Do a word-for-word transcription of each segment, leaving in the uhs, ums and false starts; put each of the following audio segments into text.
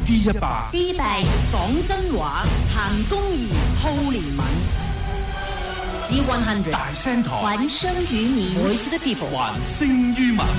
D 一百 D 一百講真話，行公義，好憐憫。D 一百大聲台， 還聲於民 ，Voice of the People， 還聲於民。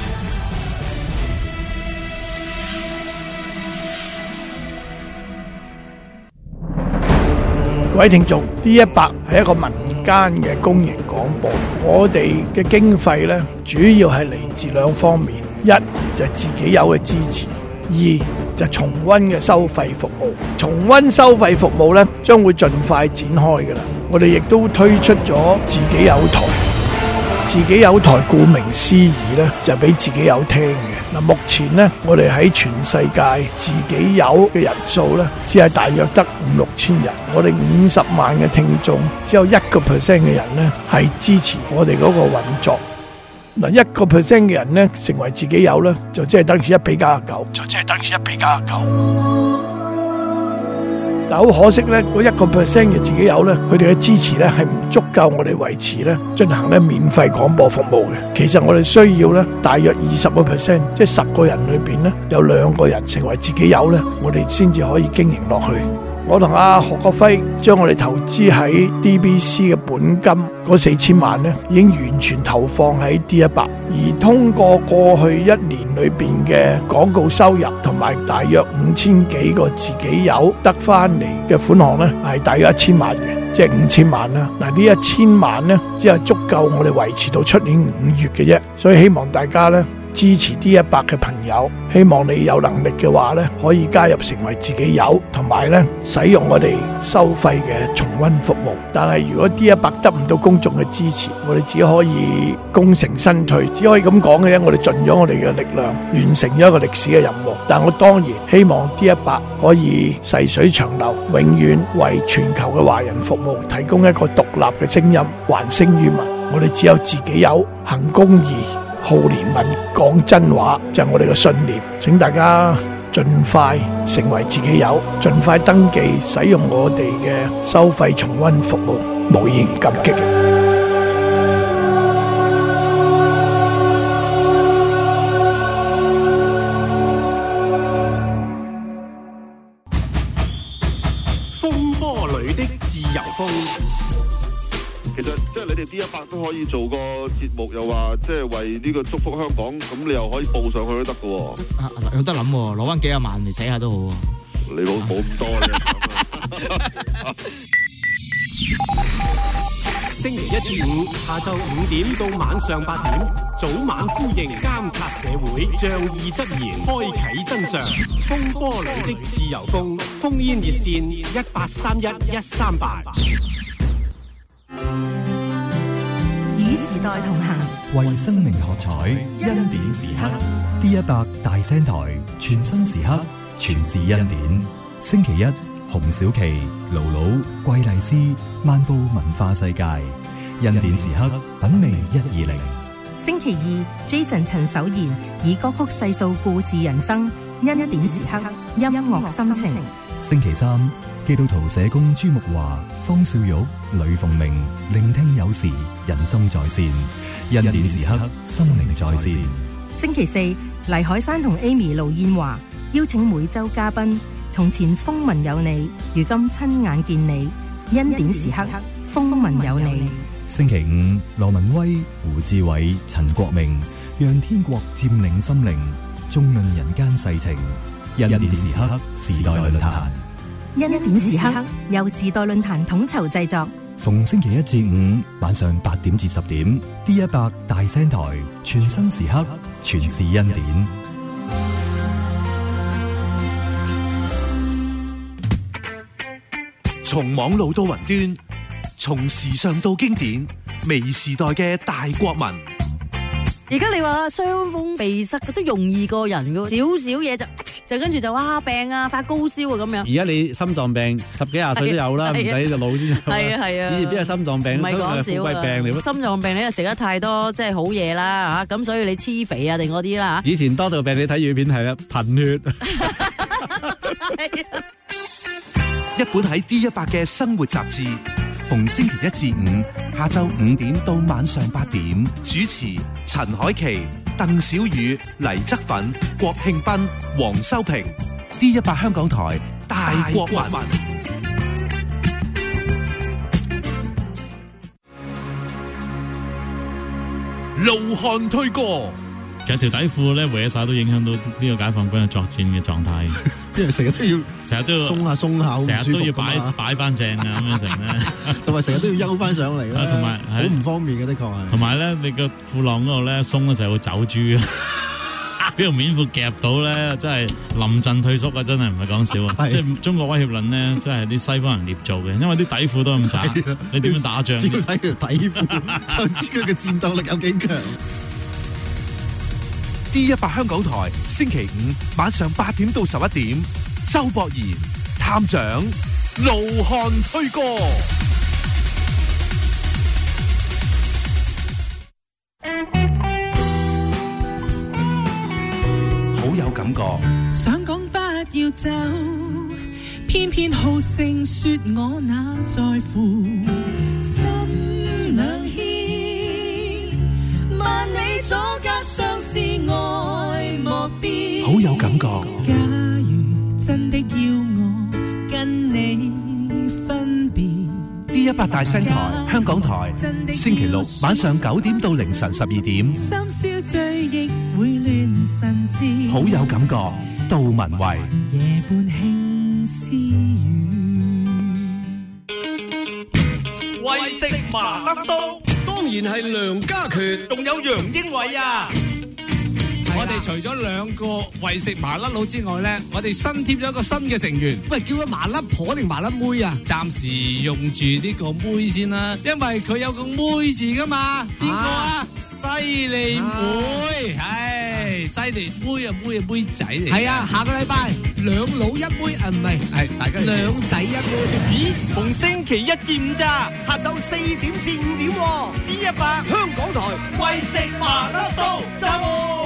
各位聽眾 ，D 一百係一個民間嘅公營廣播，我哋嘅經費呢，主要係嚟自兩方面，一就係自己有嘅支持，二就係重溫嘅收費服務。重溫收費服務呢，將會盡快展開㗎喇。我哋亦都推出咗自己有台。自己有台，顧名思義呢，就俾自己有聽嘅。嗱，目前呢，我哋喺全世界自己有嘅人數呢，只係大約得五六千人。我哋五十萬嘅聽眾，只有一個 percent 嘅人呢係支持我哋嗰個運作。嗱，一個 percent 嘅人呢，成為自己有呢，就即係等於一比九十九，就即係等於一比九十九。但好可惜咧，嗰一個 percent 嘅自己有咧，佢哋嘅支持咧係唔足夠我哋維持咧進行咧免費廣播服務嘅。其實我哋需要咧大約二十個 percent，即係十個人裏邊咧有兩個人成為自己有咧，我哋先至可以經營落去。我同阿何國輝將我哋投資喺 D B C 嘅本金嗰四千萬咧，已經完全投放喺 D 一百，而通過過去一年裏邊嘅廣告收入同埋大約五千幾個自己有得翻嚟嘅款項咧，係大約一千萬元，即係五千萬啦。嗱，呢一千萬咧，只係足夠我哋維持到出年五月嘅啫，所以希望大家咧支持 D 一百嘅朋友，希望你有能力嘅話咧，可以加入成為自己有，同埋咧使用我哋收費嘅重溫服務。但係如果 D 一百得唔到公眾嘅支持，我哋只可以功成身退，只可以咁講嘅啫。我哋盡咗我哋嘅力量，完成咗一個歷史嘅任務。但我當然希望 D 一百可以細水長流，永遠為全球嘅華人服務，提供一個獨立嘅聲音，還聲於民。我哋只有自己有，行公義，好憐憫，講真話，就係我哋嘅信念。請大家盡快成為自己有，盡快登記使用我哋嘅收費重溫服務，無言感激嘅。 風波裏的自由風。 其實即係你哋 D 一百都可以做個節目，又話即係為呢個祝福香港，咁你又可以報上去都得㗎喎。 啊，有得諗喎，攞翻幾廿萬嚟寫下都好喎。 你冇冇咁多啫。 星期一至五下晝五點到晚上八點，早晚呼應，監察社會，仗義執言，開啟真相。風波裏的自由風，烽煙熱線一八三一一三八。 與時代同行， 為生命喝彩，恩典時刻 D 一百大聲台，全新時刻，全是恩典。星期一，洪小琪、盧盧、桂麗絲漫步文化世界，恩典時刻，品味一二零。 星期二 ，Jason 陳守賢以歌曲細數故事人生，恩典時刻，音樂心情。 星期三，基督徒社工朱木華、方少玉、呂鳳明聆聽有時，人心在線，恩典時刻，心靈在線。 星期四，黎海山同 Amy 盧燕華邀請每周嘉賓，從前風聞有你，如今親眼見你，恩典時刻，風聞有你。 星期五，羅文威、胡志偉、陳國明讓天國佔領心靈，縱論人間世情，恩典時刻，時代論壇。 恩典時刻由時代論壇統籌製作， 逢星期一至五晚上八點至十點 D 一百大聲台，全新時刻，全是恩典。 從網路到雲端，從時尚到經典，微時代嘅大國民。 而家你話傷風鼻塞都容易過人噶，少少嘢就就跟住就哇病啊，發高燒啊咁樣。 而家你心臟病十幾廿歲都有啦，唔使就老先有。係啊係啊，以前邊有心臟病？ 唔係講笑啊！ 病嚟，心臟病你又食得太多即係好嘢啦嚇，咁所以你黐肥啊定嗰啲啦。 以前多數病你睇粵語片係啦，貧血。 一本喺 D 一百嘅生活雜誌，逢星期一至五下晝五點到晚上八點，主持陳海琪、鄧小宇、黎則奮、郭慶斌、黃修平。 D 一百香港台大國民。 怒漢推歌。 其實條底褲咧搲晒都影響到呢個解放軍嘅作戰嘅狀態， 即係成日都要成日都要鬆下鬆下， 成日都要擺擺翻正啊咁樣成咧， 同埋成日都要休翻上嚟啦， 同埋好唔方便嘅，的確係。 同埋咧，你個褲浪嗰度咧鬆咧就係會走豬啊！俾條面褲夾到咧，真係臨陣退縮啊！真係唔係講笑啊！即係中國威脅論咧，真係啲西方人捏造嘅，因為啲底褲都咁渣，你點樣打仗？ 只要睇條底褲就知佢嘅戰鬥力有幾強。 D 一百香港台星期五晚上八點到十一點，周博賢探長怒漢推歌。好有感覺， 想講不要走，偏偏好勝說我那在乎，心兩牽，萬里阻隔相思愛莫變。 好有感覺， 假如真的要我跟你分別。 D 一百大聲台香港台星期六晚上九點到凌晨十二點， 深宵醉亦會亂神志。 好有感覺，杜文慧夜半輕私語。 為食麻甩酥，當然係梁家權，仲有楊英偉啊！ 我哋除咗兩個為食麻甩佬之外咧，我哋新添咗一個新嘅成員。喂，叫佢麻甩婆定麻甩妹啊？暫時用住呢個妹先啦，因為佢有個妹字噶嘛。邊個啊？犀利妹，唉，犀利妹啊，妹啊，妹仔嚟。係啊，下個禮拜兩老一妹啊，唔係，係大家兩仔一妹。 咦？逢星期一至五咋？下晝四點至五點喎。D 一百香港台為食麻甩酥就。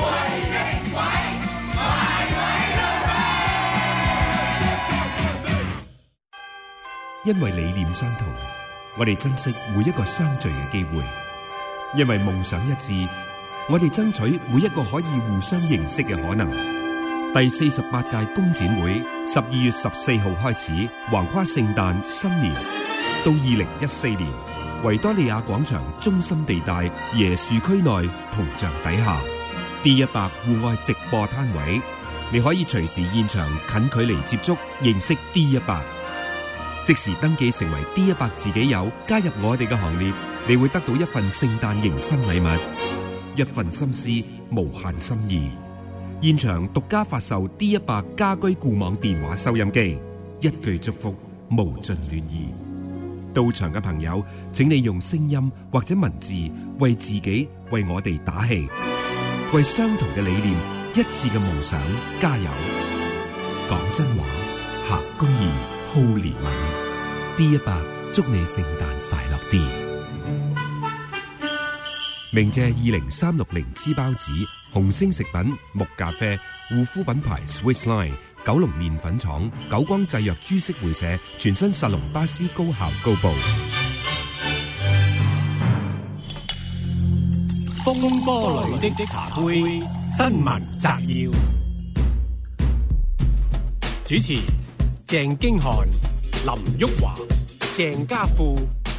因為理念相同，我哋珍惜每一個相聚嘅機會；因為夢想一致，我哋爭取每一個可以互相認識嘅可能。第四十八屆工展會十二月十四號開始，橫跨聖誕、新年到二零一四年，維多利亞廣場中心地帶椰樹區內銅像底下 D 一百戶外直播攤位，你可以隨時現場近距離接觸認識 D 一百。即時登記成為 D 一百自己友，加入我哋嘅行列，你會得到一份聖誕迎新禮物，一份心思，無限心意。現場獨家發售 D 一百家居固網電話收音機，一句祝福，無盡暖意。到場嘅朋友，請你用聲音或者文字為自己、為我哋打氣，為相同嘅理念、一致嘅夢想加油。講真話，行公義，好憐憫。D 一百祝你聖誕快樂啲。鳴謝二零三六零芝包子、紅星食品、木咖啡、護膚品牌 Swiss Line、九龍麵粉廠、久光製藥株式會社全新薩隆巴斯高效高布。 風波裏的茶杯新聞摘要，主持鄭經翰、林旭華、鄭家富。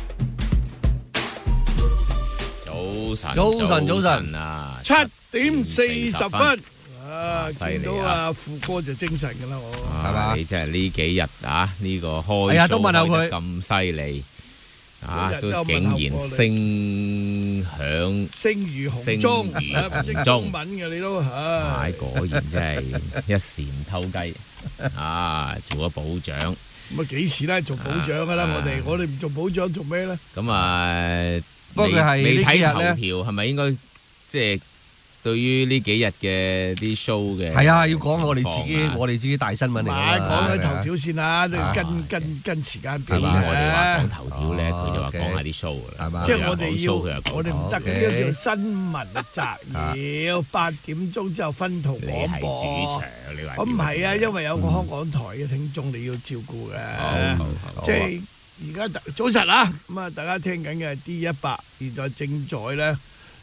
早晨， 早晨， 早晨啊！ 七點四十分啊， 見到啊富哥就精神噶啦，我係嘛？你真係呢幾日啊，呢個開哎呀都問下佢咁犀利啊， 日日都都竟然聲響聲如洪鐘， 聲如洪中鐘。 文嘅你都唉， 唉，果然真係一蟬偷雞啊！做咗保長， 咁啊幾時咧做保長噶啦？我哋我哋唔做保長做咩咧？ 咁啊， 不過佢係你呢幾日咧睇頭條係咪應該即係對於呢幾日嘅啲 show 嘅？ 係啊，要講我哋自己， 情況啊我哋自己大新聞嚟㗎嘛。 買講喺頭條先啦，都要跟啊跟跟時間表係嘛？我哋話講嘅。 頭條咧，佢就話講下啲 show 㗎啦，係嘛？ 即係我哋要， 佢又講我哋唔得嘅，呢個叫新聞摘要，八點鐘之後分途廣播。 主場，你話咁唔係啊，因為有個香港台嘅聽眾你要照顧嘅，即係而家早晨啊，咁啊大家聽緊嘅係 D 一百，現在正在咧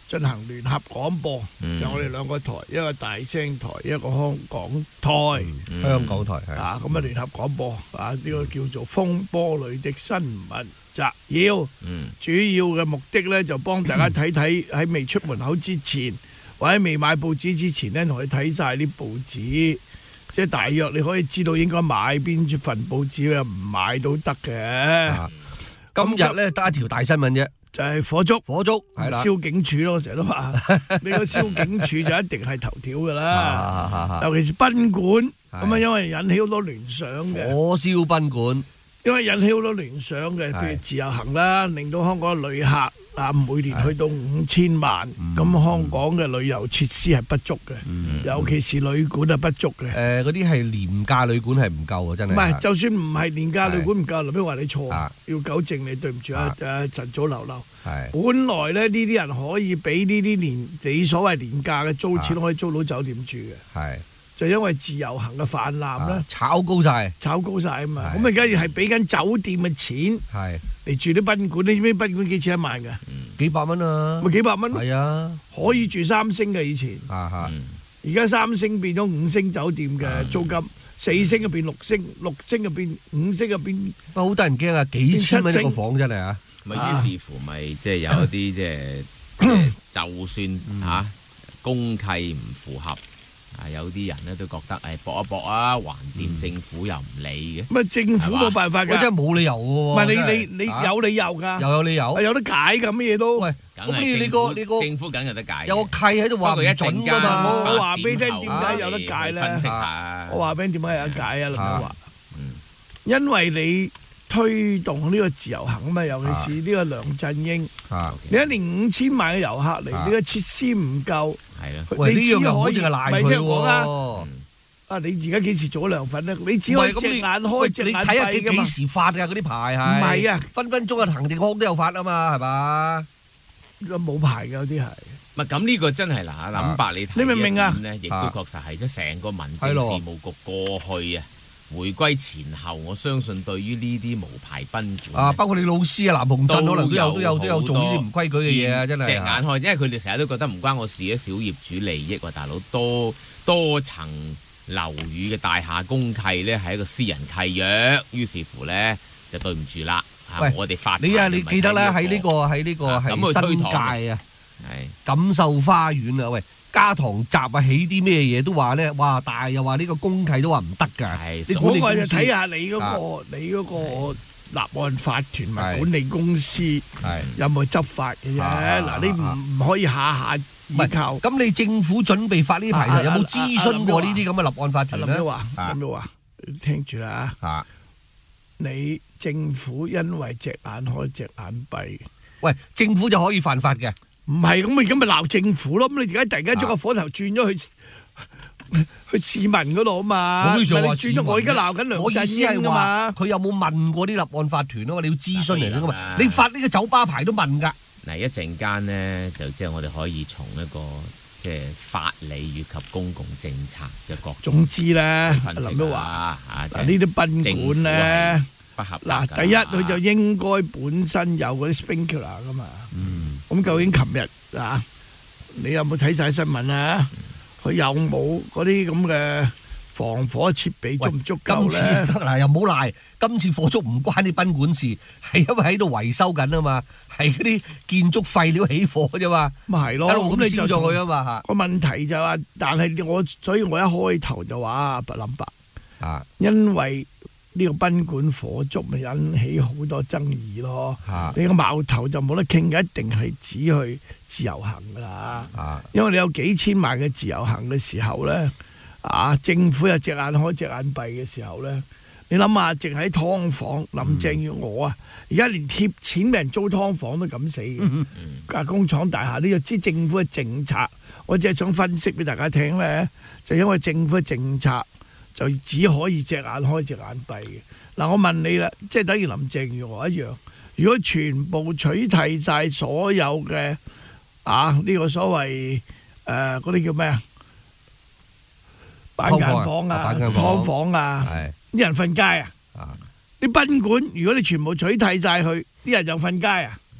進行聯合廣播， 嗯就我哋兩個台，一個大聲台，一個香港台， 嗯香港台係啊，咁啊聯合廣播啊，呢個叫做風波裏的新聞摘要，主要嘅目的咧就幫大家睇睇喺未出門口之前，或者未買報紙之前咧，同你睇晒啲報紙。即係大約你可以知道應該買邊份報紙啊，唔買都得嘅。 今日咧得一條大新聞啫， 就係火燭， 火燭係啦， 燒警署咯，我成日都話，你個燒警署就一定係頭條㗎啦。尤其是賓館，咁啊，因為引起好多聯想嘅。 火燒賓館， 因為引起好多聯想嘅，譬如自由行啦，令到香港嘅旅客啊每年去到五千萬，咁香港嘅旅遊設施係不足嘅，尤其是旅館係不足嘅。 誒嗰啲係廉價旅館係唔夠啊，真係。 唔係，就算唔係廉價旅館唔夠，林邊話你錯，要糾正你，對唔住啊！誒陳祖流流，本來咧呢啲人可以俾呢啲廉你所謂廉價嘅租錢可以租到酒店住嘅。係。就因為自由行嘅泛濫咧， 炒高晒， 炒高晒啊嘛！咁而家係俾緊酒店嘅錢嚟住啲賓館，你知唔知賓館幾錢一晚㗎？ 幾百蚊啊！ 咪幾百蚊？ 係啊， 可以住三星嘅以前。而家三星變咗五星酒店嘅租金，四星入變六星，六星入變五星入變。 好得人驚啊！幾千蚊一個房真係啊！ 咪於是乎咪即係有一啲即係即係就算嚇公契唔符合。啊！有啲人咧都覺得誒搏一搏啊，橫掂政府又唔理嘅。 乜政府冇辦法㗎？ 我真係冇理由嘅喎。 唔係你你你有理由㗎？ 又有理由？ 有得解㗎乜嘢都。喂， 咁你你個你個政府梗有得解。 有個契喺度話唔準㗎嘛。 我話俾你聽點解有得解咧？ 分析下。 我話俾你點解有得解啊？林德華，因為你推動呢個自由行啊嘛，尤其是呢個梁振英，你一年五千萬嘅遊客嚟，你個設施唔夠。係啦， 喂，呢樣又唔好淨係賴佢喎。啊，你而家幾時做咗涼粉咧？你只可以隻眼開隻眼閉㗎嘛。你睇下幾幾時發㗎嗰啲牌係？唔係啊， 分分鐘啊行政康都有發啊嘛，係嘛？ 冇牌㗎有啲係。 唔係咁呢個真係嗱，諗白你睇。 你明唔明啊？ 咧，亦都確實係即係成個民政事務局過去啊。回歸前後，我相信對於呢啲無牌賓館啊，包括你老師啊，藍鴻振可能都有都有都有做呢啲唔規矩嘅嘢啊，真係隻眼開，因為佢哋成日都覺得唔關我事嘅小業主利益喎，大佬多多層樓宇嘅大廈公契咧係一個私人契約，於是乎咧就對唔住啦。 喂， 我哋發你啊，你記得咧喺呢個喺呢個係新界啊，係錦繡花園啊，喂。加堂閘啊，起啲咩嘢都話咧，哇！但係又話呢個公契都話唔得㗎。 你估我就睇下你嗰個你嗰個立案法團同埋管理公司有冇執法嘅啫。嗱，你唔唔可以下下依靠。 咁你政府準備發呢排有冇諮詢過呢啲咁嘅立案法團咧？ 林話，林話，聽住啦嚇。你政府因為隻眼開隻眼閉， 喂，政府就可以犯法嘅。 唔係咁咪咁咪鬧政府咯，咁你而家突然間將個火頭轉咗去去市民嗰度啊嘛， 我轉咗我而家鬧緊梁振英啊嘛， 佢有冇問過啲立案法團啊嘛？你要諮詢嚟㗎嘛？你發呢個酒吧牌都問㗎。 嗱，一陣間咧就即係我哋可以從一個即係法理以及公共政策嘅角度。 總之咧， 林都話啊，呢啲賓館咧。嗱，第一佢就應該本身有嗰啲 sprinkler 噶嘛。嗯。咁究竟琴日啊，你有冇睇晒新聞啊？佢有冇嗰啲咁嘅防火設備足唔足夠咧？ 今次嗱又唔好賴，今次火燭唔關啲賓館事，係因為喺度維修緊啊嘛，係嗰啲建築廢料起火啫嘛。 咪係咯，咁你燒咗佢啊嘛嚇。 個問題就話，但係我所以我一開頭就話不諗白啊，因為。呢個賓館火燭咪引起好多爭議咯。啊、你個矛頭就冇得傾嘅，一定係指去自由行㗎啦。啊、因為你有幾千萬嘅自由行嘅時候咧，啊政府又隻眼開隻眼閉嘅時候咧，你諗下，淨喺劏房，林鄭月娥啊，而家連貼錢俾人租劏房都敢死嘅。嗯嗯、加工廠大廈你就知政府嘅政策，我只係想分析俾大家聽咧，就因為政府嘅政策。就只可以隻眼開隻眼閉嘅。嗱，我問你啦，即係等於林鄭月娥一樣，如果全部取締晒所有嘅啊呢、呢個所謂誒嗰啲叫咩啊？板間房啊、劏房啊，啲人瞓街啊！啲賓館如果你全部取締晒佢，啲人又瞓街啊！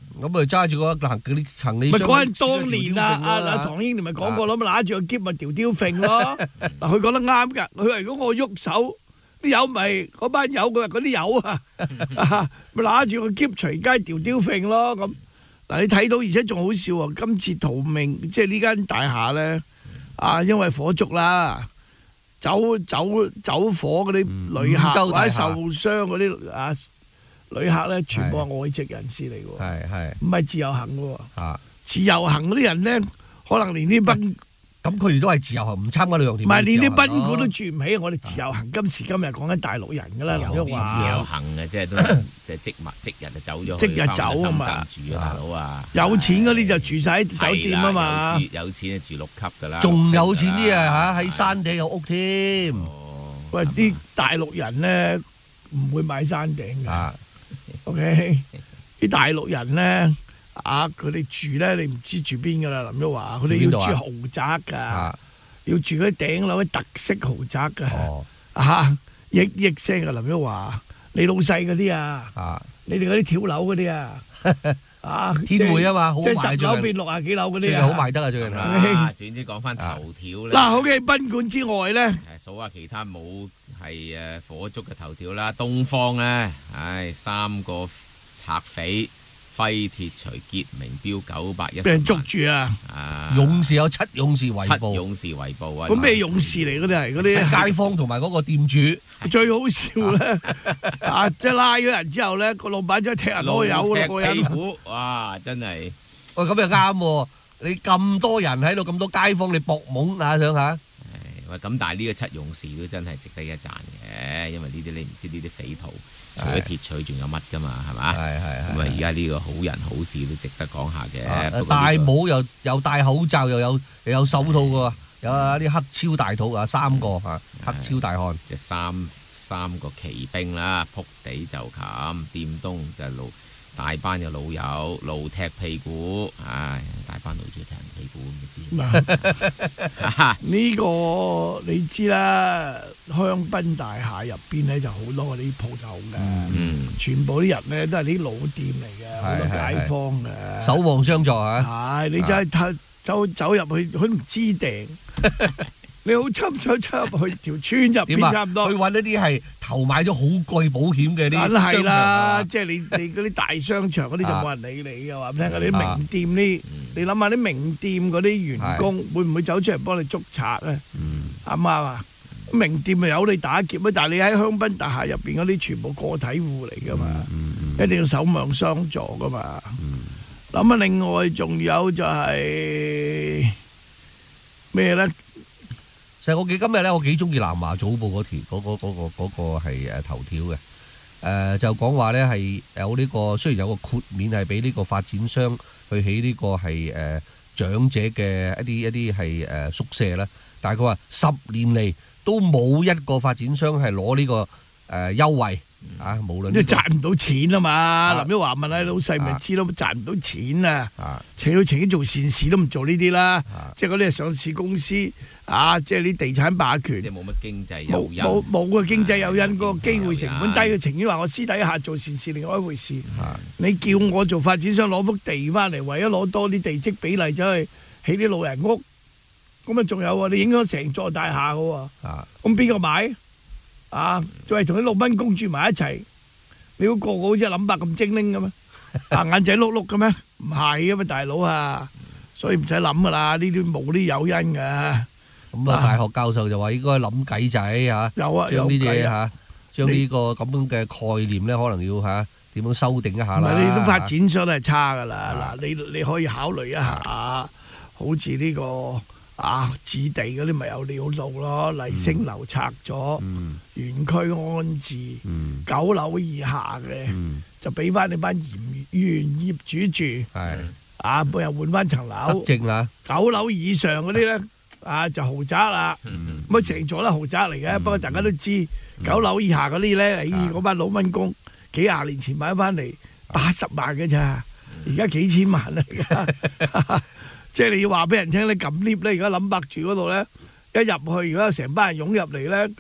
咁咪揸住個行嗰啲行李箱。 咪嗰陣當年啊，阿阿唐英年咪講過咯，咪揦住個箧咪條雕揈咯。嗱，佢講得啱㗎。佢話如果我喐手，啲友咪嗰班友，佢話嗰啲友啊，咪揦住個箧隨街條雕揈咯。咁嗱，你睇到而且仲好笑喎。今次逃命即係呢間大廈咧，啊，因為火燭啦。走走走火嗰啲旅客或者受傷嗰啲啊旅客咧，全部係外籍人士嚟嘅喎， 係係唔係自由行嘅喎。 啊， 自由行嗰啲人咧，可能連啲賓咁佢哋都係自由行，唔參加旅遊團。 唔係連啲賓館都住唔起。我哋自由行今時今日講緊大陸人㗎啦，林旭華。 自由行嘅即係都即係即日即日就走咗去， 即日走啊嘛， 住啊大佬啊！ 有錢嗰啲就住晒喺酒店啊嘛， 有錢就住六級㗎啦， 仲有錢啲啊嚇，喺山頂有屋添。 喂，啲大陸人咧唔會買山頂㗎。OK，啲大陸人咧。啊！佢哋住咧，你唔知住邊噶啦，林旭華，佢哋要住豪宅噶，要住嗰啲頂樓啲特色豪宅噶，啊！億億聲啊，林旭華，你老細嗰啲啊，你哋嗰啲跳樓嗰啲啊，啊！ 天匯啊嘛，好賣，即係十樓變六啊幾樓嗰啲啊， 好賣得啊最近。 啊，總之講翻頭條咧。 嗱，好嘅，賓館之外咧， 數下其他冇係誒火燭嘅頭條啦。東方咧，唉，三個賊匪。揮鐵錘劫名錶九百一十萬，俾人捉住啊！ 啊，勇士有七勇士圍捕， 七勇士圍捕啊！ 咁咩勇士嚟嗰啲係嗰啲街坊同埋嗰個店主。 最好笑咧，啊！即係拉咗人之後咧，個老闆真係踢人攞油咯，個人。 股哇！真係， 喂，咁又啱喎！你咁多人喺度，咁多街坊，你搏懵啊想下。 喂，咁但係呢個七勇士都真係值得一讚嘅，因為呢啲你唔知呢啲匪徒。除咗鐵錘，仲有乜噶嘛？係嘛？係係係。咁啊，而家呢個好人好事都值得講下嘅。 戴帽又又戴口罩，又有又有手套嘅喎，有啲黑超大肚啊，三個啊，黑超大漢。 即係三三個騎兵啦，撲地就擒，店東就路大班嘅老友，路踢屁股，唉，大班老友踢人屁股咁知。 呢個你知啦，香檳大廈入邊咧就好多嗰啲鋪頭嘅，嗯、全部啲人咧都係啲老店嚟嘅，好多街坊嘅， 守望相助嚇。 係你真係走走入去，佢唔知訂。你好侵侵侵入去條村入邊差唔多， 去揾一啲係投買咗好貴保險嘅啲商場啦，即係你你嗰啲大商場嗰啲就冇人理你嘅話，唔聽嗰啲名店啲，你諗下啲名店嗰啲員工會唔會走出嚟幫你捉賊咧？啱唔啱啊？名店咪有你打劫啊，但係你喺香檳大廈入邊嗰啲全部個體戶嚟噶嘛，一定要守望相助噶嘛。咁啊，另外仲有就係咩咧？ 其實我記今日咧，我幾中意南華早報嗰條嗰個嗰個嗰個係誒頭條嘅，誒就講話咧係有呢個雖然有個豁免係俾呢個發展商去起呢個係誒長者嘅一啲一啲係誒宿舍啦，但係佢話十年嚟都冇一個發展商係攞呢個誒優惠啊，無論因為賺唔到錢啊嘛。林旭華問下老細咪知咯，賺唔到錢啊，情要情願做善事都唔做呢啲啦，即係嗰啲係上市公司。啊！即係啲地產霸權， 即係冇乜經濟誘因， 冇冇個經濟誘因，個機會成本低，佢情願話我私底下做善事，另外一回事。你叫我做發展商攞幅地翻嚟，為咗攞多啲地積比例走去起啲老人屋，咁啊仲有喎，你影響成座大廈嘅喎。咁邊個買？啊，再係同啲老賓公住埋一齊，你估個個好似諗法咁精靈嘅咩？啊眼仔碌碌嘅咩？唔係啊嘛，大佬啊，所以唔使諗噶啦，呢啲冇啲誘因嘅。 咁啊，大學教授就話應該諗計仔嚇， 有啊， 將呢啲嘢嚇，將呢個咁樣嘅概念咧，可能要嚇點樣修訂一下啦。 唔係你都發展商都係差噶啦，嗱你你可以考慮一下，好似呢個啊置地嗰啲咪有料到咯，麗星樓拆咗，園區安置，九樓以下嘅就俾翻你班原原業主住，係啊，每人換翻層樓， 正啊， 九樓以上嗰啲咧。啊，就豪宅啦，咁啊成座都豪宅嚟嘅。不過大家都知九樓以下嗰啲咧，咦嗰班老蚊工幾廿年前買翻嚟八十萬嘅咋，而家幾千萬啦。即係你要話俾人聽咧，撳 lift 咧，而家諗白住嗰度咧，一入去如果成班人湧入嚟咧，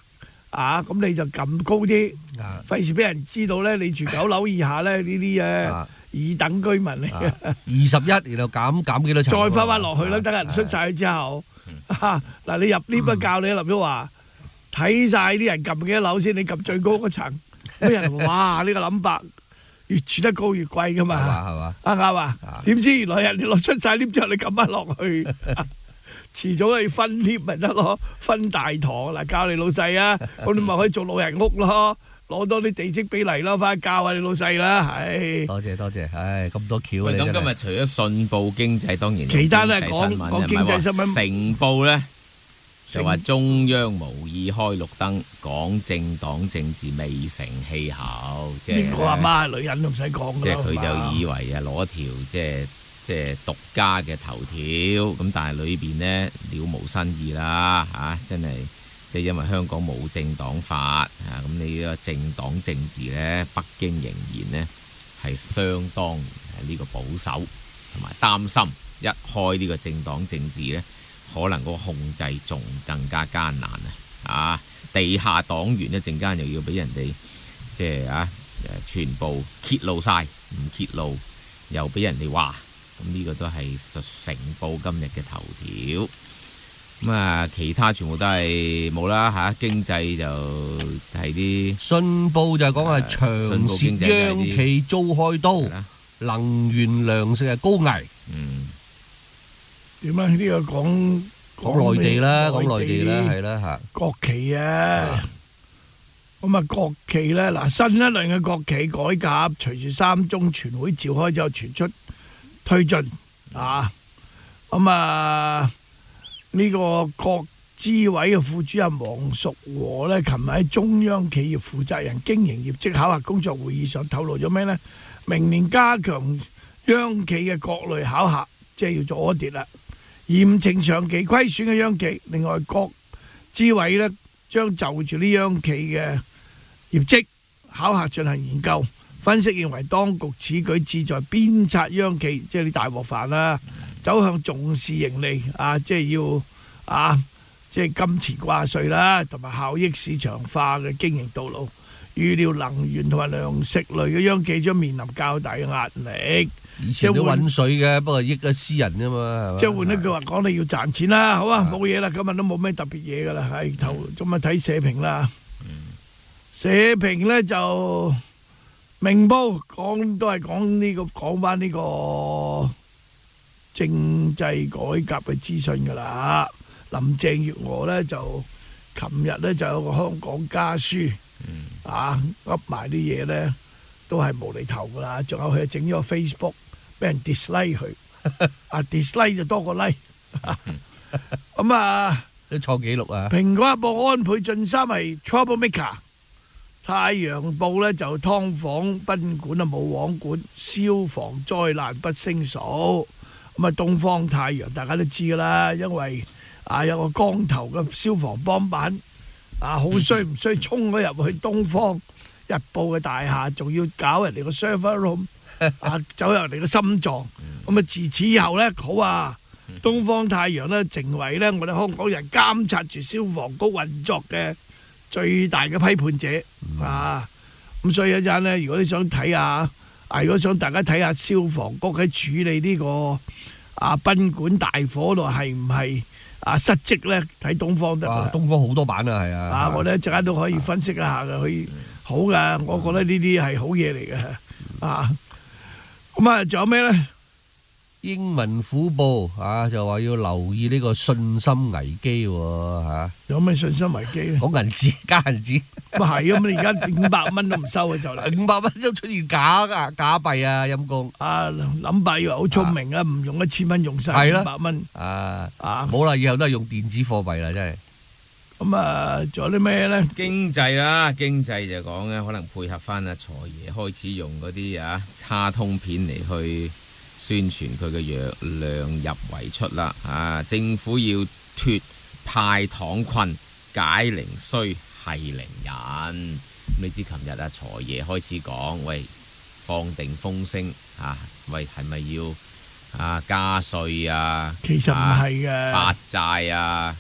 啊，咁你就撳高啲，費事俾人知道咧，你住九樓以下咧呢啲誒二等居民嚟嘅。 二十一，然後減減幾多層？ 再翻翻落去啦，等人出晒去之後，嗱你入 lift 教你林旭華睇晒啲人撳幾多樓先，你撳最高嗰層，啲人哇呢個諗法越住得高越貴噶嘛， 係嘛？ 啱啱啊？點知原來人哋落出晒 lift 之後，你撳翻落去。遲早你分 lift 咪得咯，分大堂嗱，教你老細啊，咁你咪可以做老人屋咯，攞多啲地積比例咯，翻去教下你老細啦，唉。 多謝多謝，唉，咁多橋啊！咁今日除咗信報經濟，當然其他都係講講經濟新聞。 成報咧就話中央無意開綠燈，講政黨政治未成氣候，即係呢個阿媽係女人都唔使講㗎啦。 即係佢就以為啊攞條即係。即係獨家嘅頭條，咁但係裏邊呢了無新意啦嚇、啊，真係即係因為香港冇政黨法啊，咁你呢個政黨政治呢，北京仍然呢係相當呢個保守，同埋擔心一開呢個政黨政治呢，可能個控制仲更加艱難啊！啊，地下黨員一陣間又要俾人哋即係啊全部揭露晒，唔揭露又俾人哋話。咁呢個都係成報今日嘅頭條，咁啊其他全部都係冇啦嚇，經濟就係啲信報就講係長涉央企遭開刀，能源糧食係高危。 嗯， 點啊？呢個講講內地啦，講內地啦，係啦嚇。 國旗啊，咁啊國旗咧嗱，新一輪嘅國旗改革，隨住三中全會召開之後傳出。推進啊，咁啊呢個國資委嘅副主任黃淑和呢，琴日喺中央企業負責人經營業績考核工作會議上透露咗咩呢？明年加強央企嘅各類考核，即係要做 audit 啦，嚴懲長期虧損嘅央企。另外，國資委呢將就住呢央企嘅業績考核進行研究。分析認為，當局此舉旨在鞭策央企，即係啲大鑊飯啦，走向重視盈利啊，即係要啊，即係金錢掛帥啦，同埋效益市場化嘅經營道路。預料能源同埋糧食類嘅央企將面臨較大嘅壓力。 以前都揾水嘅，不過益咗私人啫嘛。 即係換一句話講，你要賺錢啦，好啊，冇嘢啦，今日都冇咩特別嘢噶啦，係頭咁啊睇社評啦。社評咧就。明報講都係講呢個講翻呢個政制改革嘅資訊㗎啦。林鄭月娥咧就琴日咧就有個香港家書，嗯、啊噏埋啲嘢咧都係無厘頭㗎啦。仲有佢整咗個 Facebook 俾人 dislike 佢，啊 dislike 就多過 like。咁啊， 都創紀錄啊！ 蘋果日報安倍晉三係 trouble maker。太陽報咧就劏房賓館啊冇網管，消防災難不勝數。咁啊東方太陽大家都知噶啦，因為啊有個光頭嘅消防幫辦啊好衰唔衰衝咗入去東方日報嘅大廈，仲要搞人哋個 server room 啊走入人哋個心臟。咁啊自此以後咧好啊，東方太陽咧成為咧我哋香港人監察住消防局運作嘅最大嘅批判者、嗯、啊！咁所以一陣咧，如果你想睇下啊，如果想大家睇下消防局喺處理呢、這個啊賓館大火度係唔係啊失職咧，睇東方得啦。 東方好多版啊，係啊！ 啊，我哋一陣間都可以分析一下嘅，可以好噶，我覺得呢啲係好嘢嚟嘅啊！咁啊，仲有咩咧？ 英文虎報啊，就話要留意呢個信心危機喎嚇。 有咩信心危機咧？ 講銀紙加銀紙， 咪係咁，你而家五百蚊都唔收嘅就嚟。 五百蚊都出現假㗎假幣啊！陰公啊，諗法以為好聰明啊，唔用一千蚊用晒五百蚊。 啊啊！冇啦，以後都係用電子貨幣啦，真係。 咁啊，仲有啲咩咧？ 經濟啦，經濟就講咧，可能配合翻阿財爺開始用嗰啲啊叉通片嚟去宣傳佢嘅藥量入為出啦，啊！政府要脱派糖困，解鈴須繫鈴人。你知琴日啊財爺開始講，喂，放定風聲啊，喂係咪要啊加稅啊？ 其實唔係嘅， 發債啊，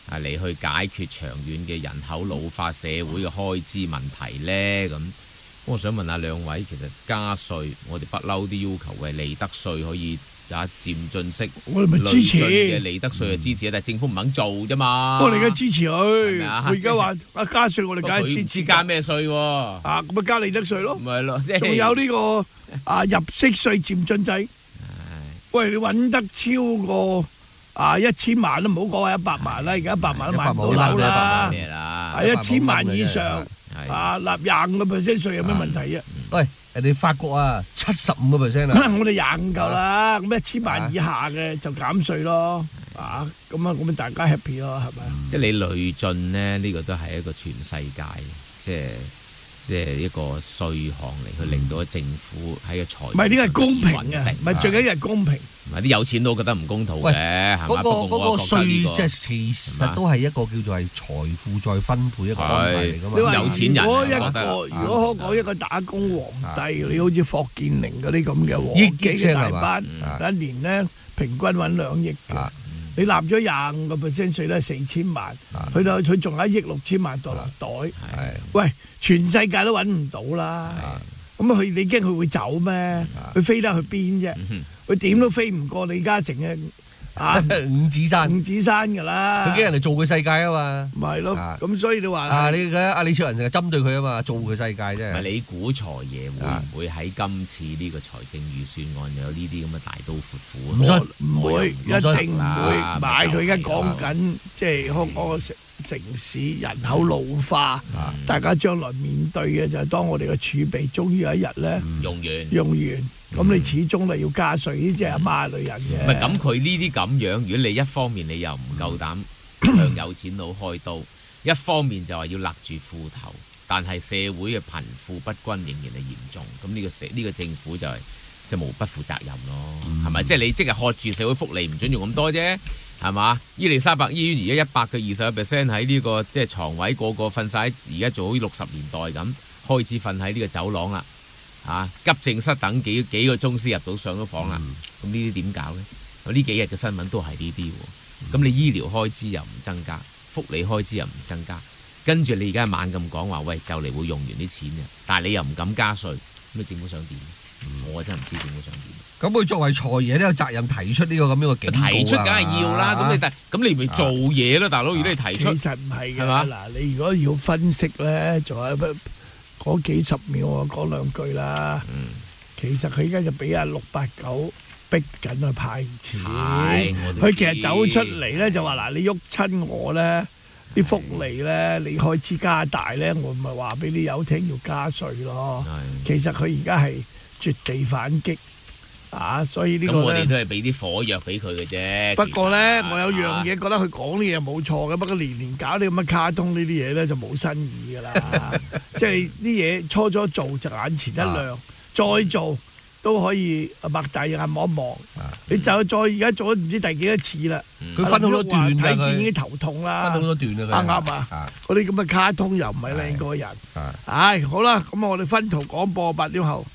啊嚟去解決長遠嘅人口老化社會嘅開支問題呢？咁我想問下兩位，其實加稅我哋不嬲啲要求嘅利得稅可以啊漸進式， 我哋咪支持嘅利得稅係支持，但係政府唔肯做啫嘛。 我哋而家支持佢， 係咪啊佢而家話啊加稅，我哋梗係支持。 佢唔知加咩稅喎？ 啊咁咪加利得稅咯。 咪係咯，即係仲有呢個啊入息稅漸進制。喂，你揾得超過啊一千萬都唔好講係一百萬啦，而家一百萬都買唔到樓啦。係一千萬以上啊，納廿五個 percent 稅有咩問題啊？ 喂，人哋法國啊，七十五個 percent 啊， 我哋廿五夠啦，咁一千萬以下嘅就減稅咯，啊，咁啊，咁啊，大家 happy 咯，係咪？ 即係你累進呢，呢個都係一個全世界，即係即係一個稅項嚟，去令到政府喺個財唔係呢個係公平嘅，唔係最緊要係公平。 唔係啲有錢佬覺得唔公道嘅，係嘛？ 嗰個嗰個稅即係其實都係一個叫做係財富再分配一個安排嚟㗎嘛。 有錢人如果一個如果可講一個打工皇帝，你好似霍建寧嗰啲咁嘅皇幾嘅大班，一年咧平均揾兩億嘅。你納咗廿五個 percent 稅咧，四千萬，佢就佢仲有一億六千萬袋落袋。喂，全世界都揾唔到啦。咁啊，佢你驚佢會走咩？佢飛得去邊啫？佢點都飛唔過李嘉誠嘅啊五指山， 五指山㗎啦。 佢驚人哋做佢世界啊嘛。 咪係咯，咁所以你話啊，你睇阿李卓人成日針對佢啊嘛，做佢世界啫。 咪你估財爺會唔會喺今次呢個財政預算案有呢啲咁嘅大刀闊斧啊？ 唔信，唔會，一定唔會買。佢而家講緊即係香港個城城市人口老化，大家將來面對嘅就係當我哋嘅儲備終於有一日咧用完， 用完。咁你始終係要加稅，呢啲係阿媽女人嘅。 唔係咁，佢呢啲咁樣，如果你一方面你又唔夠膽向有錢佬開刀，一方面就話要勒住褲頭，但係社會嘅貧富不均仍然係嚴重，咁呢個社呢個政府就係即係無不負責任咯，係咪？即係你即係喝住社會福利唔準用咁多啫，係嘛？伊利沙伯醫院而家一百嘅二十個 percent 喺呢個即係床位，個個瞓晒，而家做好似六十年代咁，開始瞓喺呢個走廊啦。啊！急症室等幾幾個鐘先入到上咗房啦，咁呢啲點搞呢？呢幾日嘅新聞都係呢啲喎。咁你醫療開支又唔增加，福利開支又唔增加，跟住你而家猛咁講話，喂就嚟會用完啲錢嘅，但係你又唔敢加稅，咁你政府想點？嗯、我真係唔知政府想點。 咁佢作為財爺都有責任提出呢個咁樣嘅警告， 提出梗係要啦。咁、啊、你但咁你咪做嘢咯，大佬。如果你提出， 其實唔係㗎，嗱你如果要分析咧，仲有嗰幾十秒我講兩句啦。嗯、其實佢而家就俾阿六八九逼緊去派錢，佢其實走出嚟咧就話嗱，你喐親我咧，啲福利咧你開始加大咧，我咪話俾你有聽要加稅咯。其實佢而家係絕地反擊啊，所以呢個咧，咁我哋都係俾啲火藥俾佢嘅啫。 不過咧，我有樣嘢覺得佢講啲嘢冇錯嘅，不過年年搞啲咁嘅卡通呢啲嘢咧就冇新意㗎啦。即係啲嘢初初做就眼前一亮，啊、再做都可以擘大眼望一望。啊、你就再而家做咗唔知第幾多次啦。 佢、嗯、分好多段㗎， 睇見已經頭痛啦。 分好多段㗎， 啱啱啊？嗰啲咁嘅卡通又唔係靚過人。唉，好啦，咁我哋分途廣播八點後。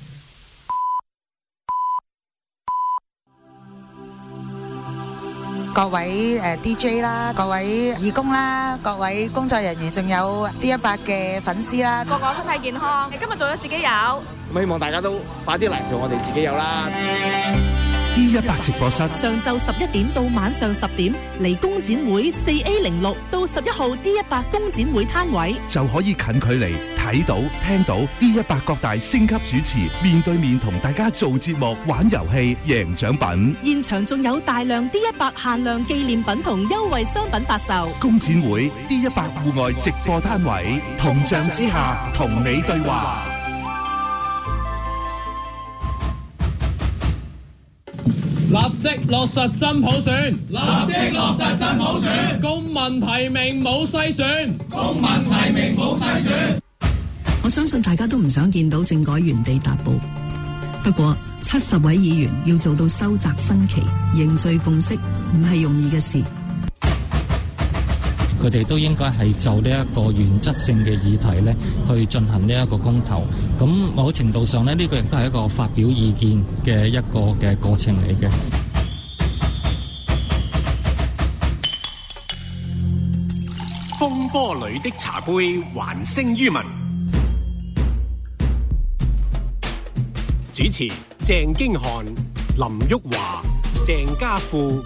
各位誒 D J 啦，各位義工啦，各位工作人員，仲有 D 一百嘅粉絲啦， 個個身體健康。你今日做咗自己有， 希望大家都快啲嚟做我哋自己有啦。 D 一百直播室上晝十一點到晚上十點，嚟工展會四 A 零六到十一號 D 一百工展會攤位， 就可以近距離睇到、聽到 D 一百各大星級主持面對面同大家做節目、玩遊戲、贏獎品。 現場仲有大量 D 一百限量紀念品同優惠商品發售。 工展會 D 一百戶外直播攤位，銅像之下同你對話。 立即落實真普選， 立即落實真普選。 公民提名冇篩選， 公民提名冇篩選。 我相信大家都唔想見到政改原地踏步，不過七十位議員要做到收窄分歧、凝聚共識，唔係容易嘅事。 佢哋都應該係就呢一個原則性嘅議題咧，去進行呢一個公投。咁某程度上咧，呢個亦都係一個發表意見嘅一個嘅過程嚟嘅。 波裏的茶杯還聲於民。主持鄭經翰、林旭華、鄭家富。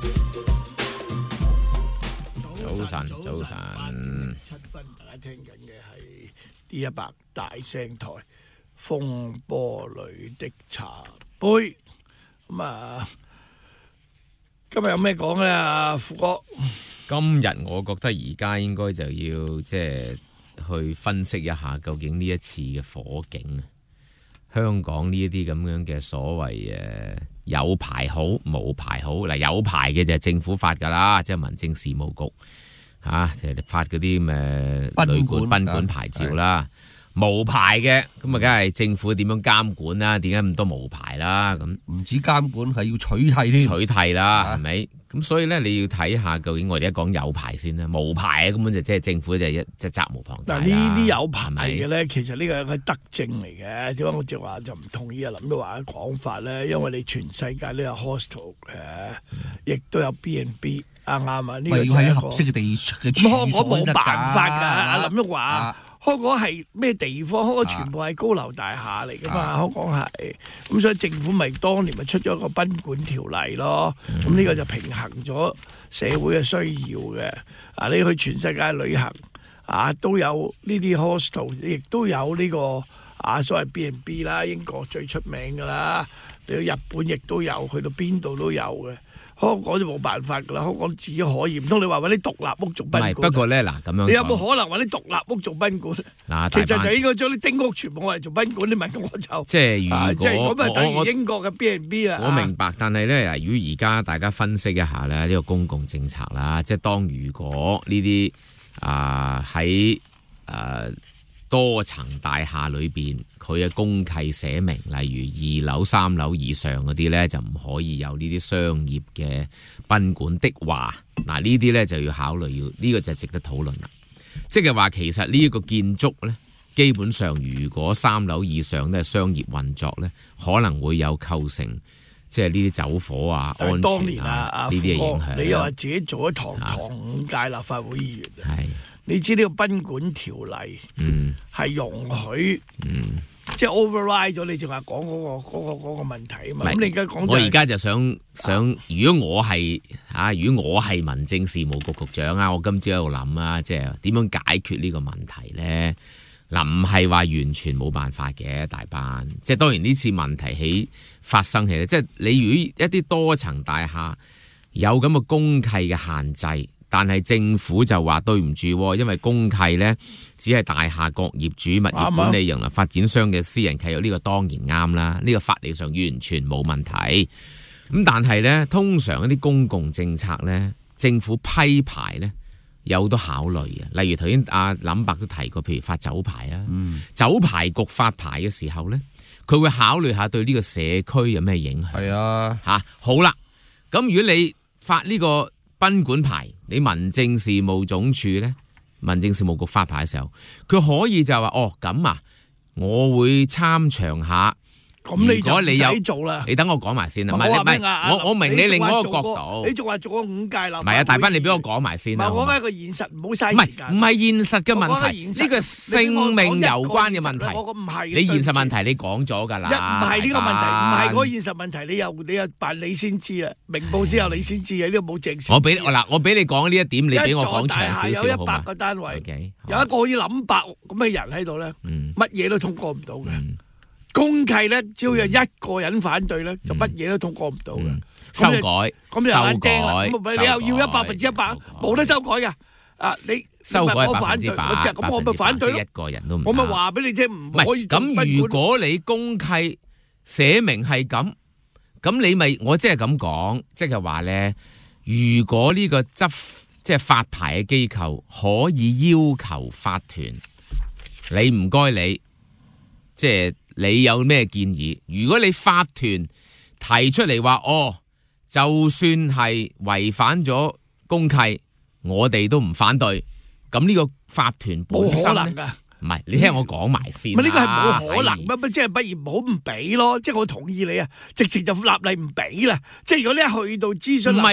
早晨，早晨。 七分，大家聽緊嘅係 D 一百大聲台風波裏的茶杯。咁啊，今日有咩講咧？啊，富哥。 今日我覺得而家應該就要即係去分析一下，究竟呢一次嘅火警，香港呢一啲咁樣嘅所謂誒有牌好冇牌好嗱，有牌嘅就係政府發㗎啦，即係民政事務局嚇，就係發嗰啲咩旅館賓館牌照啦。無牌嘅咁啊，梗係政府點樣監管啦？點解咁多無牌啦？咁唔止監管，係要取締添， 取締啦，係咪？咁所以咧，你要睇下究竟我哋一講有牌先啦，無牌根本就即係政府就一即係責無旁貸。 但係呢啲有牌嘅咧，其實呢個係一個德政嚟嘅。點解我就話就唔同意阿林都話嘅講法咧？因為你全世界都有 hostel 嘅，亦都有 B and B， 啱唔啱啊？呢個要喺合適嘅地嘅處所先得㗎。 咁香港冇辦法㗎，阿林都話。香港係咩地方？香港全部係高樓大廈嚟噶嘛？啊、香港係咁，所以政府咪當年咪出咗個賓館條例咯。咁呢、嗯、個就平衡咗社會嘅需要嘅。啊，你去全世界旅行啊，都有呢啲 hostel， 亦都有呢、這個啊所謂 B and B 啦，英國最出名噶啦。你去日本亦都有，去到邊度都有嘅。香港就冇辦法㗎啦，香港只可以唔通你話揾啲獨立屋做賓館？ 不過咧嗱咁樣， 你有冇可能揾啲獨立屋做賓館？嗱，其實就應該將啲丁屋全部攞嚟做賓館。你問我就即係如果、啊、 即係咁啊，等於英國嘅 B and B 啦。 我明白，但係咧，如果而家大家分析一下咧，呢、呢個公共政策啦，即係當如果呢啲啊喺誒多層大廈裏邊，佢嘅公契寫明，例如二樓、三樓以上嗰啲咧，就唔可以有呢啲商業嘅賓館的話，嗱呢啲咧就要考慮，要呢、呢個就值得討論啦。即係話其實呢一個建築咧，基本上如果三樓以上都係商業運作咧，可能會有構成即係呢啲走火啊、安全啊呢啲嘅影響。 你又話自己做咗堂堂五屆立法會議員，係。你知呢個賓館條例係容許，嗯、即係 override 咗你淨係講嗰個嗰、嗰個嗰個問題啊嘛。咁你而家講，我而家就想想，如果我係啊，如果我係民政事務局局長啊，我今朝喺度諗啊，即係點樣解決呢個問題咧？嗱，唔係話完全冇辦法嘅，大班。即係當然呢次問題起發生起咧，即係你如果一啲多層大廈有咁嘅公契嘅限制。但係政府就話對唔住，因為公契呢只係大廈各業主、物業管理人同發展商嘅私人契約，呢個當然啱啦，呢、呢個法理上完全冇問題。咁但係呢，通常一啲公共政策呢，政府批牌呢有好多考慮嘅，例如頭先阿林伯都提過，譬如發酒牌啊，嗯、酒牌局發牌嘅時候呢，佢會考慮下對呢個社區有咩影響。係啊，嚇、啊、好啦，咁如果你發呢、呢個賓館牌，你民政事務總署咧，民政事務局發牌嘅時候，佢可以就話哦咁啊，我會參詳下。咁你就唔使做啦。你等我講埋先啦。唔係唔係，我我明你另外一個角度。 你仲話做咗五屆啦？ 唔係啊，大班你俾我講埋先啦。 唔係，我講一個現實，唔好嘥時間。 唔係唔係現實嘅問題，呢個性命攸關嘅問題。 我唔係。 你現實問題你講咗㗎啦。 唔係呢個問題，唔係嗰個現實問題。你又你又辦你先知啊，明報先有你先知啊，呢個冇證實。 我俾嗱，我俾你講呢一點，你俾我講長少少好嘛？ 有一百個單位，有一個好似林伯咁嘅人喺度咧，乜嘢都通過唔到嘅。公契咧，只要有一個人反對咧，就乜嘢都通過唔到嘅。 修改， 咁你又眼釘啦。咁你又要一百分之一百，冇得修改嘅。啊，你修改我反對，我即係咁，我咪反對咯。 一個人都唔， 我咪話俾你聽，唔可以。 咁如果你公契寫明係咁，咁你咪我即係咁講，即係話咧，如果呢個執即係發牌嘅機構可以要求法團，你唔該你，即係。你有咩建議？如果你法團提出嚟話，哦，就算係違反咗公契，我哋都唔反對。咁呢個法團本身咧，唔係你聽我講埋先。 呢個係冇可能，乜乜即係不如唔好唔俾咯。即係我同意你啊，直情就立例唔俾啦。即係如果你一去到諮詢， 唔係㗎。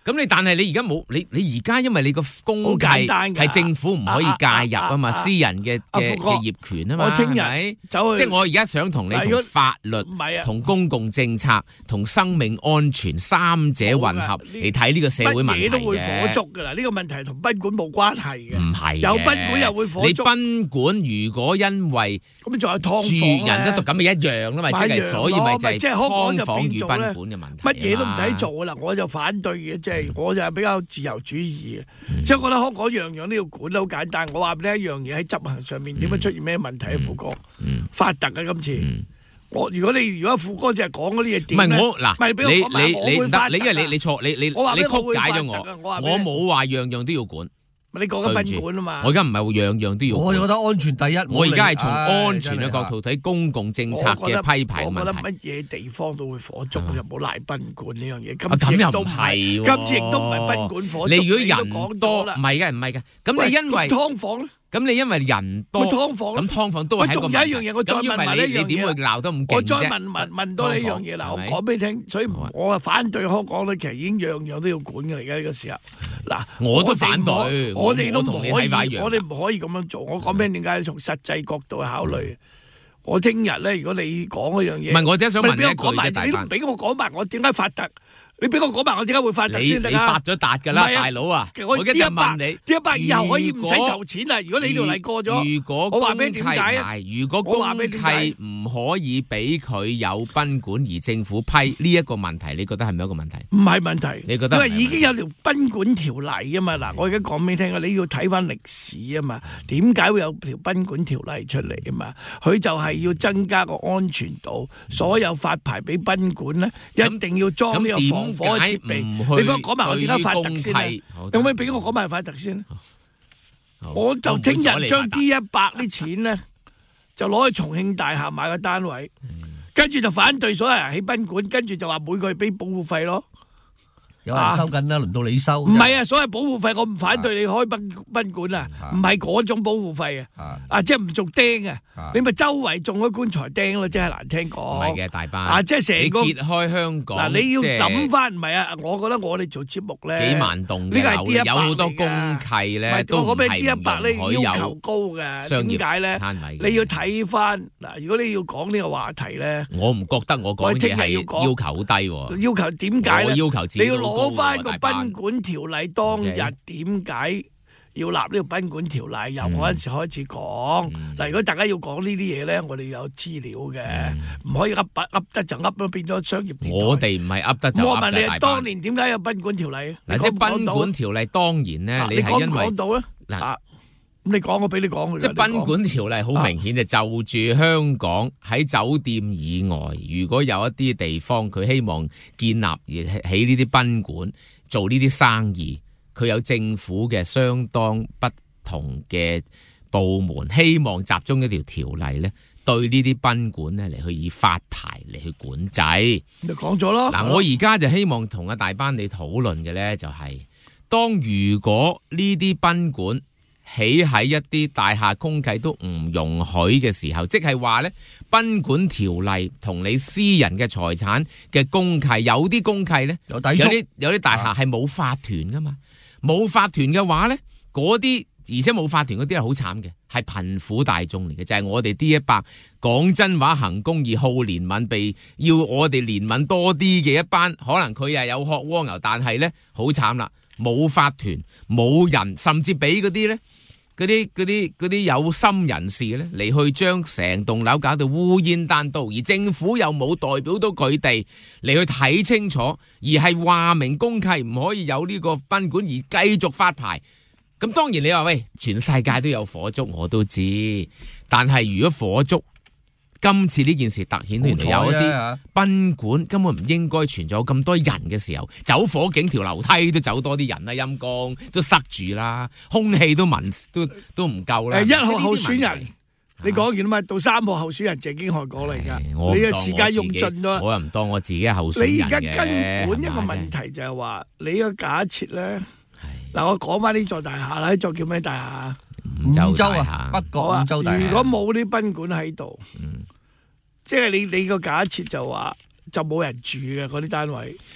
咁你但係你而家冇你你而家因為你個公契係政府唔可以介入啊嘛，私人嘅嘅嘅業權啊嘛， 我聽日係咪？ 走去即係我而家想同你同法律、同公共政策、同生命安全三者混合嚟睇呢個社會問題嘅。乜嘢都會火燭㗎啦！呢個問題同賓館冇關係嘅。 唔係有賓館又會火燭。 你賓館如果因為咁仲有劏房住人都讀咁咪一樣啦嘛，即係所以咪就係即係香港就劏房與賓變做咧館嘅問題。 乜嘢都唔使做㗎啦，我就反對嘅，即係我就係比較自由主義嘅，即係覺得香港樣樣都要管得好簡單。我話俾你一樣嘢喺執行上面點樣出現咩問題啊？富哥發達嘅今次。我如果你如果富哥淨係講嗰啲嘢點咧？ 唔係我嗱， 唔係俾我講埋，我你會發達。 你因為你你錯，你你我話俾你曲我會發達解咗我，我冇話樣樣都要管。 你講緊賓館啊嘛， 我而家唔係樣樣都要管。 我覺得安全第一。 我而家係從安全嘅角度睇公共政策嘅批評問題。 我覺得乜嘢地方都會火燭，就冇賴賓館呢樣嘢。 咁又唔係喎， 今次亦都唔係賓館火燭。 你如果人多，唔係嘅，唔係嘅。咁你因為劏房咧？ 咁你因為人多， 劏房咁劏房都係一個問題。 仲有一樣嘢，我再問埋呢樣嘢。 你點會鬧得咁勁啫？ 我再問問問多你一樣嘢嗱，我講俾你聽，所以我係反對香港咧，其實已經樣樣都要管嘅。而家呢個時候，嗱， 我都反對， 我哋都唔可以， 我哋唔可以咁樣做。我講俾你點解？從實際角度去考慮。我聽日咧，如果你講嗰樣嘢， 唔係我真係想問你一句啫，大你都唔俾我講埋，我點解發達？你俾我講埋，我點解會發達先得啊？ 你發咗達㗎啦，大佬啊！ 我而家就問你， 呢一百以後可以唔使籌錢啦。如果你條例過咗， 如果我話俾你點解啊？ 如果公契唔可以俾佢有賓館，而政府批呢一個問題，你覺得係咪一個問題？ 唔係問題， 你覺得？ 因為已經有條賓館條例啊嘛。嗱，我而家講俾你聽啊，你要睇翻歷史啊嘛。點解會有條賓館條例出嚟啊嘛？佢就係要增加個安全度，所有發牌俾賓館咧，一定要裝呢個防火嘅設備。你幫我講埋我點解發特先啊？有冇俾我講埋發特先？我就聽日將 D 一百啲錢咧，就攞去重慶大廈買個單位，跟住就反對所有人起賓館，跟住就話每個月俾保護費咯。 有人收緊啦，輪到你收。 唔係啊，所謂保護費我唔反對你開賓賓館啊，唔係嗰種保護費啊，啊即係唔做釘啊，你咪周圍種咗棺材釘咯，即係難聽講。 唔係嘅，大班啊，即係成個揭開香港。 嗱，你要諗翻唔係啊，我覺得我哋做節目咧， 幾萬棟嘅樓，有好多公契咧，都唔係唔許有要求高嘅。點解咧？ 你要睇翻嗱，如果你要講呢個話題咧， 我唔覺得我講嘢係要求好低喎。 要求點解咧？ 我要求自己都高。 攞翻個賓館條例當日點解要立呢個賓館條例？由嗰陣時開始講。嗱，如果大家要講呢啲嘢咧，我哋要有資料嘅，唔可以噏噏得就噏咯，變咗商業電台。 我哋唔係噏得就噏嘅。 我問你，當年點解有賓館條例？ 嗱，即係賓館條例當然咧，你係因為講到咧嗱。咁你講，我俾你講。 即係賓館條例好明顯就就住香港喺酒店以外，如果有一啲地方佢希望建立而起呢啲賓館做呢啲生意，佢有政府嘅相當不同嘅部門，希望集中一條條例咧，對呢啲賓館咧嚟去以發牌嚟去管制。 你講咗咯。 嗱，我而家就希望同阿大班你討論嘅咧，就係當如果呢啲賓館起喺一啲大廈公契都唔容許嘅時候，即係話咧，賓館條例同你私人嘅財產嘅公契，有啲公契咧，有啲有啲大廈係冇法團噶嘛，冇法團嘅話咧，嗰啲而且冇法團嗰啲係好慘嘅，係貧苦大眾嚟嘅，就係、是、我哋 D 一百講真話行公義好憐憫，被要我哋憐憫多啲嘅一班，可能佢又有殼蝸牛，但係咧好慘啦，冇法團冇人，甚至俾嗰啲咧。嗰啲嗰啲嗰啲有心人士咧嚟去將成棟樓搞到烏煙瘴都，而政府又冇代表到佢哋嚟去睇清楚，而係話明公契唔可以有呢個賓館而繼續發牌。咁當然你話喂，全世界都有火燭，我都知。但係如果火燭今次呢件事突顯原來有一啲賓館根本唔應該存在有咁多人嘅時候，走火警條樓梯都走多啲人啦，陰公都塞住啦，空氣都聞都都唔夠啦。 誒，一號候選人，你講完啦嘛？到三號候選人鄭經翰講嚟㗎，你嘅時間用盡咗。 我又唔當我自己係候選人嘅。 你而家根本一個問題就係話，你個假設咧，嗱我講翻呢座大廈啦，呢座叫咩大廈？ 五洲啊，北角五洲大廈。 如果冇啲賓館喺度，即係你你個假設就話就冇人住嘅嗰啲單位。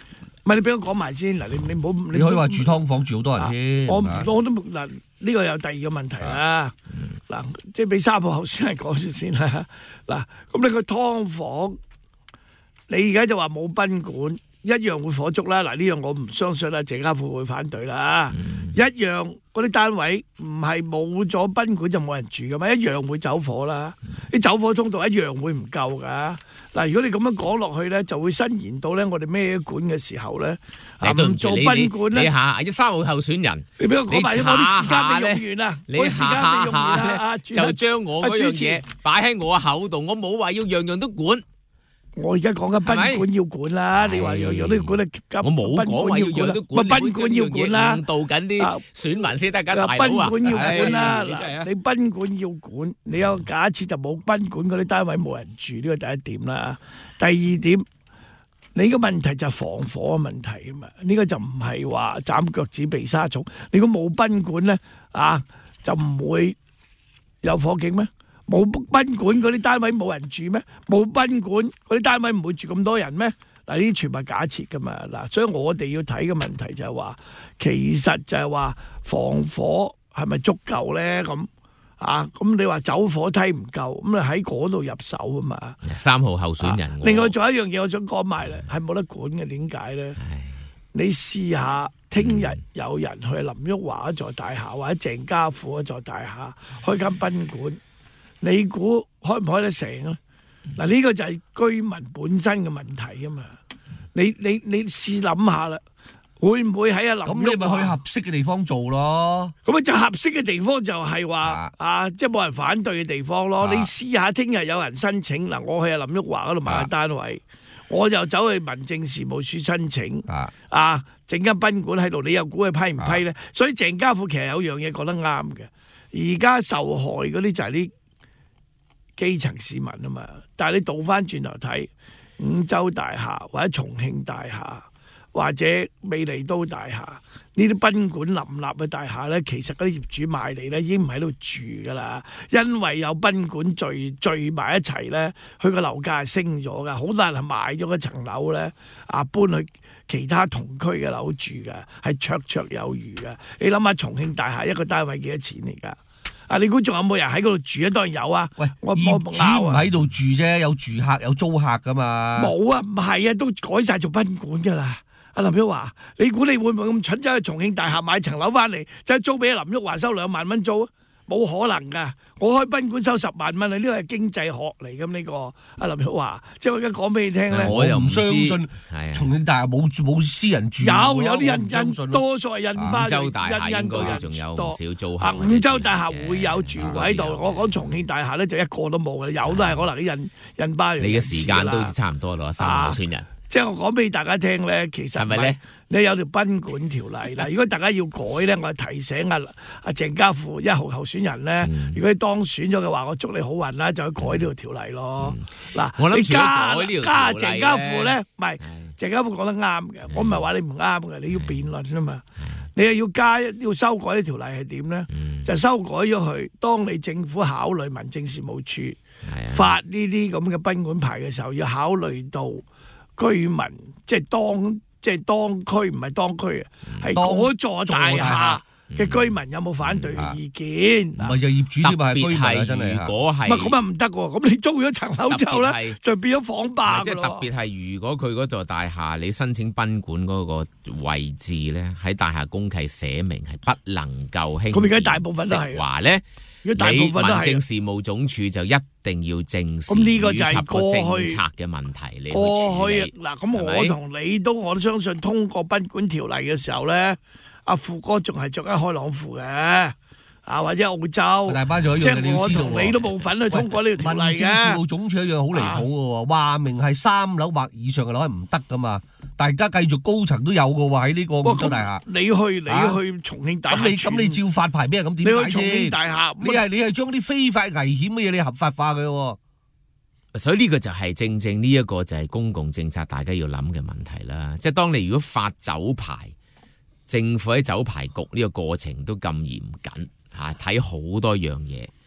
唔係你俾我講埋先嗱，你你唔好你可以話住劏房住好多人添。 我唔我都嗱呢個有第二個問題啦。嗱，即係俾三號候選人講先先啦。嗱，咁你個劏房，你而家就話冇賓館。一樣會火燭啦！嗱，呢樣我唔相信啦，鄭家富會反對啦。嗯、一樣嗰啲單位唔係冇咗賓館就冇人住噶嘛，一樣會走火啦。啲、嗯、走火通道一樣會唔夠噶。嗱，如果你咁樣講落去咧，就會伸延到咧我哋孭館嘅時候咧，唔做賓館咧。 你下一三號候選人， 你俾我講埋，我啲時間未用完啊！ 你我啲時間未用完啊！ 就將我嗰樣嘢擺喺我口度，我冇話要樣樣都管。 我而家講緊賓館要管啦，你話樣樣都要管， 我冇講話要樣都管， 咪賓館要管啦， 誤導緊啲選民先得㗎，大佬啊！ 賓館要管啦，嗱，你賓館要管，你有假設就冇賓館嗰啲單位冇人住，呢個第一點啦。第二點，你個問題就係防火嘅問題啊嘛，呢個就唔係話斬腳趾避沙蟲。你如果冇賓館咧，啊，就唔會有火警咩？冇賓館嗰啲單位冇人住咩？冇賓館嗰啲單位唔會住咁多人咩？嗱，呢啲全部係假設噶嘛。嗱，所以我哋要睇嘅問題就係話，其實就係話防火係咪足夠咧？咁啊，咁你話走火梯唔夠，咁你喺嗰度入手啊嘛。 三號候選人、啊。 另外仲有一樣嘢我想講埋咧，係冇得管嘅，點解咧？你試下聽日有人去林旭華一座大廈或者鄭家富一座大廈開間賓館。你估開唔開得成啊？嗱，呢個就係居民本身嘅問題啊嘛！你你你試諗下啦，會唔會喺阿林旭華？咁你咪去合適嘅地方做咯。 咁啊，就合適嘅地方就係話啊，即係冇人反對嘅地方咯。你試下聽日有人申請嗱，我去阿林旭華嗰度買個單位，我就走去民政事務處申請啊，整間賓館喺度，你又估佢批唔批咧？所以鄭家富其實有樣嘢講得啱嘅，而家受害嗰啲就係啲基層市民啊嘛，但係你倒翻轉頭睇五洲大廈或者重慶大廈或者美利都大廈呢啲賓館林立嘅大廈咧，其實嗰啲業主買嚟咧已經唔喺度住噶啦，因為有賓館聚聚埋一齊咧，佢個樓價係升咗噶，好多人係買咗嗰層樓咧啊，搬去其他同區嘅樓住噶，係綽綽有餘噶。你諗下重慶大廈一個單位幾多錢嚟噶？啊！你估仲有冇人喺嗰度住啊？當然有啊！ 喂， 我業主唔喺度住啫，有住客有租客噶嘛？ 冇啊，唔係啊，都改晒做賓館噶啦。阿林旭華，你估你會唔會咁蠢走去重慶大廈買層樓翻嚟，就租俾林旭華收兩萬蚊租啊？冇可能噶！我開賓館收十萬蚊啊！呢個係經濟學嚟咁呢個。阿林旭華，即係我而家講俾你聽咧， 我又唔相信重慶大廈冇冇私人住。 有有啲人印，多數係印巴五洲大廈應該都仲有唔少租客。 五洲大廈會有住戶喺度，我講重慶大廈咧就一個都冇嘅，有都係可能啲印印巴。 你嘅時間都差唔多啦，三號選人。 即係我講俾大家聽咧，其實係咪咧？你有條賓館條例啦，如果大家要改咧，我提醒阿阿鄭家富一號候選人咧，嗯、如果你當選咗嘅話，我祝你好運啦，就去改呢條條例咯。嗱、嗯，你加加鄭家富咧，唔係鄭家富講得啱嘅，我唔係話你唔啱嘅，你要辯論啊嘛。你又要加要修改呢條例係點咧？嗯、就修改咗佢，當你政府考慮民政事務處發呢啲咁嘅賓館牌嘅時候，要考慮到居民即係當即係當區唔係當區啊，係嗰座大廈嘅居民有冇反對嘅意見？ 唔係就業主啲咪係居民啊，真係。 如果係唔係咁啊唔得喎，咁你租咗層樓之後咧，就變咗房霸即係特別係如果佢嗰座大廈你申請賓館嗰個位置咧，喺大廈公契寫明係不能夠興。 咁而家大部分都係話咧。 如果大部分都係民政事務總署就一定要正視， 咁呢個就係過去政策嘅問題。你過去嗱，咁我同你都我都相信通過賓館條例嘅時候咧，阿富哥仲係着緊開朗褲嘅。啊，或者澳洲， 大班就一樣， 即係我同你都冇份去通過呢條條例嘅。 民政事務總署一樣好離譜嘅喎，話明係三樓或以上嘅樓係唔得噶嘛，大家繼續高層都有嘅喎喺呢個五洲大廈。 你去你去重慶大廈， 咁你咁你照發牌俾人咁點解先？ 你去重慶大廈， 你係你係將啲非法危險嘅嘢你合法化嘅喎。 所以呢個就係正正呢一個就係公共政策大家要諗嘅問題啦。即係當你如果發酒牌，政府喺酒牌局呢個過程都咁嚴謹。嚇睇好多樣嘢，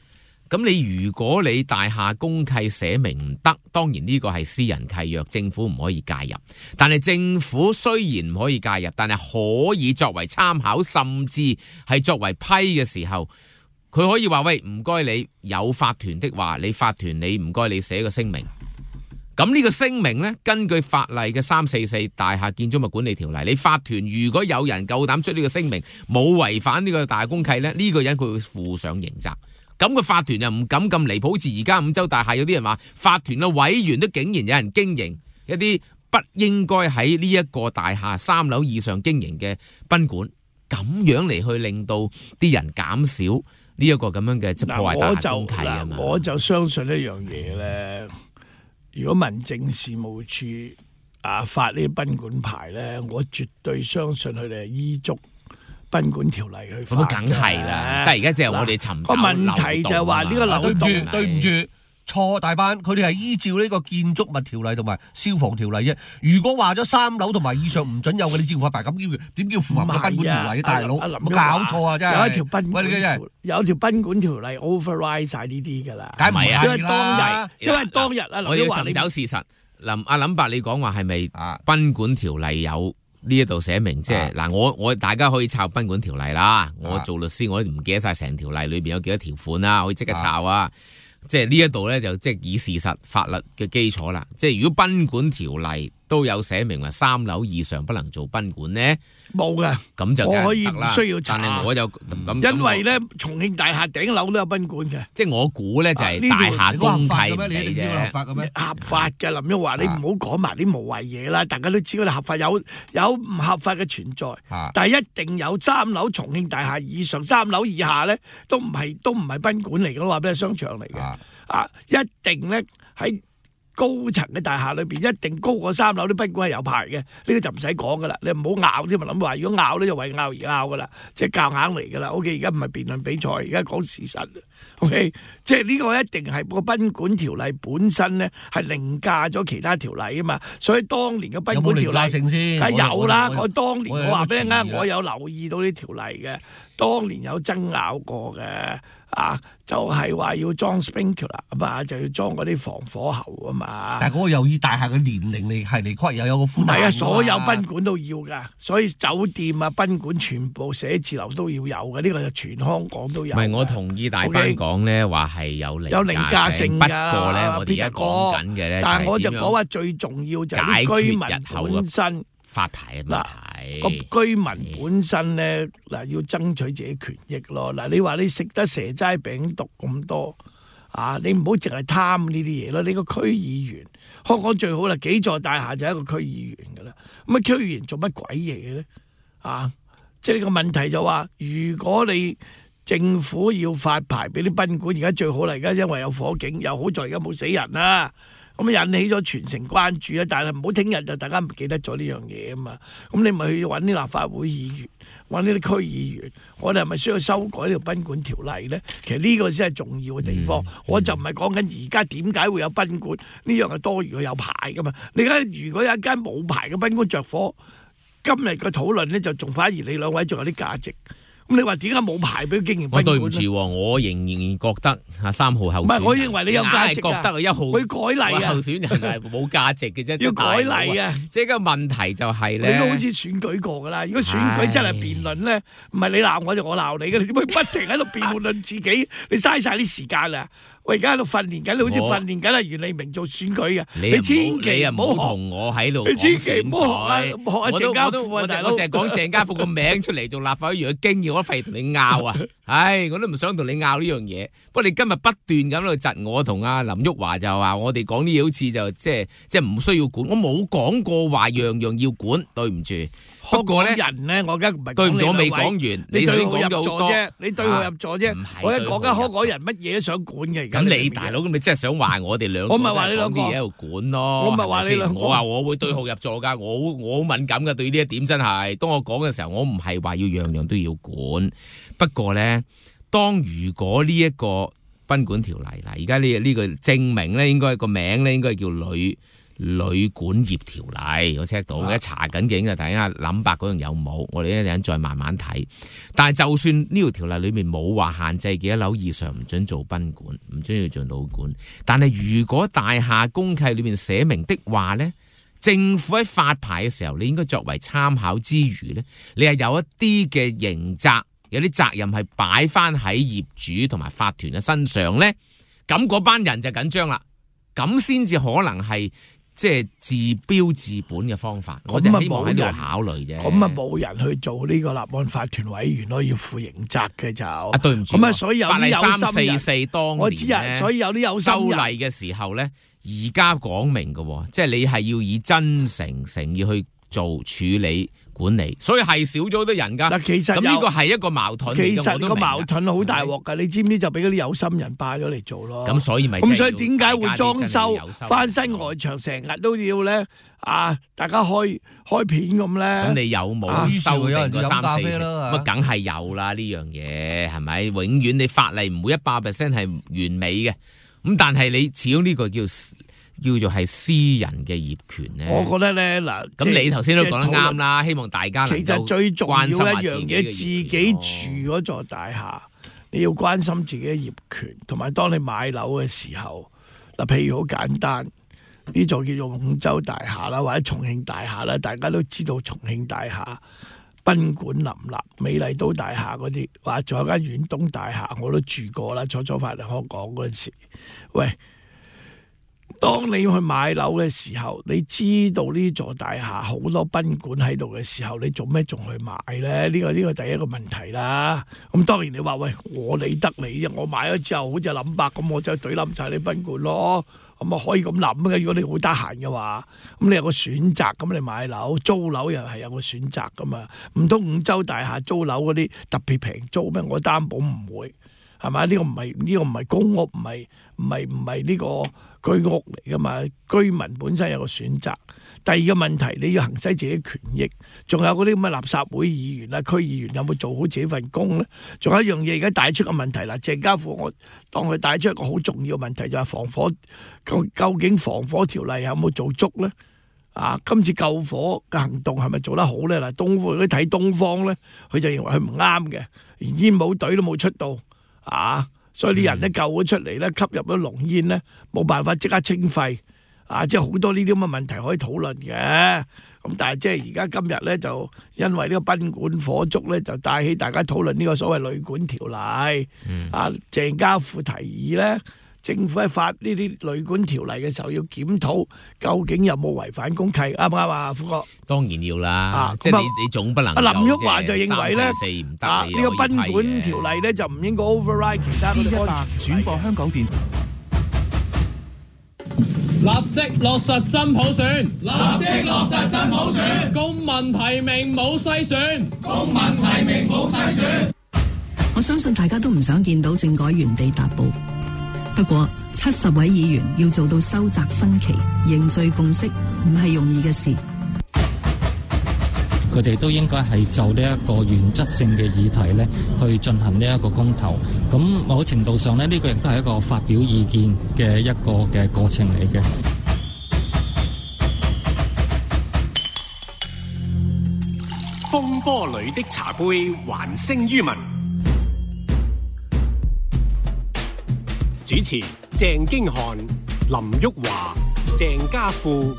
咁你如果你大廈公契寫明唔得，當然呢個係私人契約，政府唔可以介入。但係政府雖然唔可以介入，但係可以作為參考，甚至係作為批嘅時候，佢可以話：喂，唔該你有法團的話，你法團你唔該你寫個聲明。咁呢個聲明呢，根據法例嘅三四四大廈建築物管理條例，你法團如果有人夠膽出呢個聲明，冇違反呢個大廈公契呢，呢、呢個人佢會負上刑責。咁個法團又唔敢咁離譜，好似而家五洲大廈有啲人話，法團嘅委員都竟然有人經營一啲不應該喺呢一個大廈三樓以上經營嘅賓館，咁樣嚟去令到啲人減少呢一個咁樣嘅即係破壞大廈公契啊嘛。 我就相信一樣嘢咧，如果民政事務處啊發呢啲賓館牌咧，我絕對相信佢哋係依足賓館條例去發嘅。 咁梗係啦，但係而家即係我哋尋找個問題就係話呢個漏洞， 對唔住，對唔住。錯大班，佢哋係依照呢個建築物條例同埋消防條例啫。如果話咗三樓同埋以上唔準有嘅，你照發牌，咁叫點叫符合賓館條例？大佬冇搞錯啊！真係有一條賓館條，有條賓館條例 override 晒呢啲㗎啦。 梗係唔係啊？ 因為當日，因為當日啊， 我要尋找事實。林阿林伯，你講話係咪賓館條例有呢一度寫明？即係嗱，我我大家可以抄賓館條例啦。我做律師，我都唔記得晒成條例裏邊有幾多條款啦，可以即刻抄啊！即係呢一度咧，就即係以事實法律嘅基礎啦。即係如果賓館條例都有寫明話三樓以上不能做賓館呢， 冇㗎， 咁就我可以唔需要查。 但係我就咁， 因為咧重慶大廈頂樓都有賓館嘅。 即係我估咧就係大廈公契嚟嘅。 合法嘅咩？合法嘅，林旭華，你唔好講埋啲無謂嘢啦。大家都知嗰啲合法有有唔合法嘅存在，但係一定有三樓重慶大廈以上，三樓以下咧都唔係都唔係賓館嚟嘅，我話俾你商場嚟嘅。啊！一定咧喺高層嘅大廈裏邊，一定高過三樓啲賓館係有牌嘅，呢、這個就唔使講噶啦。你唔好拗添，咪諗話如果拗咧就為拗而拗噶啦，即係夾硬嚟噶啦。O K， 而家唔係辯論比賽，而家講事實。O K， 即係呢個一定係個賓館條例本身咧係凌駕咗其他條例啊嘛。所以當年嘅賓館條例係有啦。我當年我話俾你聽，我有留意到啲條例嘅，當年有爭拗過嘅。啊，就係、是、話要裝 sprinkler 啊嘛，就要裝嗰啲防火喉啊嘛。 但係嗰個又以大廈嘅年齡嚟係嚟規，又有個寬。唔係啊，所有賓館都要㗎，所以酒店啊、賓館全部寫字樓都要有嘅。呢、這個就全香港都有。唔係， 我同意大班講咧，話係有凌有凌駕性㗎。 不過咧，我哋而家講緊嘅咧， 但係我就講話最重要就係居民本身。 發牌嘅問題， 個居民本身咧嗱要爭取自己權益咯。嗱，你話你食得蛇齋餅毒咁多啊，你唔好淨係貪呢啲嘢咯。你個區議員，香港最好啦，幾座大廈就係一個區議員噶啦。咁啊，區議員做乜鬼嘢嘅咧？啊，即係呢個問題就話，如果你政府要發牌俾啲賓館，而家最好啦。而家因為有火警，又好在而家冇死人啦。咁引起咗全城關注啊！但係唔好聽日就大家唔記得咗呢樣嘢啊嘛！咁你咪去揾啲立法會議員，揾呢啲區議員，我哋係咪需要修改呢條賓館條例咧？其實呢個先係重要嘅地方。嗯、我就唔係講緊而家點解會有賓館呢樣係多餘，佢有牌噶嘛？你而家如果有一間冇牌嘅賓館着火，今日嘅討論咧就仲反而你兩位仲有啲價值。咁你話點解冇牌俾經營賓館？ 我對唔住，我仍然覺得嚇三號候選人， 唔係，我認為你有價值啊！ 覺得一號佢改例啊！ 候選人係冇價值嘅啫， 要改例啊！ 即係個問題就係咧， 你都好似選舉過㗎啦。如果選舉真係辯論咧，唔係你鬧我就我鬧你嘅，你點會不停喺度辯論自己？你嘥晒啲時間啊！我而家喺度訓練緊，你好似訓練緊啊袁利明做選舉嘅，你千祈唔好同我喺度， 你千祈唔好學學阿鄭家富啊大佬， 我淨係講鄭家富個名出嚟做立法會議員嘅經驗，我都費同你拗啊！唉，我都唔想同你拗呢樣嘢。不過你今日不斷咁喺度窒我同阿林旭華，就話我哋講啲嘢好似就即係即係唔需要管，我冇講過話樣樣要管，對唔住。不過咧， 人咧，我而家唔係對唔住，我未講完，你頭先講咗好多啫， 你對號入座啫。我而家講緊香港人乜嘢都想管嘅。 咁你大佬咁，你真係想話我哋兩個？ 我唔係話你兩個啲嘢喺度管咯。 我唔係話你兩個。 我話我會對號入座㗎，我我好敏感㗎，對呢一點真係。當我講嘅時候，我唔係話要樣樣都要管。不過咧，當如果呢一個賓館條例嗱，而家呢呢個證明咧，應該個名咧應該叫旅旅館業條例，我 check 到，我而家查緊究竟就睇下諗白嗰樣有冇，我哋一陣再慢慢睇。但係就算呢條條例裏面冇話限制幾多樓以上唔准做賓館，唔准要做旅館，但係如果大廈公契裏面寫明的話呢，政府喺發牌嘅時候，你應該作為參考之餘呢，你係有一啲嘅刑責，有啲責任係擺翻喺業主同埋法團嘅身上呢。咁嗰班人就緊張啦，咁先至可能係。即係治標治本嘅方法，我就希望喺度考慮啫。 咁啊冇人去做呢個立案法團委員咯，要負刑責嘅就。啊對唔住， 咁啊所以有啲有心人， 三四四當年我知啊，所以有啲有心人修例嘅時候咧，而家講明嘅，即係你係要以真誠誠意去做處理。管理，所以係少咗好多人㗎。 嗱，其實咁呢個係一個矛盾嚟嘅， 其實個矛盾好大鑊㗎。你知唔知就俾嗰啲有心人霸咗嚟做咯？ 咁所以咪咁所以點解會裝修翻新外牆成日都要咧？啊，大家開開片咁咧？ 咁你有冇修定個三四成？咁梗係有啦，呢樣嘢係咪？永遠你法例唔會一百 percent 係完美嘅。咁但係你始終呢個叫。叫做係私人嘅業權咧， 我覺得咧嗱， 咁你頭先都講得啱啦，希望大家能夠其實最重要一樣嘢，自己己住嗰座大廈，你要關心自己嘅業權，同埋當你買樓嘅時候，嗱，譬如好簡單，呢座叫做廣州大廈啦，或者重慶大廈啦，大家都知道重慶大廈賓館林立，美麗都大廈嗰啲，或仲有間遠東大廈，我都住過啦，初初翻嚟香港嗰陣時，喂。當你去買樓嘅時候，你知道呢座大廈好多賓館喺度嘅時候，你做咩仲去買呢？呢個呢個第一個問題啦。咁當然你話喂，我理得你啫，我買咗之後好似諗白咁，我就懟冧晒你賓館咯。咁啊可以咁諗嘅，如果你好得閒嘅話，咁你有個選擇，咁你買樓租樓又係有個選擇噶嘛。唔通五洲大廈租樓嗰啲特別平租咩？我擔保唔會，係咪？呢個唔係呢個唔係公屋，唔係唔係唔係呢個。居屋嚟噶嘛，居民本身有個選擇。第二個問題，你要行使自己權益，仲有嗰啲咁嘅垃圾會議員啦、區議員有冇做好自己份工咧？仲有一樣嘢而家帶出個問題啦，鄭家富我當佢帶出一個好重要嘅問題，就係防火究究竟防火條例有冇做足咧？啊，今次救火嘅行動係咪做得好咧？嗱，東方睇東方咧，佢就認為佢唔啱嘅，連煙霧隊都冇出到啊！所以啲人咧救咗出嚟咧，吸入咗濃煙咧，冇辦法即刻清肺啊！即係好多呢啲咁嘅問題可以討論嘅。咁但係即係而家今日咧，就因為呢個賓館火燭咧，就帶起大家討論呢個所謂旅館條例。嗯、啊，鄭家富提議咧，政府喺發呢啲旅館條例嘅時候，要檢討究竟有冇違反公契，啱唔啱啊？富哥， 當然要啦， 啊、 即係你你總不能阿林旭華就認為咧， 啊呢、 呢個賓館條例咧就唔應該 override 其他嗰啲安排。 轉播香港電立即落實真普選， 立即落實真普選， 公民提名冇篩選， 公民提名冇篩選。 我相信大家都唔想見到政改原地踏步。不過七十位議員要做到收窄分歧、凝聚共識，唔係容易嘅事。 佢哋都應該係就呢一個原則性嘅議題咧，去進行呢一個公投。咁某程度上咧，呢個亦都係一個發表意見嘅一個嘅過程嚟嘅。 風波裏的茶杯，還聲於民。主持鄭經翰、林旭華、鄭家富。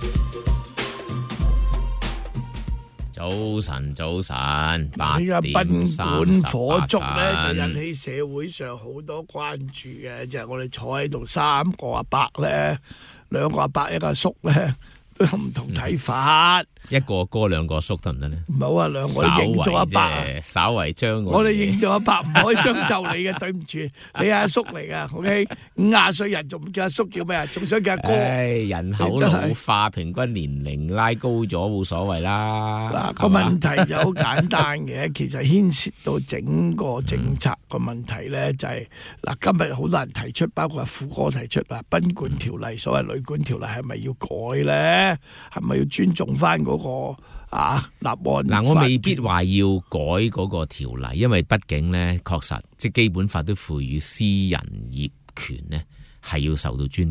早晨，早晨，八點賓館火燭咧，就引起三社會上好多關注嘅，就係、是、我哋坐喺度三個阿伯咧，兩個阿伯一個阿叔咧，都有唔同睇法。 一個哥兩個叔得唔得咧？ 唔好啊，兩個認咗阿伯啊， 稍為將我哋認咗阿伯，唔可以將就你嘅，對唔住，你係阿叔嚟噶 ，OK？ 五廿歲人仲唔叫阿叔叫咩啊？仲想叫阿哥？ 唉，人口老化，平均年齡拉高咗，冇所謂啦。 嗱，個問題就好簡單嘅，其實牽涉到整個政策個問題咧，就係嗱，今日好多人提出，包括阿富哥提出啦，賓館條例，所謂旅館條例係咪要改咧？係咪要尊重翻嗰個啊立案？ 嗱，我未必話要改嗰個條例，因為畢竟咧，確實即係基本法都賦予私人業權咧係要受到尊重。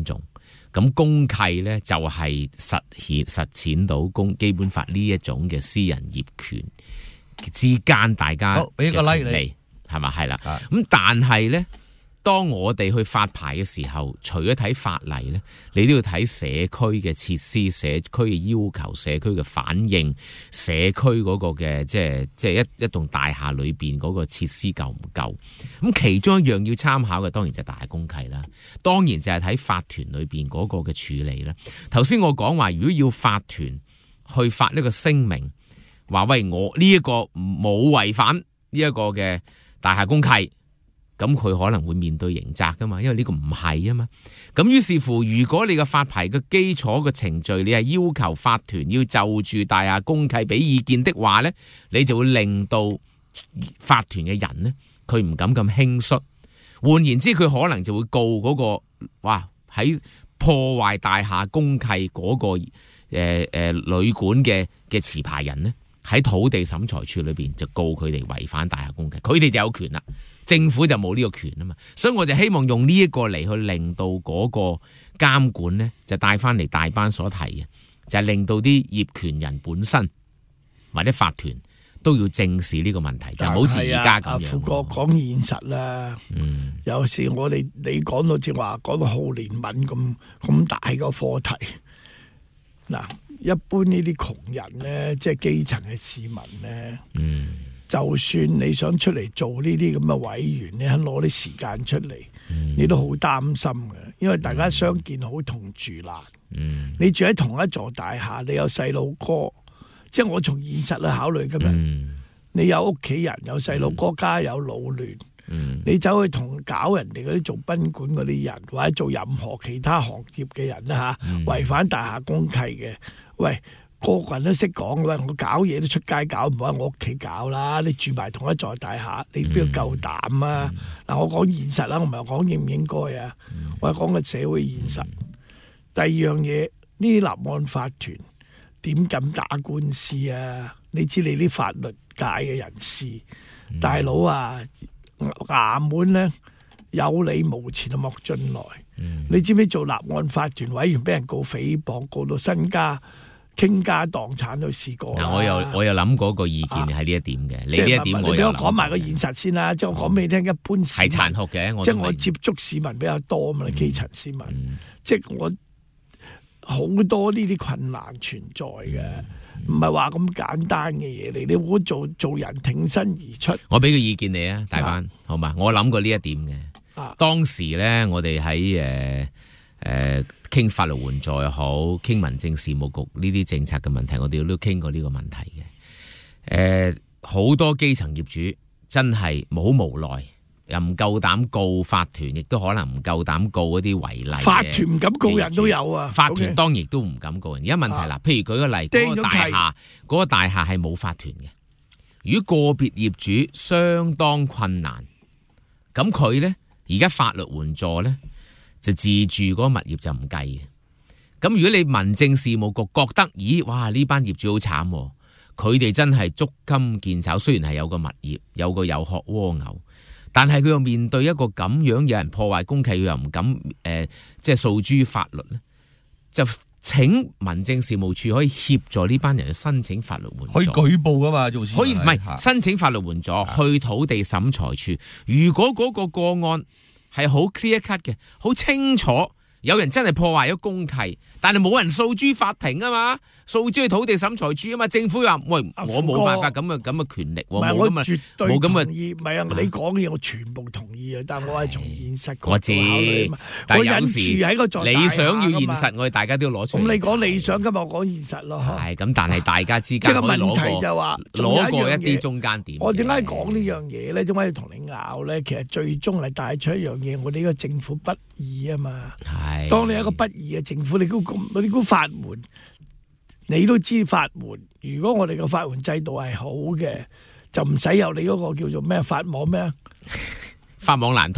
咁公契咧就係實現實踐到公基本法呢一種嘅私人業權之間大家俾個 like 你係嘛係啦。咁但係咧，當我哋去發牌嘅時候，除咗睇法例咧，你都要睇社區嘅設施、社區嘅要求、社區嘅反應、社區嗰個嘅即係即係一一棟大廈裏邊嗰個設施夠唔夠？咁其中一樣要參考嘅當然就係大廈公契啦，當然就係睇法團裏邊嗰個嘅處理啦。頭先我講話，如果要法團去發呢個聲明，話喂我呢一個冇違反呢一個嘅大廈公契。咁佢可能會面對刑責噶嘛，因為呢個唔係啊嘛。咁於是乎，如果你嘅發牌嘅基礎嘅程序，你係要求法團要就住大廈公契俾意見的話呢，你就會令到法團嘅人呢，佢唔敢咁輕率。換言之，佢可能就會告嗰、那個哇喺破壞大廈公契嗰、那個誒誒、呃呃、旅館嘅嘅持牌人呢，喺土地審裁處裏邊就告佢哋違反大廈公契，佢哋就有權啦。政府就冇呢個權啊嘛，所以我就希望用呢一個嚟去令到嗰個監管呢，就帶翻嚟大班所提嘅，就係、是、令到啲業權人本身或者法團都要正視呢個問題，就唔好似而家咁樣。 富哥講現實啦，嗯、有時我哋你講到正話講到浩年敏咁咁大個課題，嗱，一般呢啲窮人呢，即係基層嘅市民呢。嗯就算你想出嚟做呢啲咁嘅委員，你肯攞啲時間出嚟，嗯、你都好擔心嘅，因為大家相見好同住難。嗯、你住喺同一座大廈，你有細路哥，即係我從現實去考慮今日，嗯、你有屋企人，有細路哥，家有老嫩，嗯、你走去同搞人哋嗰啲做賓館嗰啲人，或者做任何其他行業嘅人啦嚇，嗯、違反大廈公契嘅，喂。個個人都識講啦，我搞嘢都出街搞，唔好喺我屋企搞啦。你住埋同一座大廈，你邊度夠膽啊？嗱、嗯，我講現實啦，我唔係講應唔應該啊，嗯、我係講個社會現實。嗯、第二樣嘢，呢啲立案法團點敢打官司啊？你知你啲法律界嘅人士，嗯、大佬啊，衙門咧有理無錢就莫進來。嗯、你知唔知做立案法團委員俾人告誹謗，告到身家？傾家蕩產都試過啦。 我又我又諗過個意見係呢一點嘅，啊、你呢一點我又諗。你俾我講埋個現實先啦，即係我講俾你聽，一般市民係殘酷嘅，即係我接觸市民比較多嘛，嗯、基層市民，嗯、即係我好多呢啲困難存在嘅，唔係話咁簡單嘅嘢嚟。你會做做人挺身而出。 我俾個意見你啊，大班，啊、好嘛？我諗過呢一點嘅。啊、當時咧，我哋喺誒誒。傾法律援助又好，傾民政事務局呢啲政策嘅問題，我哋都傾過呢個問題嘅。誒、呃，好多基層業主真係好無奈，又唔夠膽告法團，亦都可能唔夠膽告嗰啲違例嘅。 法團唔敢告人都有啊， 法團當然都唔敢告人。而家問題啦，啊、譬如舉個例，嗰、那個大廈，嗰、那個大廈係冇法團嘅。如果個別業主相當困難，咁佢咧而家法律援助咧？就自住嗰個物業就唔計嘅，咁如果你民政事務局覺得，咦，哇呢班業主好慘，佢哋真係捉襟見肘，雖然係有個物業，有個有殼蝸牛，但係佢又面對一個咁樣有人破壞公契，佢又唔敢誒、呃，即係訴諸法律咧，就請民政事務處可以協助呢班人去申請法律援助， 可以舉報噶嘛，做事可以唔係申請法律援助去土地審裁處，如果嗰個個案係好 clear cut 嘅，好清楚，有人真係破壞咗公契，但係冇人訴諸法庭啊嘛，訴諸去土地審裁處啊嘛，政府話喂，我冇辦法咁嘅咁嘅權力，冇咁嘅絕對冇咁嘅， 唔係啊，你講嘅嘢我全部同意啊，但係我係從現實角度考慮。 我知，但係有時你想要現實，我哋大家都要攞出嚟。 咁你講理想，今日我講現實咯。 係咁，但係大家之間可以攞過攞過一啲中間點。 我點解講呢樣嘢咧？點解要同你拗咧？其實最終係帶出一樣嘢，我哋呢個政府不義啊嘛。係。當你一個不義嘅政府，你估咁，你估法援？你都知法援，如果我哋個法援制度係好嘅，就唔使有你嗰個叫做咩法網咩啊？ 法網難逃啊！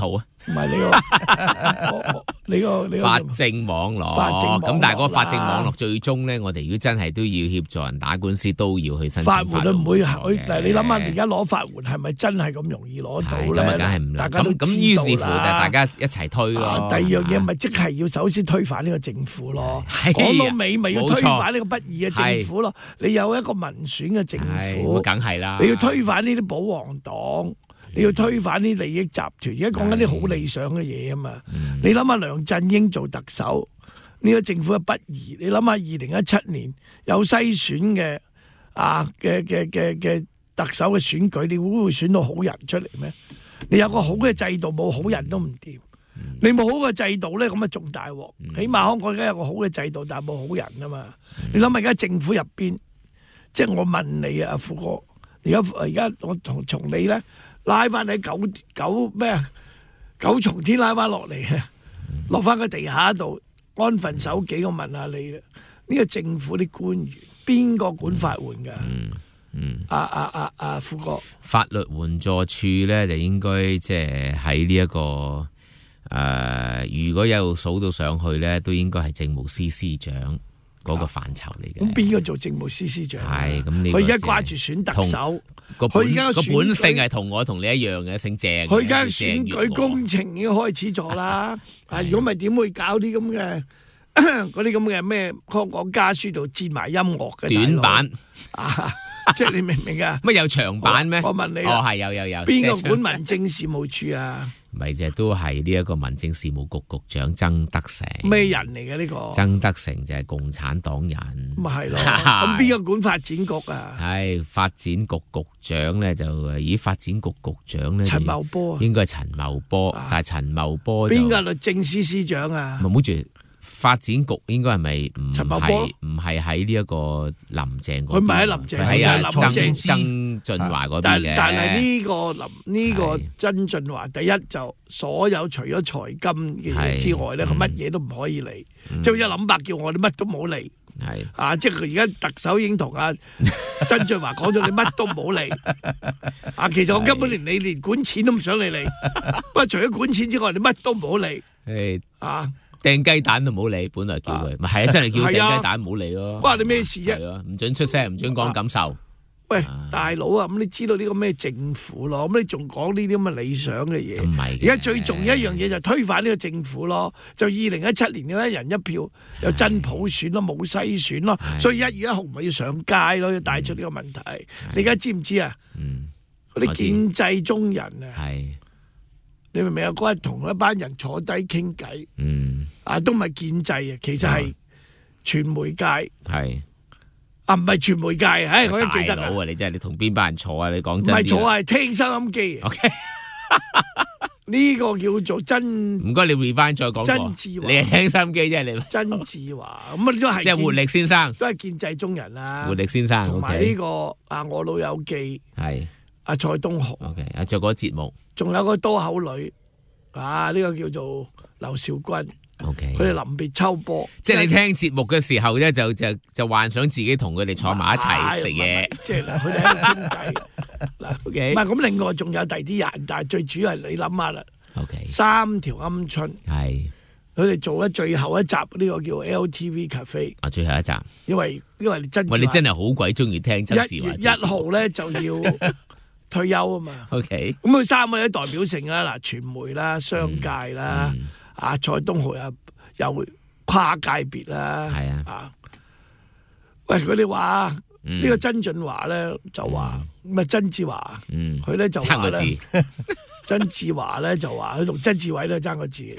唔係你個你個你個法政網絡， 法政網絡咁但係嗰個法政網絡最終咧，我哋如果真係都要協助人打官司，都要去申請法援都唔會， 法律援助嘅但係你諗下，而家攞法援係咪真係咁容易攞到咧？ 咁啊，梗係唔啦。咁咁於是乎就大家一齊推咯。 啊第二樣嘢咪即係要首先推反呢個政府咯。 係講到尾咪要推反呢個不義嘅冇錯政府咯。你有一個民選嘅政係府， 咁梗係啦你要推反呢啲保皇黨。你要推翻啲利益集團，而家講緊啲好理想嘅嘢啊嘛！ 嗯、 你諗下梁振英做特首，呢、呢個政府嘅不義。你諗下二零一七年有篩選嘅啊嘅嘅嘅嘅特首嘅選舉，你會唔會選到好人出嚟咩？你有個好嘅制度，冇好人都唔掂。嗯、你冇好嘅制度咧，咁啊仲大鑊。嗯、起碼香港而家有個好嘅制度，但係冇好人啊嘛。嗯、你諗下而家政府入邊，即係我問你啊，阿富哥，而家而家我同從你咧。拉翻喺九九咩啊？九重天拉翻落嚟啊！落翻個地下度安分守己。我問下你啦，呢、這個政府啲官員邊個管法援㗎？ 嗯嗯， 阿阿阿阿富哥， 法律援助處咧就應該即係喺呢一個誒、呃，如果有數到上去咧，都應該係政務司司長嗰個範疇嚟嘅。 咁邊個做政務司司長？ 係咁，呢佢而家掛住選特首。 佢而家個本性係同我同你一樣嘅，姓鄭。 佢而家選舉工程已經開始咗啦。啊，如果唔係點會搞啲咁嘅嗰啲咁嘅咩香港家書度墊埋音樂嘅短版啊？即係你明唔明啊？ 乜有長版咩？ 我問你哦，係有有有。 邊個管民政事務處啊？ 咪就都係呢一個民政事務局局長曾德成。 咩人嚟嘅呢個？ 曾德成就係共產黨人。 咪係咯。咁邊個管發展局啊？ 係發展局局長咧就咦發展局局長咧？ 陳茂波啊。 應該係陳茂波，啊、但係陳茂波邊個律政司司長啊？ 咪冇住。發展局應該係咪唔係唔係喺呢一個林鄭嗰邊？ 佢唔係喺林鄭， 喺啊曾曾曾俊華嗰邊嘅。 但係呢個林呢個曾俊華，第一就所有除咗財金嘅嘢之外咧，佢乜嘢都唔可以理。即係一諗白叫我哋乜都冇理。 係啊，即係佢而家特首已經同阿曾俊華講咗，你乜都唔好理。啊，其實我根本連你連管錢都唔想理你。不過除咗管錢之外，你乜都唔好理。 誒啊！ 掟雞蛋都唔好理，本來叫佢，咪係啊，真係叫掟雞蛋唔好理咯。 關你咩事啫？ 唔准出聲，唔准講感受。 喂，大佬啊，咁你知道呢個咩政府咯？咁你仲講呢啲咁嘅理想嘅嘢？ 唔係。 而家最重要一樣嘢就推翻呢個政府咯。就二零一七年嘅一人一票有真普選咯，冇篩選咯，所以一月一號咪要上街咯，要帶出呢個問題。你而家知唔知啊？ 嗯。 嗰啲建制中人啊。 係。 你明唔明啊？嗰日同一班人坐低傾偈， 嗯， 啊都唔係建制啊，其實係傳媒界， 係啊唔係傳媒界，唉我都記得大佬啊！你真係你同邊班人坐啊？你講真， 唔係坐係聽收音機。 OK， 呢個叫做真， 唔該你 rewind 再講。 曾志華， 你係聽收音機啫，你曾志華咁啊，都係即係活力先生， 都係建制中人啦。 活力先生同埋呢個啊，我老友記係阿蔡東豪。 OK， 啊做嗰個節目。 仲有個多口女啊！呢、這個叫做劉少君。 OK， 佢哋臨別秋波， 即係你聽節目嘅時候咧，就就就幻想自己同佢哋坐埋一齊食嘢， 即係佢哋喺度傾偈。嗱 ，OK， 唔係咁，另外仲有第二啲人，但係最主要係你諗下啦。 OK， 三條鵪鶉係佢哋做咗最後一集呢、這個叫 L T V Cafe。 啊，最後一集， 因為因為真， 喂，你真係好鬼中意聽曾志華。 一月一號咧就要退休啊嘛。 OK， 咁佢三個有代表性啦，嗱，傳媒啦、商界啦。嗯嗯啊！蔡東豪又又跨界別啦， 係啊！ 啊，喂，佢哋話呢個曾俊華咧就話咁啊，曾志華，佢咧就爭個字， 曾志華咧就話佢同曾志偉都爭個字。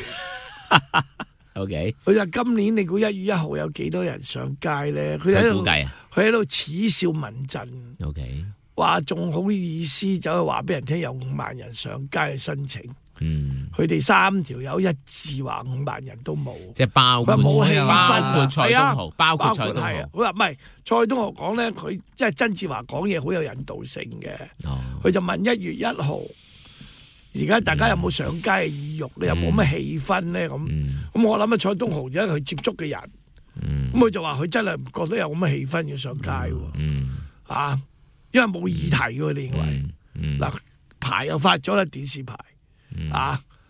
O K， 佢話今年你估一月一號有幾多人上街咧？佢喺度估計啊， 佢喺度恥笑民陣。 O K， 話仲好意思走去話俾人聽有五萬人上街去申請。 嗯， 佢哋三條友一致話五萬人都冇， 即係包括冇氣氛， 包括蔡東豪，包括蔡東豪。 佢話唔係蔡東豪講咧，佢即係曾志華講嘢好有引導性嘅。佢、哦、就問一月一號，而家大家有冇上街嘅意欲咧？嗯、有冇咩氣氛咧？咁咁、嗯、我諗啊，蔡東豪而家佢接觸嘅人，咁佢、嗯、就話佢真係唔覺得有咁嘅氣氛要上街喎。 嗯， 啊，因為冇議題嘅，佢哋認為嗱、嗯嗯、牌又發咗啦，電視牌。啊！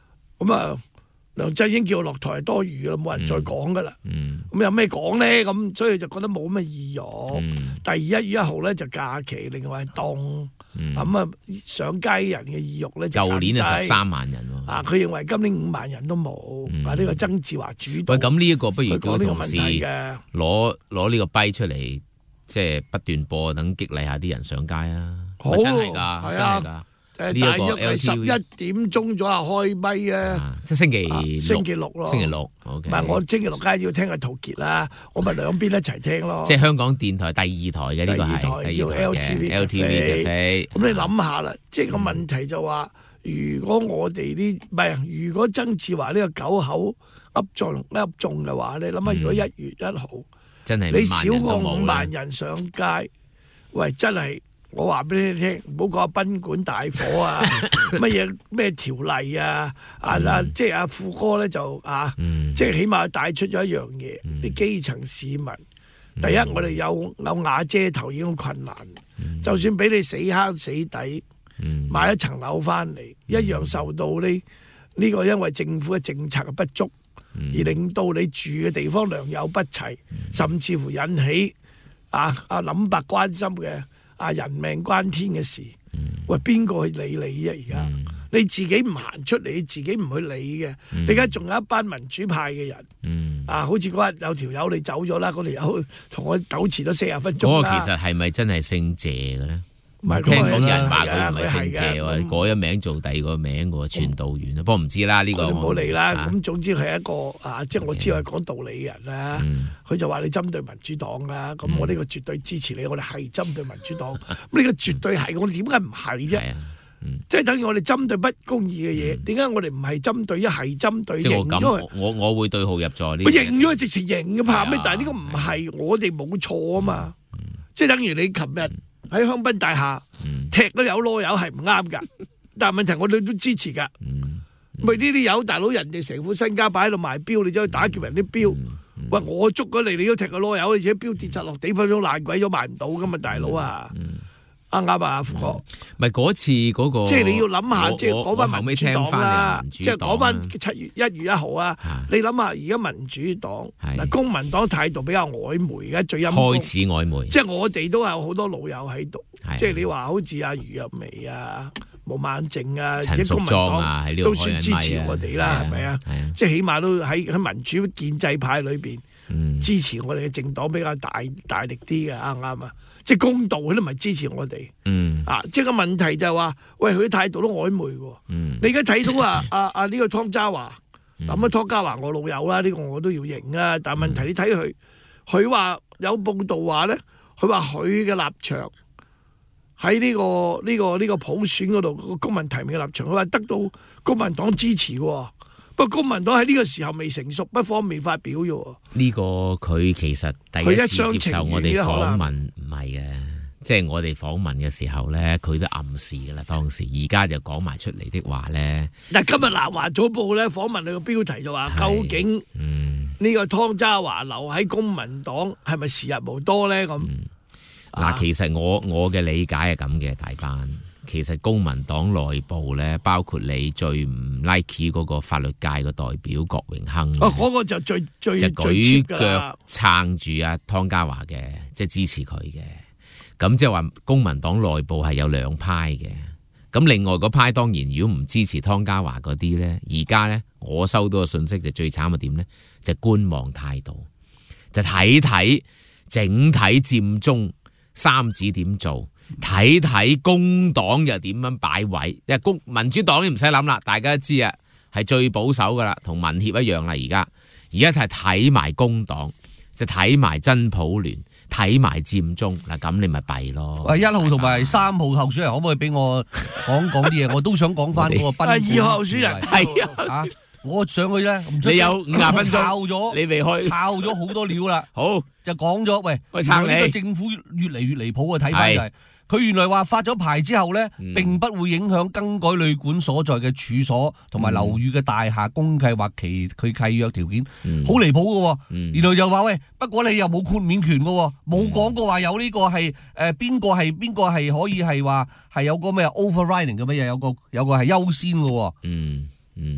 咁啊，梁振英叫我落台係多餘啦，冇人再講噶啦。咁、 嗯、 有咩講咧？咁所以就覺得冇乜意欲。 嗯、 第二一月一號咧就假期，另外係凍。咁啊、嗯，上街人嘅意欲咧就舊年係十三萬人喎。 啊，佢認為今年五萬人都冇。嗯、啊，呢、這個曾志華主導。 喂，咁呢一個不如叫個同事攞攞呢個跛出嚟，即係不斷播，等激勵下啲人上街啊！ 好， 真係㗎，真係㗎。 誒，大約係十一點鐘左右開咪啊！ 即係星期、啊、 星期六咯， 星期六。OK。唔係我星期六梗係要聽阿陶傑啦，我咪兩邊一齊聽咯。 即係香港電台第二台嘅呢個係第二台嘅 L T V L T V 嘅飛。 咁你諗下啦，即係個問題就話，如果我哋呢唔係，如果曾志華呢個九口噏中噏中嘅話，你諗下，如果一月一號、嗯、 真係你少過五萬人上街，喂，真係。我話俾你聽，唔好講賓館大火啊，乜嘢咩條例啊，啊啊，即係阿富哥咧就啊， 嗯、 即係起碼帶出咗一樣嘢，啲、嗯、基層市民，第一、嗯、我哋有有瓦遮頭已經好困難，嗯、就算俾你死坑死底，嗯、買一層樓翻嚟，嗯、一樣受到呢呢、呢個因為政府嘅政策嘅不足，嗯、而令到你住嘅地方良莠不齊，嗯、甚至乎引起啊阿林伯關心嘅。啊！人命關天嘅事，嗯、喂，邊個去理你啊？而家、嗯、你自己唔行出嚟，你自己唔去理嘅，嗯、你而家仲有一班民主派嘅人，嗯、啊，好似嗰日有條友你走咗啦，嗰條友同我糾纏咗四十分鐘啦。 嗰個其實係咪真係姓謝嘅咧？唔係聽講有人話佢唔係姓謝喎，改咗名做第二個名嘅喎，傳道員啊。不過唔知啦，呢個唔好理啦。咁總之佢係一個啊，即係我知係講道理嘅人啦。佢就話你針對民主黨啦，咁我呢個絕對支持你。我哋係針對民主黨，咁呢個絕對係。我哋點解唔係啫？即係等於我哋針對不公義嘅嘢，點解我哋唔係針對？一係針對認咗我我會對號入座呢？ 我認咗直情認嘅，怕咩？但係呢個唔係我哋冇錯啊嘛。即係等於你琴日喺香檳大廈、嗯、踢嗰有囉柚係唔啱噶，但係問題我哋都支持噶。咪呢啲有大佬人哋成副身家擺喺度賣錶，你走去打劫人啲錶，嗯嗯、喂我捉咗你，你都踢個囉柚，而且錶跌柒落地分鐘爛鬼咗賣唔到噶嘛，大佬啊！啱啱啊，富哥， 咪嗰次嗰個， 即係你要諗下，即係講翻民主黨啦，即係講翻七月一月一號啊！你諗下，而家民主黨嗱，公民黨態度比較曖昧，而家最陰公， 開始曖昧， 即係我哋都有好多老友喺度，即係你話好似阿余若薇啊、毛孟靜啊，而且公民黨都算支持我哋啦，係咪啊？即係起碼都喺喺民主建制派裏邊支持我哋嘅政黨比較大大力啲嘅，啱唔啱啊？即係公道，佢都唔係支持我哋。嗯，啊，即係個問題就係話，喂，佢啲態度都曖昧喎。嗯，你而家睇到啊，啊啊呢個湯家驊，咁啊湯家驊我老友啦，呢個我都要認啊。但係問題你睇佢，佢話有報道話咧，佢話佢嘅立場喺呢個呢個呢個普選嗰度個公民提名嘅立場，佢話得到公民黨支持喎。不過公民黨喺呢個時候未成熟，不方便發表啫。 呢個佢其實第一次接受我哋訪問唔係嘅，即係我哋訪問嘅時候咧，佢都暗示噶啦。當時而家就講埋出嚟的話咧。 但今日南華早報咧訪問你個標題就話，究竟呢個湯家驊留喺公民黨係咪時日無多咧？咁嗱、 嗯啊，其實我我嘅理解係咁嘅，大班。其實公民黨內部咧，包括你最唔 like 嗰個法律界嘅代表郭榮鏗， 哦，嗰、那個就最最就舉腳撐住阿湯家驊嘅，即係支持佢嘅。咁即係話公民黨內部係有兩派嘅。咁另外嗰派當然如果唔支持湯家驊嗰啲咧，而家咧我收到嘅信息就最慘嘅點咧，就觀望態度，就睇睇整體佔中三子點做。睇睇工黨又點樣擺位，因為公民主黨你唔使諗啦，大家都知啊，係最保守噶啦，同民協一樣啦。而家而家係睇埋工黨，就睇埋真普聯，睇埋佔中嗱，咁你咪弊咯。 喂，一號同埋三號候選人可唔可以俾我講講啲嘢？我都想講翻嗰個賓館。 二號候選人係啊，我上去咧， 你有五十分鐘， 抄咗， 你未開， 抄咗好多料啦。 好， 就講咗，喂， 我撐你。 呢個政府越嚟越離譜嘅睇法就係。佢原來話發咗牌之後咧，嗯、並不會影響更改旅館所在嘅處所同埋樓宇嘅大廈公契或其佢契約條件，好、嗯、離譜嘅。嗯、原來又話喂，不過你又冇豁免權嘅，冇講過話有呢個係誒邊個係邊個係可以係話係有個咩 overriding 嘅咩嘢，有個有個係優先嘅。 嗯嗯，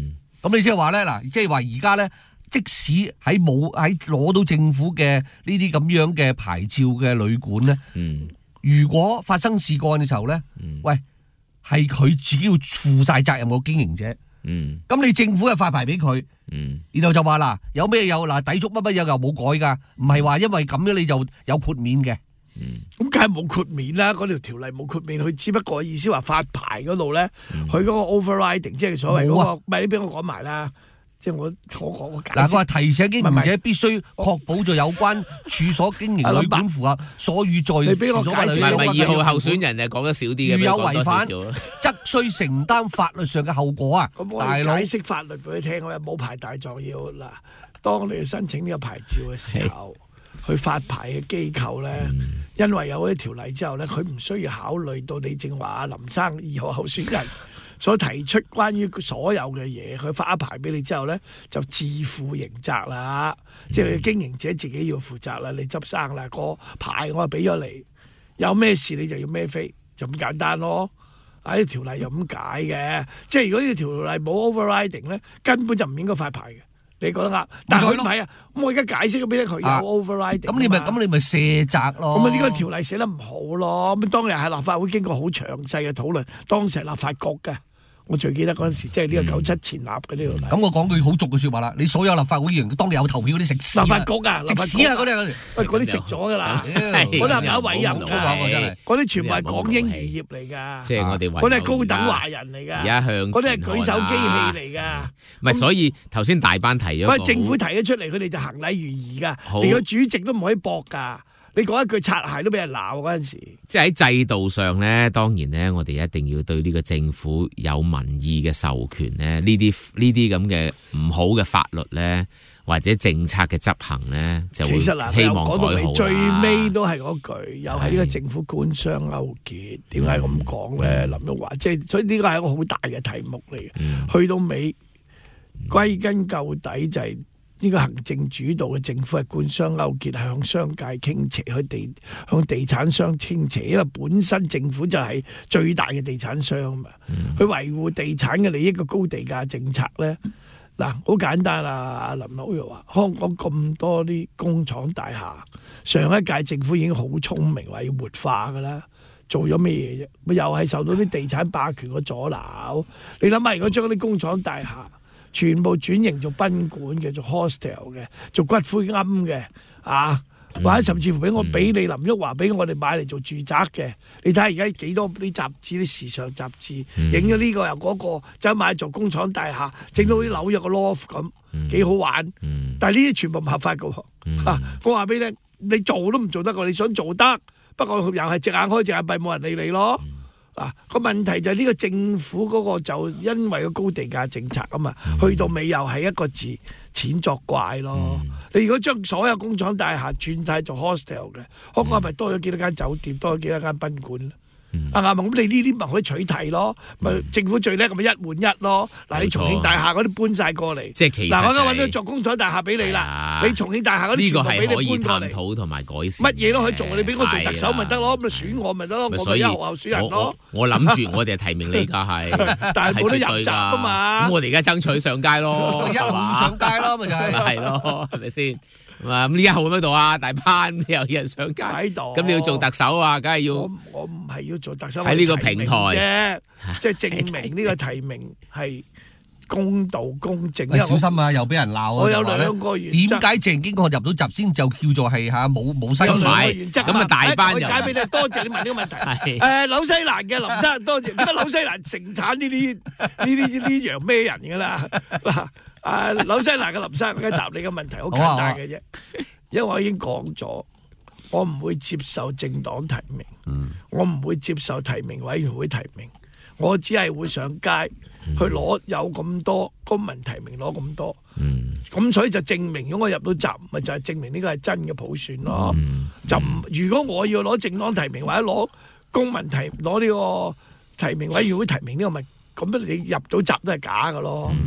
咁你即係話咧嗱，即係話而家咧，即使喺冇喺攞到政府嘅呢啲咁樣嘅牌照嘅旅館咧， 嗯， 如果發生事故嘅時候咧， 嗯， 喂，係佢自己要負晒責任個經營者。 嗯， 咁你政府又發牌俾佢， 嗯， 然後就話嗱，有咩有嗱抵觸乜乜有又冇改噶，唔係話因為咁樣你就有豁免嘅。 嗯， 咁梗係冇豁免啦，嗰條條例冇豁免，佢只不過意思話發牌嗰度咧，佢嗰個 overriding 即係所謂嗰個，唔係你俾我講埋啦。即係我我講我解釋。 嗱，佢話提醒經營者必須確保咗有關處所經營旅館符合所與在。 你俾我解釋。 唔係唔係二號候選人誒講得少啲嘅， 如有違反， 則須承擔法律上嘅後果啊！ 咁我解釋法律俾佢聽，我又冇牌大狀要嗱。當你去申請呢個牌照嘅時候，去發牌嘅機構咧，因為有嗰啲條例之後咧，佢唔需要考慮到你正話阿林生二號候選人所提出關於所有嘅嘢，佢發一牌俾你之後咧，就自負刑責啦。嗯、即係你經營者自己要負責啦，你執生啦，個牌我俾咗你，有咩事你就要孭飛，就咁簡單咯。啊，啲條例就咁解嘅，即係如果呢條例冇 overriding 咧，根本就唔應該發牌嘅。你覺得啱？但係佢唔係啊，咁我而家解釋咗俾你，佢有 overriding。咁你咪咁你咪卸責咯。 咁啊，呢個條例寫得唔好咯。咁當日喺立法會經過好詳細嘅討論，當時係立法局嘅。我最記得嗰陣時，即係呢個九七前立嘅呢條例。 咁我講句好俗嘅説話啦，你所有立法會議員當日有投票嗰啲食屎立法局啊， 食屎啊嗰啲， 喂嗰啲食咗㗎啦，嗰啲係咪有委任㗎？嗰啲全部係港英餘業嚟㗎。 即係我哋嗰啲係高等華人嚟㗎。 而家向嗰啲係舉手機器嚟㗎。 唔係，所以頭先大班提咗。 喂，政府提咗出嚟，佢哋就行禮如儀㗎，連個主席都唔可以駁㗎。你講一句擦鞋都俾人鬧嗰陣時， 即係喺制度上咧，當然咧，我哋一定要對呢個政府有民意嘅授權咧，呢啲呢啲咁嘅唔好嘅法律咧，或者政策嘅執行咧，就會希望改好啦。 最尾都係嗰句，又係呢個政府官商勾結，點解咁講咧？林旭華，即係所以呢個係一個好大嘅題目嚟嘅。嗯、去到尾，歸根究底就係、是。呢個行政主導嘅政府係官商勾結，係向商界傾斜，去地向地產商傾斜，因為本身政府就係最大嘅地產商嘛。佢、嗯、維護地產嘅利益嘅高地價政策咧，嗱好簡單啦。阿林好又話，香港咁多啲工廠大廈，上一屆政府已經好聰明，話要活化噶啦，做咗咩嘢啫？咪又係受到啲地產霸權嘅阻撓。你諗下，如果將啲工廠大廈全部轉型做賓館嘅，做 hostel 嘅，做骨灰龕嘅，啊，或者甚至乎俾我俾、嗯、你林旭華俾我哋買嚟做住宅嘅，你睇下而家幾多啲雜誌啲時尚雜誌，影咗呢個又嗰、嗰個，走買做工廠大廈，整到啲紐約個 loft 咁，幾好玩。嗯、但係呢啲全部唔合法嘅喎、嗯啊，我話俾你聽，你做都唔做得過，你想做得，不過又係隻眼開隻眼閉，冇人理你咯。嗱，個問題就係呢個政府嗰個就因為個高地價政策啊嘛，嗯、去到尾又係一個字錢作怪咯。嗯、你如果將所有工廠大廈轉晒做 hostel 嘅，香港係咪多咗幾多間酒店，多咗幾多間賓館咧？啱啱咁你呢啲咪可以取替咯，咪、嗯、政府最叻咁咪一換一咯。嗱，你重慶大廈嗰啲搬晒過嚟， 即係其實嗱，我而家揾到做工廠大廈俾你啦。你重慶大廈嗰啲全部俾你搬過嚟。呢個係可以探討同埋改善。 乜嘢都可以做，你俾我做特首咪得咯，咁你選我咪得咯，我咪一號候選人咯。 我諗住我哋係提名你㗎係， 但係冇得入閘啊嘛。 咁我哋而家爭取上街咯， 一號上街咯，咪就係。 係咯，係咪先？咁呢一號喺度啊，大班又有人上街喺度，咁你要做特首啊，梗係要。我我唔係要做特首喺呢個平台啫，即係證明呢個提名係公道公正。 小心啊，又俾人鬧啊！ 我有兩個原則。 點解鄭經國入到閘先就叫做係嚇冇冇西原則？ 咁啊大班人。 解俾你，多謝你問呢個問題。誒紐西蘭嘅林生，多謝。點解紐西蘭盛產呢啲呢啲呢樣咩人㗎啦？嗱。啊！紐西蘭嘅林生，我而家答你嘅問題好簡單嘅啫，因為我已經講咗，我唔會接受政黨提名，嗯、我唔會接受提名委員會提名，我只係會上街去攞有咁多公民提名攞咁多，咁、嗯、所以就證明如果我入到閘，咪就係、是、證明呢個係真嘅普選咯。嗯、就唔如果我要攞政黨提名或者攞公民提攞呢個提名委員會提名呢、這個咪咁你入到閘都係假㗎咯。嗯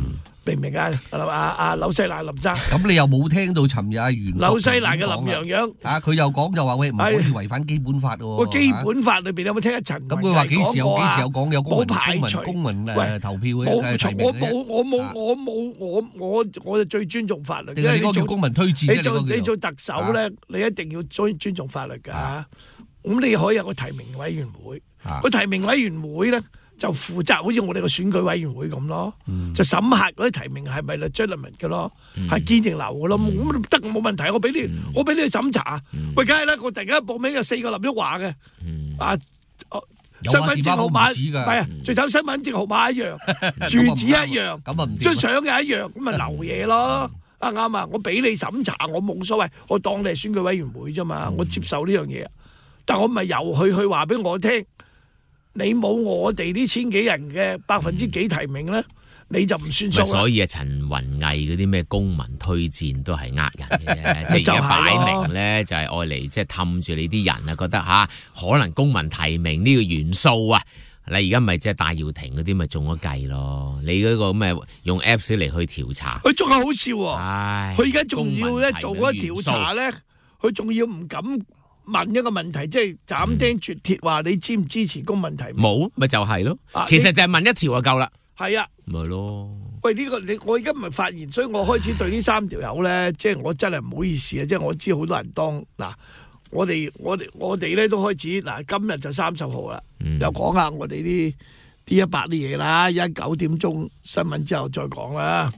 明唔明啊？阿阿紐西蘭林生， 咁你又冇聽到尋日阿袁紐西蘭嘅林洋洋啊，佢又講就話喂唔可以違反基本法喎。 個基本法裏邊有冇聽阿陳？ 咁佢話幾時有幾時有講有公民排除公民誒投票嘅？ 我冇我冇我冇我我我就最尊重法律。 定係嗰個叫公民推薦？ 你做你做特首咧，你一定要尊尊重法律㗎。咁你可以有個提名委員會，個提名委員會咧。就負責好似我哋個選舉委員會咁咯，嗯、就審核嗰啲提名係咪 legitimate 嘅咯，係堅定流嘅咯，咁得冇問題，我俾你，嗯、我俾你去審查。嗯、喂，梗係啦，我突然間報名有四個林旭華嘅，嗯、啊，身份證號碼唔係啊，最慘身份證號碼一樣，住址一樣，張相又一樣，咁咪流嘢咯。啊啱啊，我俾你審查，我冇所謂，我當你係選舉委員會啫嘛，我接受呢樣嘢，但我唔係由佢去話俾我聽。你冇我哋呢千幾人嘅百分之幾提名咧，你就唔算數啦。 所以啊，陳雲毅嗰啲咩公民推薦都係呃人嘅啫，即係而家擺明咧就係愛嚟即係氹住你啲人啊，覺得吓可能公民提名呢個元素啊，你而家咪即係戴耀廷嗰啲咪中咗計咯。你嗰個咩用 Apps 嚟去調查， 佢仲係好笑喎。佢而家仲要咧做嗰個調查咧，佢仲要唔敢問一個問題，即係斬釘絕鐵話你支唔支持公民提名？ 冇，咪就係咯。其實就係問一條就夠啦。 係啊， 咪咯。 喂，呢個你我而家唔係發言，所以我開始對呢三條友咧，即係我真係唔好意思啊！即係我知好多人當嗱，我哋我哋我哋咧都開始嗱，今日就三十號啦，又講下我哋啲 D 一百啲嘢啦，一九點鐘新聞之後再講啦。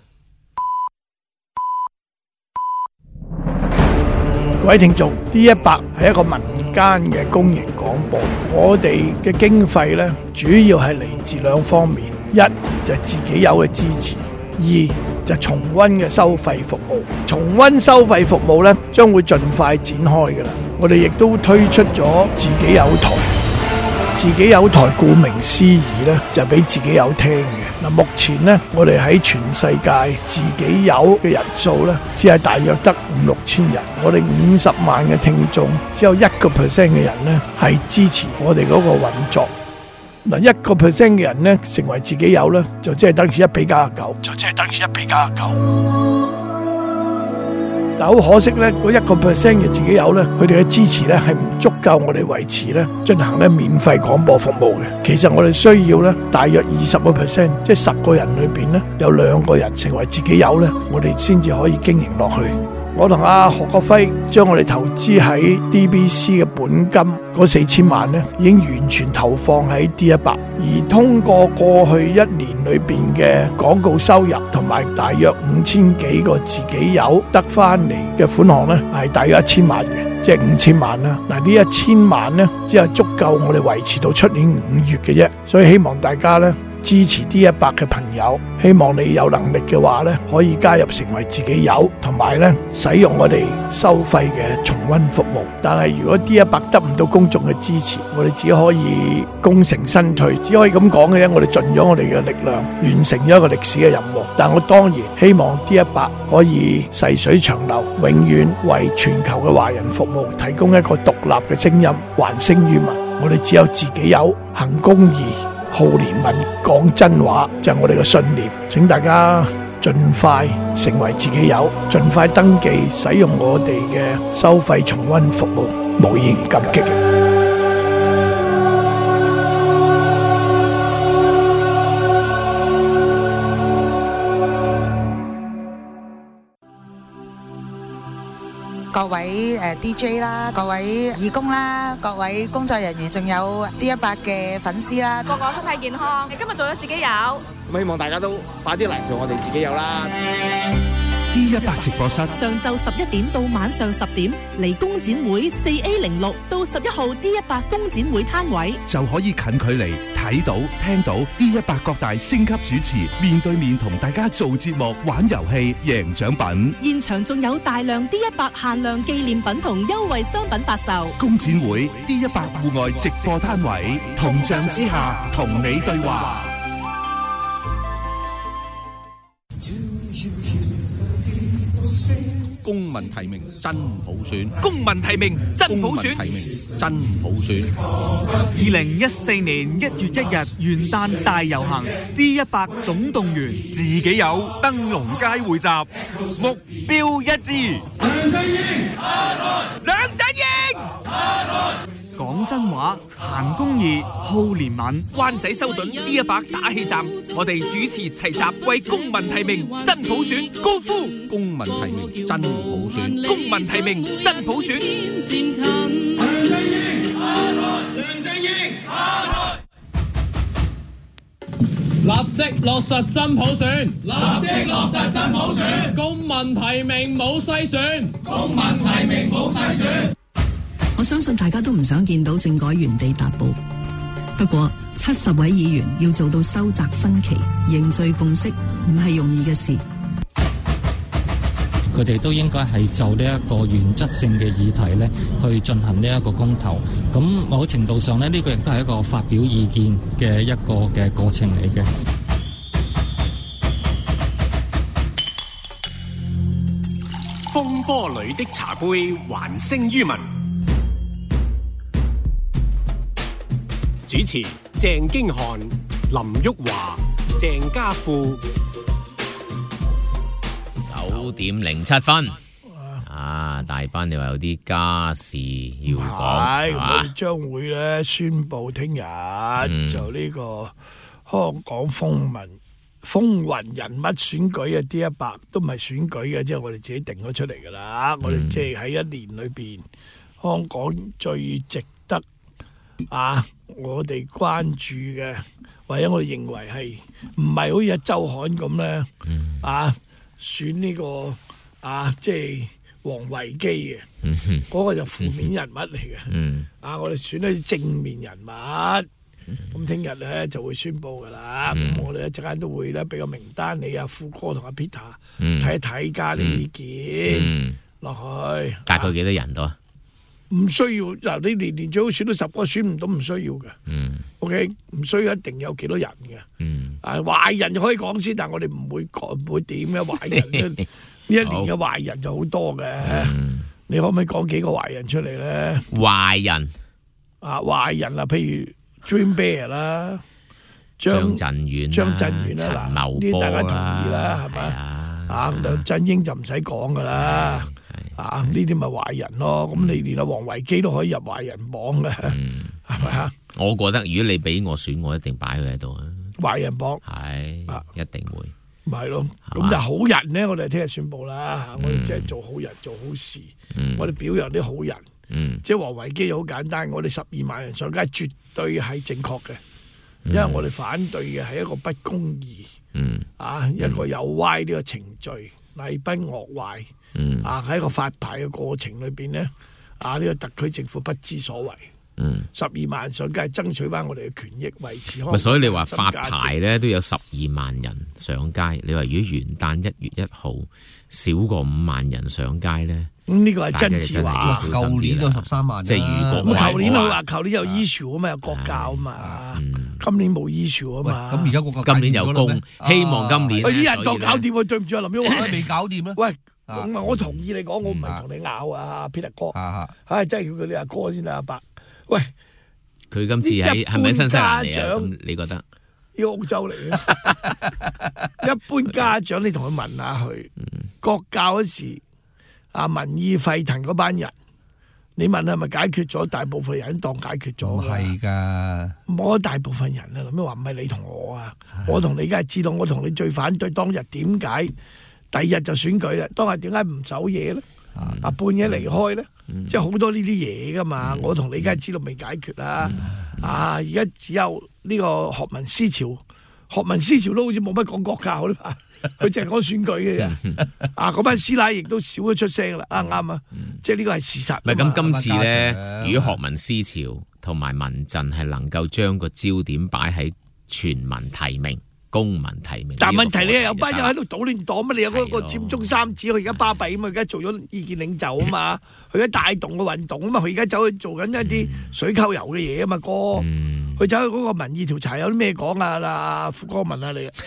各位聽眾 ，D 一百係一個民間嘅公營廣播，我哋嘅經費咧主要係嚟自兩方面，一就係自己有嘅支持，二就係重溫嘅收費服務。重溫收費服務咧將會盡快展開㗎啦，我哋亦都推出咗自己有台。自己有台，顧名思義咧，就俾自己有聽嘅。嗱，目前咧，我哋喺全世界自己有嘅人數咧，只係大約得五六千人。我哋五十萬嘅聽眾，只有一個 percent 嘅人咧係支持我哋嗰個運作。嗱，一個 percent 嘅人咧成為自己有咧，就即係等於一比九十九，就即係等於一比九十九。但好可惜咧，嗰一個 percent 嘅自己有咧，佢哋嘅支持咧係唔足夠我哋維持咧進行咧免費廣播服務嘅。其實我哋需要咧大約二十個 percent， 即係十個人裏邊咧有兩個人成為自己有咧，我哋先至可以經營落去。我同阿何國輝將我哋投資喺 D B C 嘅本金嗰四千萬咧，已經完全投放喺 D 一百，而通過過去一年裏邊嘅廣告收入同埋大約五千幾個自己有得翻嚟嘅款項咧，係大約一千萬元，即係五千萬啦。嗱，呢一千萬咧，只係足夠我哋維持到出年五月嘅啫，所以希望大家咧支持 D 一百嘅朋友，希望你有能力嘅話咧，可以加入成為自己有，同埋咧使用我哋收費嘅重溫服務。但係如果 D 一百得唔到公眾嘅支持，我哋只可以功成身退，只可以咁講嘅啫。我哋盡咗我哋嘅力量，完成咗一個歷史嘅任務。但我當然希望 D 一百可以細水長流，永遠為全球嘅華人服務，提供一個獨立嘅聲音，還聲於民。我哋只有自己有，行公義，好憐憫，講真話，就係我哋嘅信念。請大家盡快成為自己有，盡快登記使用我哋嘅收費重溫服務，無言感激嘅。 各位誒 D J 啦，各位義工啦，各位工作人員，仲有 D 一百嘅粉絲啦， 個個身體健康。你今日做咗自己有， 咁希望大家都快啲嚟做我哋自己有啦。 D 一百直播室上晝十一點到晚上十點，嚟工展會四 A 零六到十一號 D 一百工展會攤位， 就可以近距離睇到聽到 D 一百各大星級主持面對面同大家做節目、玩遊戲、贏獎品。 現場仲有大量 D 一百限量紀念品同優惠商品發售。 工展會 D 一百戶外直播攤位，銅像之下同你對話。 公民民提名真普選， 公民提名真普選， 公民提名真普選。 二零一四年一月一日元旦大遊行 D 一百總動員，自己有燈籠街匯集，目標一致。梁振英，梁振英。講真話，行公義，好憐憫。灣仔修頓 D 一百打氣站，我哋主持齊集為公民提名真普選高呼公民提名真普選， 公民提名真普選。 梁振英下台，梁振英下台。 立即落實真普選， 立即落實真普選。 公民提名冇篩選， 公民提名冇篩選。 我相信大家都唔想見到政改原地踏步，不過七十位議員要做到收窄分歧、凝聚共識，唔係容易嘅事。 佢哋都應該係就呢一個原則性嘅議題咧，去進行呢一個公投。咁某程度上咧，呢個亦都係一個發表意見嘅一個嘅過程嚟嘅。 風波裏的茶杯，還聲於民。主持鄭經翰、林旭華、鄭家富。 九點零七分啊！大班你話有啲家事要講， 係係我哋將會咧宣布聽日、嗯、就呢個香港風雲風雲人物選舉啊 ，D 一百都唔係選舉嘅，即係我哋自己定咗出嚟噶啦。嗯、我哋即係喺一年裏邊，香港最值得啊，我哋關注嘅，或者我哋認為係唔係好似一周刊咁咧、嗯、啊？選呢、這個啊，即係王維基嘅，嗰、嗯、個就負面人物嚟嘅。嗯、啊，我哋選咗啲正面人物，咁聽日咧就會宣佈噶啦。咁、嗯、我哋一陣間都會咧俾個名單你啊，富哥同阿 Peter 睇一睇，加啲意見落、嗯、去。 大概幾多人到啊？ 唔需要嗱，你年年最好選到十個，選唔到唔需要嘅。嗯，O K， 唔需要一定有幾多人嘅。嗯，啊壞人就可以講先，但係我哋唔會講，唔會點嘅壞人。呢一年嘅壞人就好多嘅。嗯、你可唔可以講幾個壞人出嚟咧？ 壞人啊，壞人啊，譬如 Dream Bear 啦， 張振遠、 張振遠啦， 陳茂波啦，呢大家同意啦， 係咪啊？梁振英就唔使講噶啦。啊！呢啲咪壞人咯，咁、嗯、你連阿王維基都可以入壞人榜嘅，係咪啊？ 我覺得如果你俾我選，我一定擺佢喺度啊！ 壞人榜係，啊、一定會。 咪係咯，咁就好人咧，我哋聽日宣佈啦。嗯、我哋即係做好人，做好事，嗯、我哋表揚啲好人。嗯、即係王維基好簡單，我哋十二萬人上街絕對係正確嘅，嗯、因為我哋反對嘅係一個不公義，嗯、啊一個有歪呢個程序，禮崩樂壞。嗯、啊喺一個發牌嘅過程裏邊呢，啊呢、這個特區政府不知所謂，十二、嗯、萬上街爭取翻我哋嘅權益，維持香港。所以你話發牌呢都有十二萬人上街，你話如果元旦一月一號少過五萬人上街呢？ 咁呢、嗯這個係真字話， 舊年都十三萬， 即係如果舊年佢話舊年有 issue 啊嘛，有國教啊嘛，嗯、今年冇 issue 啊嘛。 咁而家個今年有功，希望今年。 喂、啊，啲人當搞掂喎，對唔住啊，林旭華未搞掂咧。 喂。咁啊！我同意你講，我唔係同你拗啊，Peter 哥。唉，真係叫佢哋阿哥先啦，阿伯。喂， 佢今次喺係咪新西蘭嚟啊？咁你覺得？ 呢個澳洲嚟嘅。一般家長，你同佢問下佢，國教嗰時啊民意沸騰嗰班人，你問係咪解決咗？大部分人當解決咗。唔係㗎， 冇大部分人啊！諗咩話唔係你同我啊？我同你梗係知道，我同你最反對當日點解？第二日就選舉啦，當日點解唔走嘢咧？啊、嗯，半夜離開咧，嗯、即係好多呢啲嘢噶嘛。嗯、我同你梗係知道未解決啦。嗯、啊，而家只有呢個學民思潮，學民思潮都好似冇乜講國教啦嘛，佢淨係講選舉嘅啫。啊，嗰班師奶亦都少咗出聲啦。啱唔啱啊？即係呢個係事實。 唔係咁，今次咧，如果學民思潮同埋民陣係能夠將個焦點擺喺全民提名。公民提名， 但問題你有班人喺度搗亂黨乜？你有嗰個佔中三子，佢而家巴閉啊嘛，而家做咗意見領袖啊嘛，佢而家帶動個運動啊嘛，佢而家走去做緊一啲水溝油嘅嘢啊嘛，哥，佢走去嗰個民意調查有啲咩講啊？阿傅哥問下你， 係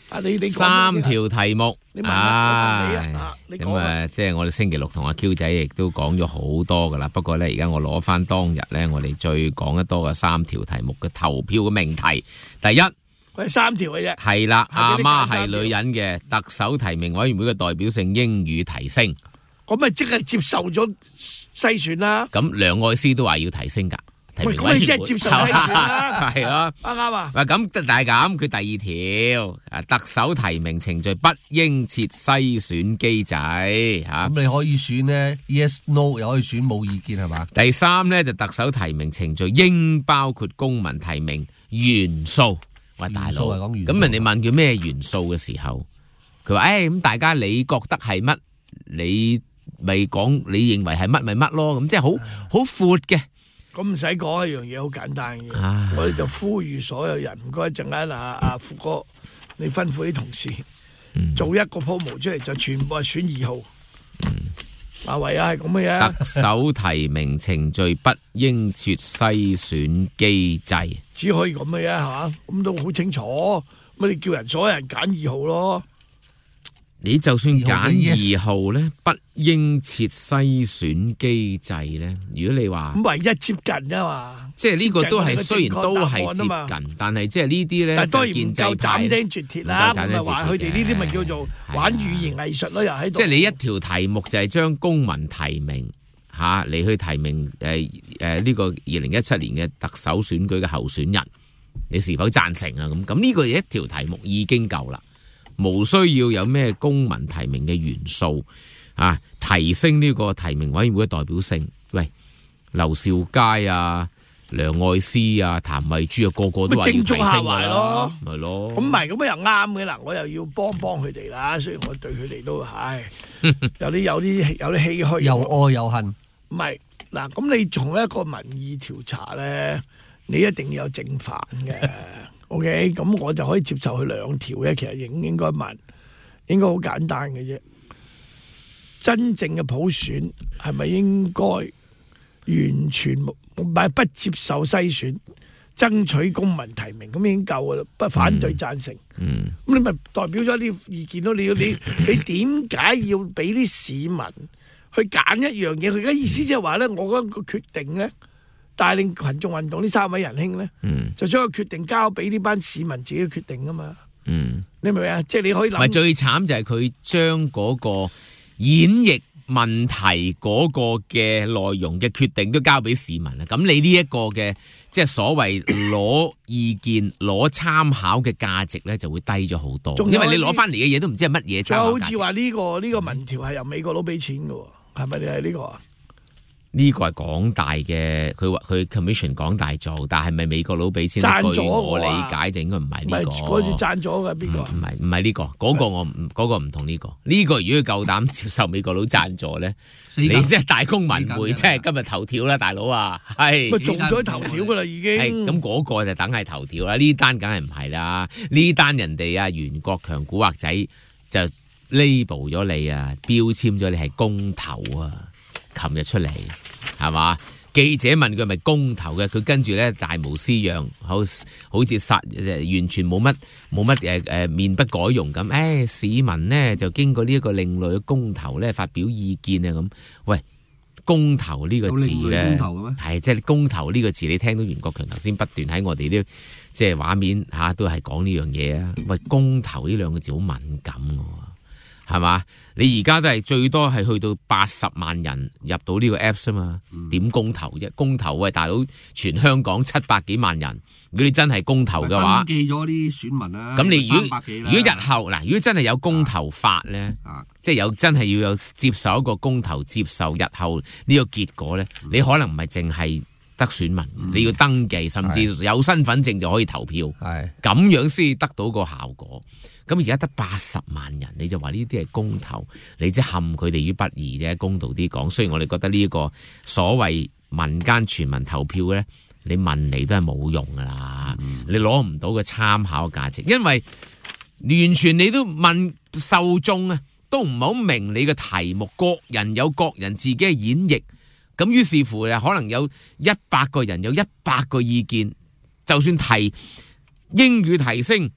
啊，你你三條題目你問我啊問你啊你講咁啊，即係我哋星期六同阿 Q 仔亦都講咗好多噶啦。不過咧，而家我攞翻當日咧，我哋最講得多嘅三條題目嘅投票嘅命題，第一。 佢係三條嘅啫。 係啦，阿媽係係女人嘅特首提名委員會嘅代表性英語提升。 咁咪即係接受咗篩選啦。 咁梁愛詩都話要提升㗎。 喂，咁你即係接受篩選啦。 係咯， 啱啱啊？ 喂，咁但係咁，佢第二條啊，特首提名程序不應設篩選機制嚇。 咁你可以選呢 yes no， 又可以選冇意見係嘛？ 第三咧就特首提名程序應包括公民提名元素。喂，大佬，咁人哋問佢咩元素嘅時候，佢話：誒咁大家你覺得係乜？你咪講你認為係乜咪乜咯？咁即係好好闊嘅。 咁唔使講一樣嘢，好簡單嘅。我哋就呼籲所有人，唔該陣間啊啊富哥，你吩咐啲同事、嗯、做一個 promo 出嚟，就全部係選二號。阿維啊，係咁嘅嘢。 特首提名程序不應設篩選機制， 只可以咁嘅啫，係嘛？咁都好清楚。咁你叫人所有人揀二號咯。 你就算揀二號咧，不應設篩選機制咧。如果你話咁唯一接近啫嘛， 即係呢個都係雖然都係接近，但係即係呢啲咧， 但係當然唔建制夠斬釘絕鐵啦。咁咪就話佢哋呢啲咪叫做玩語言藝術咯，又喺度。 即係你一條題目就係將公民提名嚇你去提名誒誒呢個二零一七年嘅特首選舉嘅候選人，你是否贊成啊？咁咁呢個一條題目已經夠啦。無需要有咩公民提名嘅元素啊，提升呢個提名委員會嘅代表性。喂，劉兆佳啊、梁愛詩啊、譚慧珠啊，個個都話要提升㗎啦，咪咯。 咁唔係咁又啱嘅啦，我又要幫幫佢哋啦。雖然我對佢哋都唉有啲有啲有啲唏噓， 又愛又恨。 唔係嗱，咁你從一個民意調查咧，你一定要有正反嘅。OK， 咁我就可以接受佢兩條嘅，其實應應該問，應該好簡單嘅啫。真正嘅普選係咪應該完全唔係不接受篩選，爭取公民提名咁已經夠噶啦，不反對贊成。 嗯， 咁你咪代表咗啲意見咯？你要你你點解要俾啲市民去揀一樣嘢？佢而家意思即係話咧，我嗰個決定咧。帶領群眾運動呢三位仁兄咧，嗯、就將個決定交俾呢班市民自己決定噶嘛。嗯，你明唔明啊？即係你可以諗。 唔係最慘就係佢將嗰個演繹問題嗰個嘅內容嘅決定都交俾市民啦。咁你呢一個嘅即係所謂攞意見、攞參考嘅價值咧，就會低咗好多。因為你攞翻嚟嘅嘢都唔知係乜嘢參考價值。 好似話呢個呢、呢個民調係由美國佬俾錢嘅喎，係咪你係呢個啊？ 呢個係港大嘅，佢話佢 commission 港大做，但係咪美國佬俾錢？據我理解就應該唔係呢個。 嗰次贊咗嘅邊個？ 唔係唔係呢個，嗰、嗰個我唔嗰、嗰個唔同呢、呢個。呢、呢個如果佢夠膽接受美國佬贊助咧，你即係大公文匯，即係今日頭條啦，大佬啊，係。 咪做咗頭條㗎啦，已經。 係咁嗰個就等係頭條啦，呢單梗係唔係啦？呢單人哋啊袁國強古惑仔就 label 咗你啊，標籤咗你係公投啊！琴日出嚟係嘛？記者問佢係咪公投嘅，佢跟住咧大模斯樣，好好似殺完全冇乜冇乜誒誒面不改容咁。誒、哎、市民呢就經過呢一個另類嘅公投咧發表意見啊咁。喂，公投呢個字咧係即係公投呢個字，你聽到袁國強頭先不斷喺我哋啲即係畫面嚇、啊、都係講呢樣嘢啊。喂，公投呢兩個字好敏感㗎。係嘛？你而家都係最多係去到八十萬人入到呢個 Apps 啊嘛？點、嗯、公投啫？公投喂，大佬，全香港七百幾萬人，如果你真係公投嘅話， 登記咗啲選民啦。 咁你如果如果日後嗱，如果真係有公投法咧，啊、即係有真係要有接受一個公投，接受日後呢個結果咧，嗯、你可能唔係淨係得選民，嗯、你要登記，甚至有身份證就可以投票，係咁樣先得到個效果。咁而家得八十萬人，你就話呢啲係公投，你即係陷佢哋於不義啫。公道啲講，雖然我哋覺得呢一個所謂民間全民投票咧，你問嚟都係冇用噶啦，嗯、你攞唔到個參考價值，因為完全你都問受眾啊，都唔好明你嘅題目，各人有各人自己嘅演繹，咁於是乎啊，可能有一百個人有一百個意見，就算提英語提升。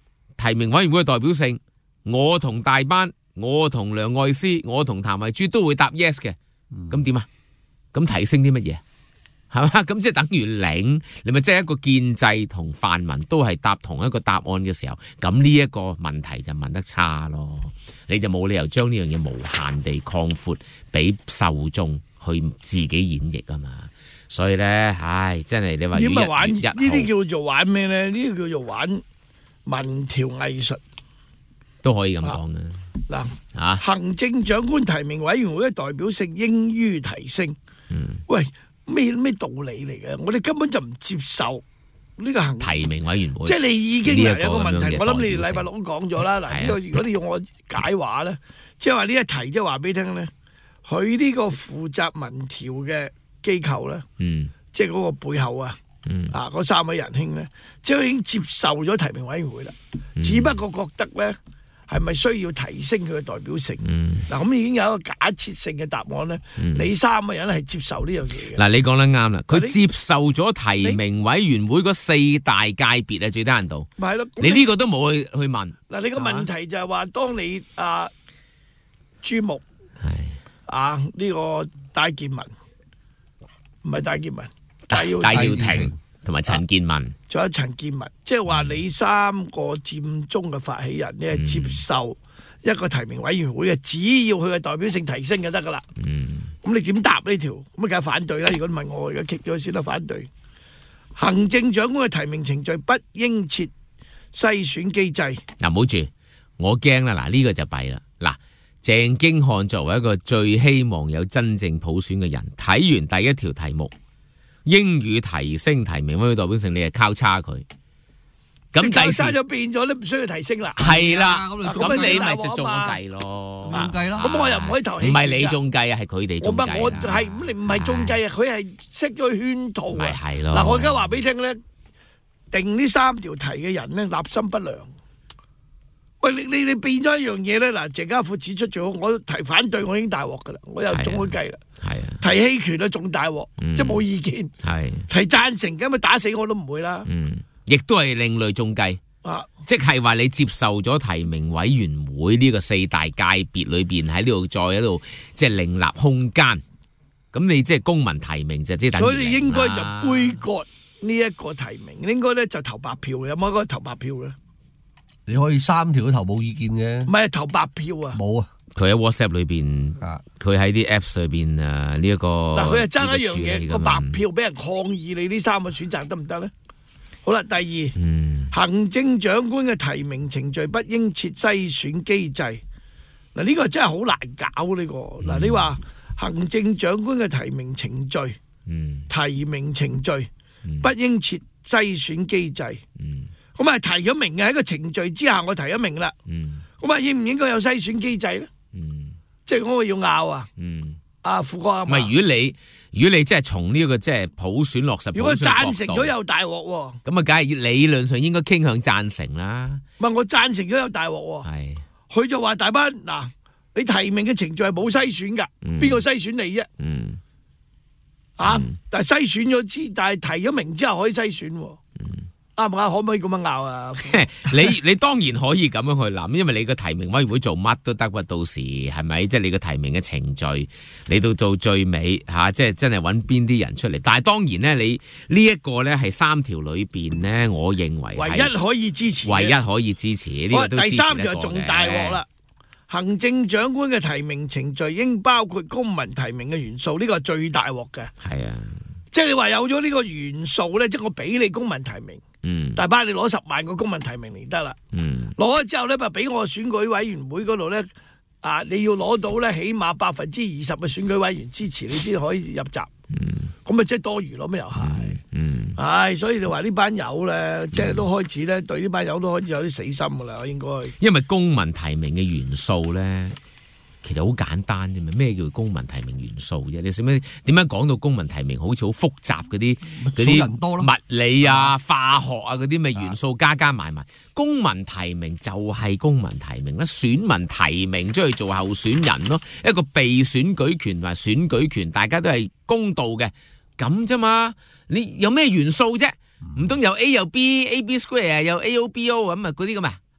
提名委員會嘅代表性，我同大班，我同梁愛詩，我同譚慧珠都會答 yes 嘅，咁點啊？咁提升啲乜嘢？係嘛？咁即係等於零，你咪即係一個建制同泛民都係答同一個答案嘅時候，咁呢一個問題就問得差咯。你就冇理由將呢樣嘢無限地擴闊俾受眾去自己演繹啊嘛。所以咧，唉，真係你話呢咪玩呢呢啲叫做玩咩咧？呢啲叫做玩民調藝術都可以咁講啦。 嗱， 啊， 行政長官提名委員會嘅代表性應予提升。 嗯， 喂。咩咩道理嚟嘅？我哋根本就唔接受呢個行提名委員會， 即係你已經有個問題。我諗你哋禮拜六都講咗啦。嗱，呢個如果你用我解話咧，即係話呢一題，即係話俾你聽咧，佢呢個負責民調嘅機構咧， 嗯， 即係嗰個背後啊， 嗯， 啊嗰三位仁兄咧，即係已經接受咗提名委員會啦， 嗯、 只不過覺得咧。係咪需要提升佢嘅代表性？嗱、嗯，咁已經有一個假設性嘅答案咧。嗯、你三個人係接受呢樣嘢嘅。嗱， 你講得啱啦，佢接受咗提名委員會嗰四大界別啊，最低限度。 咪係咯， 你呢個都冇去去問。 嗱，你個問題就係話，當你啊朱木啊呢、呢個戴建文，唔係戴建文，戴耀戴耀廷。同埋陳健民， 仲、啊、有陳健民，即係話你三個佔中嘅發起人，你係接受一個提名委員會嘅，只要佢嘅代表性提升就得噶啦。 嗯， 咁你點答呢條？咁梗係反對啦。如果你問我，而家 kick 咗先得反對。行政長官嘅提名程序不應設篩選機制。 嗱，唔好住，我驚啦。嗱，呢個就弊啦。嗱，鄭經翰作為一個最希望有真正普選嘅人，睇完第一條題目。應予提升提名委員會代表性，你係交叉佢，咁第時就變咗，你唔需要提升啦。 係啦，咁你咪就中計咯， 中計咯。咁我又唔可以投棄。 唔係你中計啊，係佢哋中計。 我係咁，你唔係中計啊，佢係識咗圈套啊。 咪係咯。 嗱，我而家話俾你聽咧，定呢三條題嘅人咧，立心不良。喂，你你你變咗一樣嘢咧，嗱，鄭家富指出咗，我提反對，我已經大鑊噶啦，我又中咗計啦。 係啊， 提棄權啊，仲大鑊，即係冇意見。 係提贊成，咁咪打死我都唔會啦。 嗯，亦都係另類中計。 啊， 即係話你接受咗提名委員會呢個四大界別裏邊喺呢度再喺度即係另立空間，咁你即係公民提名就即係等於零啦。 所以你應該就杯葛呢一個提名，應該咧就投白票嘅，有冇一個投白票嘅？ 你可以三條都投冇意見嘅， 唔係投白票啊， 冇啊。 佢喺 WhatsApp 裏邊，佢喺啲 Apps 裏邊啊，呢一個嗱，佢係爭一樣嘢，個白票俾人抗議，你呢三個選擇得唔得咧？好啦，第二， 嗯、 行政長官嘅提名程序不應設篩選機制。嗱，呢個真係好難搞呢、這個。嗱、嗯，你話行政長官嘅提名程序， 嗯、 提名程序、嗯、不應設篩選機制。咁啊、嗯，提咗名嘅喺個程序之下，我提咗名啦。咁啊、嗯，應唔應該有篩選機制咧？ 嗯、 即係我要拗啊！ 嗯， 阿富哥啊， 唔係，如果你如果你即係從呢一個即係普選落實， 如果贊成咗有大鑊喎， 咁啊，梗係理論上應該傾向贊成啦。 唔係我贊成咗有大鑊喎， 係佢就話大班嗱，你提名嘅程序係冇篩選㗎，邊個篩選你啫？ 嗯， 啊，但係篩選咗之，但係提咗名之後可以篩選喎。啱唔啱？可唔可以咁樣拗啊？ 你你當然可以咁樣去諗，因為你個提名委員會做乜都得，到時係咪？即係你個提名嘅程序，你到到最尾吓、啊，即係真係揾邊啲人出嚟。但係當然咧，你呢一個咧係三條裏邊咧，我認為唯一可以支持， 唯一可以支持呢、這個都支持得過嘅。第三條仲大鑊啦， 行政長官嘅提名程序應包括公民提名嘅元素，呢、這個係最大鑊嘅。 係啊。 即係你話有咗呢個元素咧，即係我俾你公民提名， 嗯， 大班你攞十萬個公民提名嚟得啦， 嗯， 攞咗之後咧，咪俾我選舉委員會嗰度咧，啊，你要攞到咧起碼百分之二十嘅選舉委員支持，你先可以入閘， 嗯， 咁咪即係多餘咯，咩又係， 嗯， 唉、哎，所以你話呢班友咧，即係都開始咧，對呢班友都開始有啲死心噶啦，應該， 因為公民提名嘅元素咧。其實好簡單啫嘛，咩叫公民提名元素啫？你使咩點樣講到公民提名好似好複雜嗰啲嗰啲物理啊、化學啊嗰啲咩元素加加埋埋？公民提名就係公民提名啦，選民提名出去做候選人咯，一個被選舉權同埋選舉權，大家都係公道嘅咁啫嘛。你有咩元素啫？唔通有 A 有 B，A B square 有 A O B O 咁啊？嗰啲咁啊？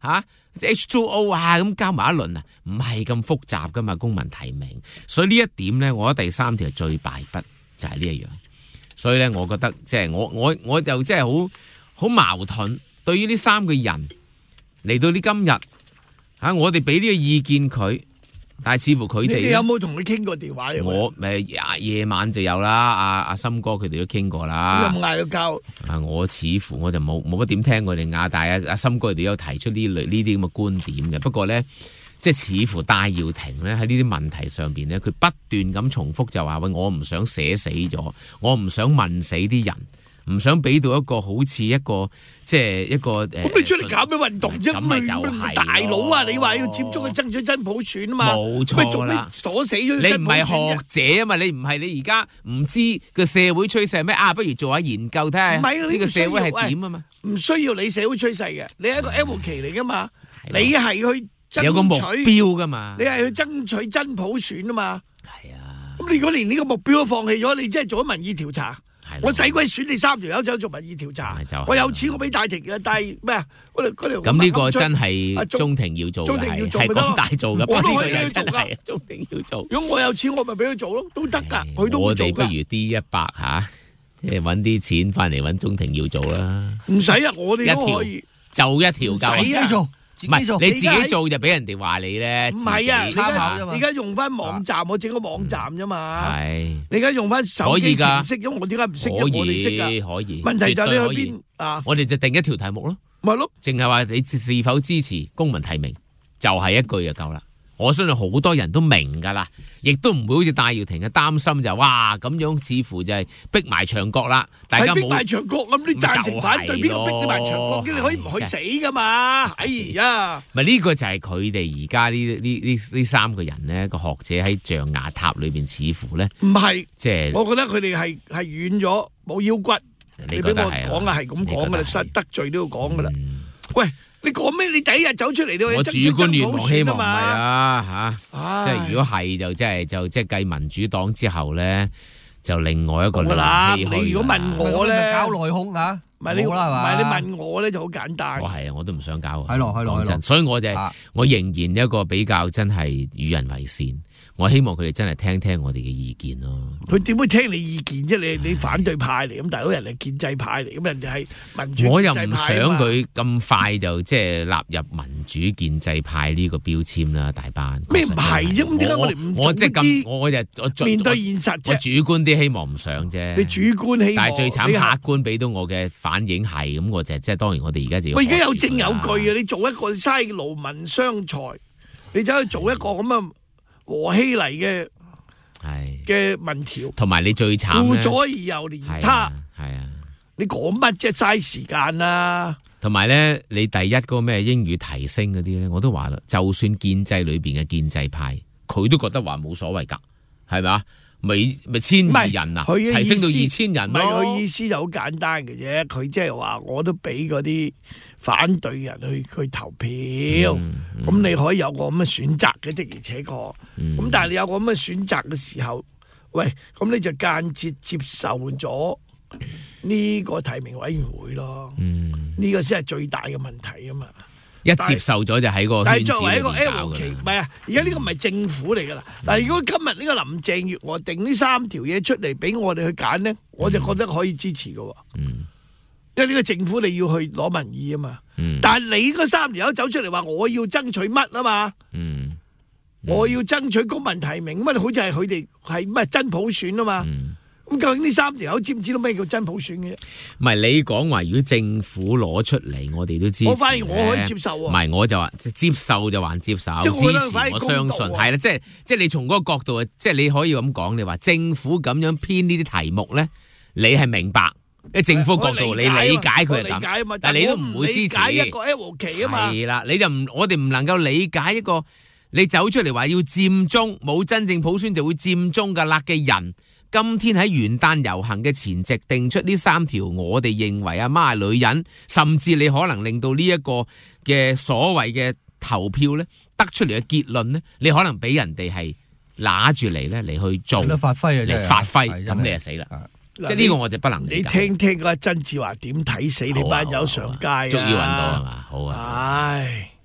嚇，即係 H 二 O 啊咁交埋一輪啊，唔係咁複雜噶嘛，公民提名。所以呢一點咧，我覺得第三條係最敗筆，就係呢一樣。所以咧，我覺得即係我我我就即係好好矛盾。對於呢三個人嚟到呢今日嚇，我哋俾呢個意見佢。但係似乎佢哋， 你有冇同佢傾過電話？ 我誒夜晚就有啦，阿阿森哥佢哋都傾過啦。 有冇嗌到交？ 啊，我似乎我就冇冇乜點聽佢哋嗌，但係阿阿森哥佢哋有提出呢類呢啲咁嘅觀點嘅。不過咧，即係似乎戴耀廷咧喺呢啲問題上邊咧，佢不斷咁重複就話喂，我唔想寫死咗，我唔想問死啲人。唔想俾到一個好似一個即係一個誒， 咁你出嚟搞咩運動啫？ 咁咪就係大佬啊！你話要佔中去爭取真普選啊嘛， 冇錯啦， 鎖死咗你唔係學者啊嘛，你唔係你而家唔知個社會趨勢係咩啊？不如做下研究睇下呢個社會係點啊嘛？ 唔需要你社會趨勢嘅，你係一個 M 期嚟噶嘛？你係去爭取有個目標噶嘛？ 你係去爭取真普選啊嘛？係啊。咁你如果連呢個目標都放棄咗，你真係做咗民意調查？我使鬼選你三條友走做民意調查，我有錢我俾大庭嘅，但係咩啊？嗰條嗰條咁呢個真係中庭要做嘅，係係講大做嘅， 我都可以係真做㗎。 中庭要做。 如果我有錢，我咪俾佢做咯，都得㗎，佢都會做㗎。 我哋不如 D 一百嚇，即係揾啲錢翻嚟揾中庭要做啦。 唔使啊，我哋都可以就一條夠。 自己做。 唔係你自己做就俾人哋話你咧， 唔係啊！你而家用翻網站，我整個網站啫嘛。係你而家用翻手機程式，咁我點解唔識嘅？我哋識㗎。可以，問題就係你去邊啊？ 我哋就定一條題目咯， 咪咯， 淨係話你是否支持公民提名，就係一句就夠啦。我相信好多人都明㗎啦，亦都唔會好似戴耀廷嘅擔心就哇咁樣，似乎就係逼埋牆角啦。大家冇逼埋牆角咁，你贊成反對邊個逼你埋牆角？你可以唔去死㗎嘛？哎呀！ 咪呢個就係佢哋而家呢呢呢呢三個人呢個學者喺象牙塔裏邊，似乎咧唔係， 即係我覺得佢哋係係軟咗冇腰骨。 你俾我講啊，係咁講㗎啦，失得罪都要講㗎啦。喂！你講咩？你第一日走出嚟，你我主觀願望希望唔係啊嚇， 唉即係如果係就即係就即係繼民主黨之後咧，就另外一個啦。 唏噓你如果問我咧， 搞內訌嚇， 唔係你唔啦係嘛？ 係你問我咧就好簡單。 我係啊，我都唔想搞。 係咯係咯係咯， 所以我就係我仍然一個比較真係與人為善。我希望佢哋真係聽聽我哋嘅意見咯。 佢點會聽你意見啫？你你反對派嚟咁，大佬人哋建制派嚟咁，人哋係民主建制派。 我又唔想佢咁快就即係納入民主建制派呢個標籤啦，大班。 咩唔係啫？咁點解我哋唔我即係咁，我就我面對現實啫。 我主觀啲希望唔想啫。 你主觀希望， 但係最慘客觀俾到我嘅反應係咁，我就即係當然我哋而家就要。 我而家有證有據啊！你做一個嘥勞民傷財，你走去做一個咁嘅和稀泥嘅。嘅民調， 同埋你最慘顧左而右連他， 係啊！ 你講乜啫？嘥時間啊！ 同埋咧，你第一嗰個咩英語提升嗰啲咧，我都話啦，就算建制裏邊嘅建制派，佢都覺得話冇所謂㗎，係咪啊？咪咪千二人啊，提升到二千人咯。 唔係佢意思就好簡單嘅啫，佢即係話我都俾嗰啲反對人去去投票，咁、嗯嗯、你可以有個咁嘅選擇嘅，的而且確。咁、嗯、但係你有個咁嘅選擇嘅時候，喂，咁你就間接接受咗呢個提名委員會咯。呢、嗯、個先係最大嘅問題啊嘛。 一接受咗就喺個圈子裏面搞㗎啦。但係作為一個 L 期，唔係啊，而家呢個唔係政府嚟㗎啦。嗱、嗯，如果今日呢個林鄭月娥定呢三條嘢出嚟俾我哋去揀呢，我就覺得可以支持㗎。嗯，因為呢個政府你要去攞民意啊嘛。嗯、但係你嗰三條友走出嚟話我要爭取乜啊嘛？嗯，嗯我要爭取公民提名，乜好似係佢哋係乜真普選啊嘛？嗯咁究竟呢三條友知唔知道咩叫真普選嘅啫？ 唔係你講話，如果政府攞出嚟，我哋都支持。 我反而我可以接受喎。 唔係我就話接受就還接受，支持我相信係啦。即係即係你從嗰個角度，即係你可以咁講，你話政府咁樣編呢啲題目咧，你係明白？喺政府角度，你理解佢係咁，但係你都唔會支持。 理解一個 L 期啊嘛。 係啦，你就唔，我哋唔能夠理解一個你走出嚟話要佔中，冇真正普選就會佔中噶啦嘅人。今天喺元旦遊行嘅前夕定出呢三條，我哋認為阿媽係女人，甚至你可能令到呢一個嘅所謂嘅投票咧，得出嚟嘅結論咧，你可能俾人哋係拿住嚟咧嚟去做， 嚟發揮啊， 嚟發揮，咁你就死啦！即係呢個我就不能理解。 你聽聽嗰個曾志華點睇死你班友上街啊？ 終於揾到係嘛？好啊！ 唉。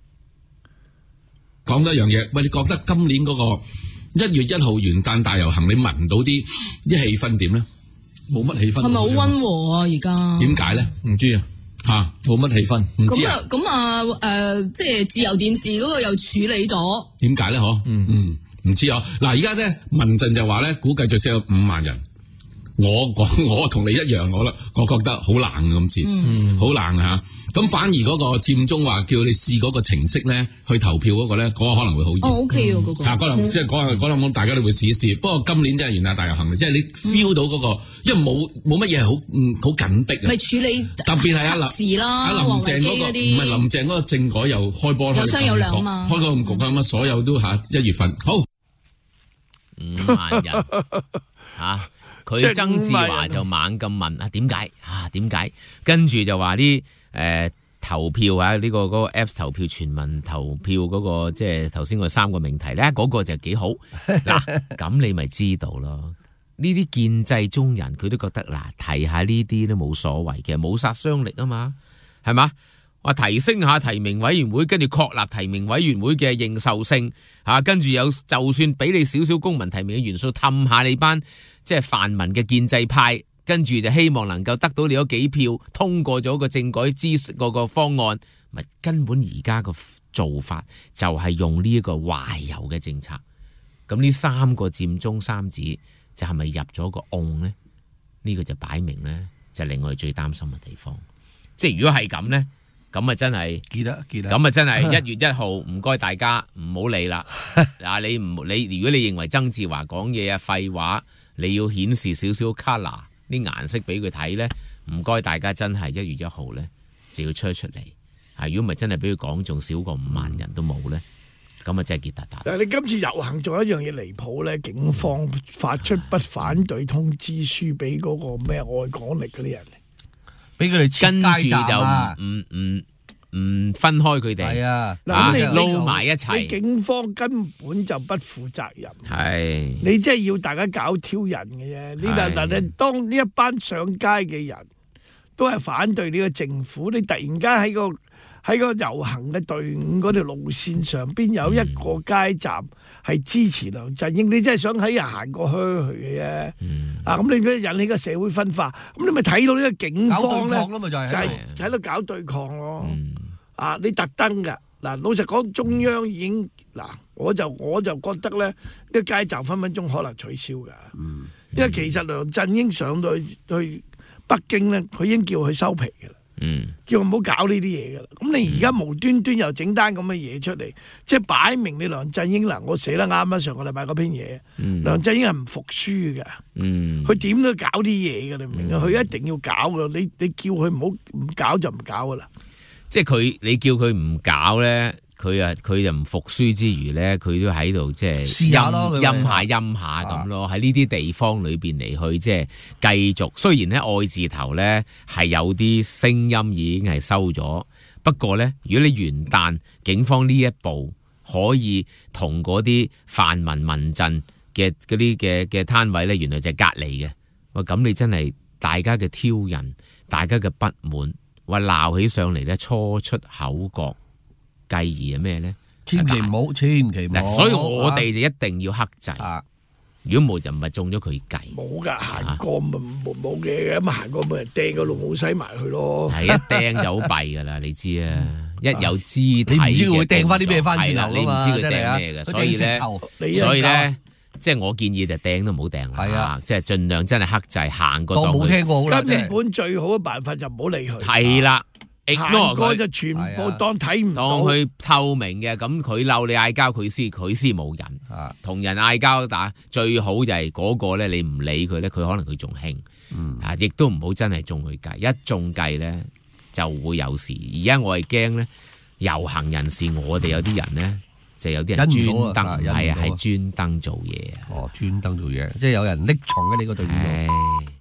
講多一樣嘢，喂，你覺得今年嗰個一月一號元旦大遊行，你聞到啲啲氣氛點咧？冇乜氣氛， 係咪好溫和啊？而家點解咧？唔知啊，嚇冇乜氣氛，唔知啊。 咁啊誒、呃，即係自由電視嗰個又處理咗， 點解咧？嗬，嗯嗯，唔知啊。嗱，而家咧民陣就話咧，估計最少有五萬人。我講我同你一樣，我啦，我覺得好冷咁次，好、嗯、冷嚇。咁反而嗰個佔中話叫你試嗰個程式咧去投票嗰個咧，嗰、嗰個可能會好啲。 哦 ，OK 喎，嗰個。 嚇，可能即係嗰個嗰兩大家都會試一試。不過今年真係元旦大遊行，即係你 feel 到嗰、嗰個，嗯、因為冇冇乜嘢係好嗯好緊迫啊。 咪處理特別係阿林阿林鄭嗰、嗰個，唔係林鄭嗰個政改又開波開。 有商有量啊嘛。 開個咁局啊嘛，所有都嚇一月份好五萬人嚇。佢曾志華就猛咁問啊點解啊點解？跟住就話啲誒投票啊呢、呢個嗰、嗰個 Apps 投票全民投票嗰、嗰個即係頭先嗰三個命題咧，嗰、嗰個就幾好嗱，咁你咪知道咯。呢啲建制中人佢都覺得嗱提下呢啲都冇所謂嘅，冇殺傷力啊嘛，係嘛？話提升下提名委員會，跟住確立提名委員會嘅認受性嚇，跟住有就算俾你少少公民提名嘅元素，氹下你班即係泛民嘅建制派，跟住就希望能夠得到你嗰幾票通過咗個政改諮嗰個方案，咪根本而家個做法就係用呢一個懷柔嘅政策。咁呢三個佔中三子就係咪入咗個瓮呢？呢、呢個就擺明呢，就令我哋最擔心嘅地方。即係如果係咁呢。咁啊真係，記得記得。咁啊真係一月一號，唔該大家唔好理啦。啊，你唔你如果你認為曾志華講嘢啊廢話，你要顯示少少 colour 啲顏色俾佢睇咧，唔該大家真係一月一號咧就要出一出嚟。啊，如果唔係真係俾佢講，仲少過五萬人都冇咧，咁啊真係結達達。 但係你今次遊行仲有一樣嘢離譜咧，警方發出不反對通知書俾嗰個咩愛港力嗰啲人。 俾佢哋跟住就唔唔唔分開佢哋，係啊，嗱你撈埋一齊。 警方根本就不負責任， 係你即係要大家搞挑人嘅啫。呢嗱嗱，你當呢一班上街嘅人都係反對呢個政府，你突然間喺個喺個遊行嘅隊伍嗰條路線上邊有一個街站係支持梁振英，你真係想喺人行過去嘅啫。嗯、啊，咁你咧引起個社會分化，咁你咪睇到呢個警方咧就係喺度搞對抗咯。嗯、啊，你特登㗎嗱，老實講，中央已經嗱，我就我就覺得咧，呢個街站分分鐘可能取消㗎。嗯、因為其實梁振英上到去去北京咧，佢已經叫佢收皮㗎啦。嗯，叫佢唔好搞呢啲嘢噶啦。咁你而家無端端又整單咁嘅嘢出嚟，即係擺明你梁振英嗱，我寫得啱啦。上個禮拜嗰篇嘢，嗯、梁振英係唔服輸嘅。嗯，佢點都搞啲嘢噶，你明啊？佢、嗯、一定要搞噶。你你叫佢唔好唔搞就唔搞噶啦。 即係佢，你叫佢唔搞咧，佢啊佢就唔服輸之餘咧，佢都喺度即係陰陰下陰下咁咯。喺呢啲地方裏邊嚟去即係繼續。雖然咧愛字頭咧係有啲聲音已經係收咗，不過咧如果你元旦警方呢一步可以同嗰啲泛民民陣嘅嗰啲嘅嘅攤位咧，原來就係隔離嘅。哇！咁你真係大家嘅挑釁，大家嘅不滿，話鬧起上嚟咧，初出口角。繼而係咩咧？ 千祈唔好，千祈唔好。 所以我哋就一定要克制。如果冇就唔係中咗佢計。 冇噶，行過咪冇冇嘅，咁行過咪人掟個綠帽洗埋去咯。 係一掟就好弊噶啦，你知啊。一有肢體嘅， 你唔知會掟翻啲咩翻轉頭你唔知佢掟咩嘅，所以咧，所以咧，即係我建議就掟都唔好掟啦。係啊，即係盡量真係克制，行過當冇聽過好啦。 根本最好嘅辦法就唔好理佢。 係啦。 行過就全部當睇唔到， 當佢透明嘅，咁佢鬧你嗌交，佢先佢先冇癮。同人嗌交打最好就係嗰個咧，你唔理佢咧，佢可能佢仲興。啊，亦都唔好真係中佢計，一中計咧就會有事。而家我係驚咧，遊行人士我哋有啲人咧，就有啲人專登係啊，係專登做嘢啊。 哦，專登做嘢，即係有人匿藏喺你個隊伍度。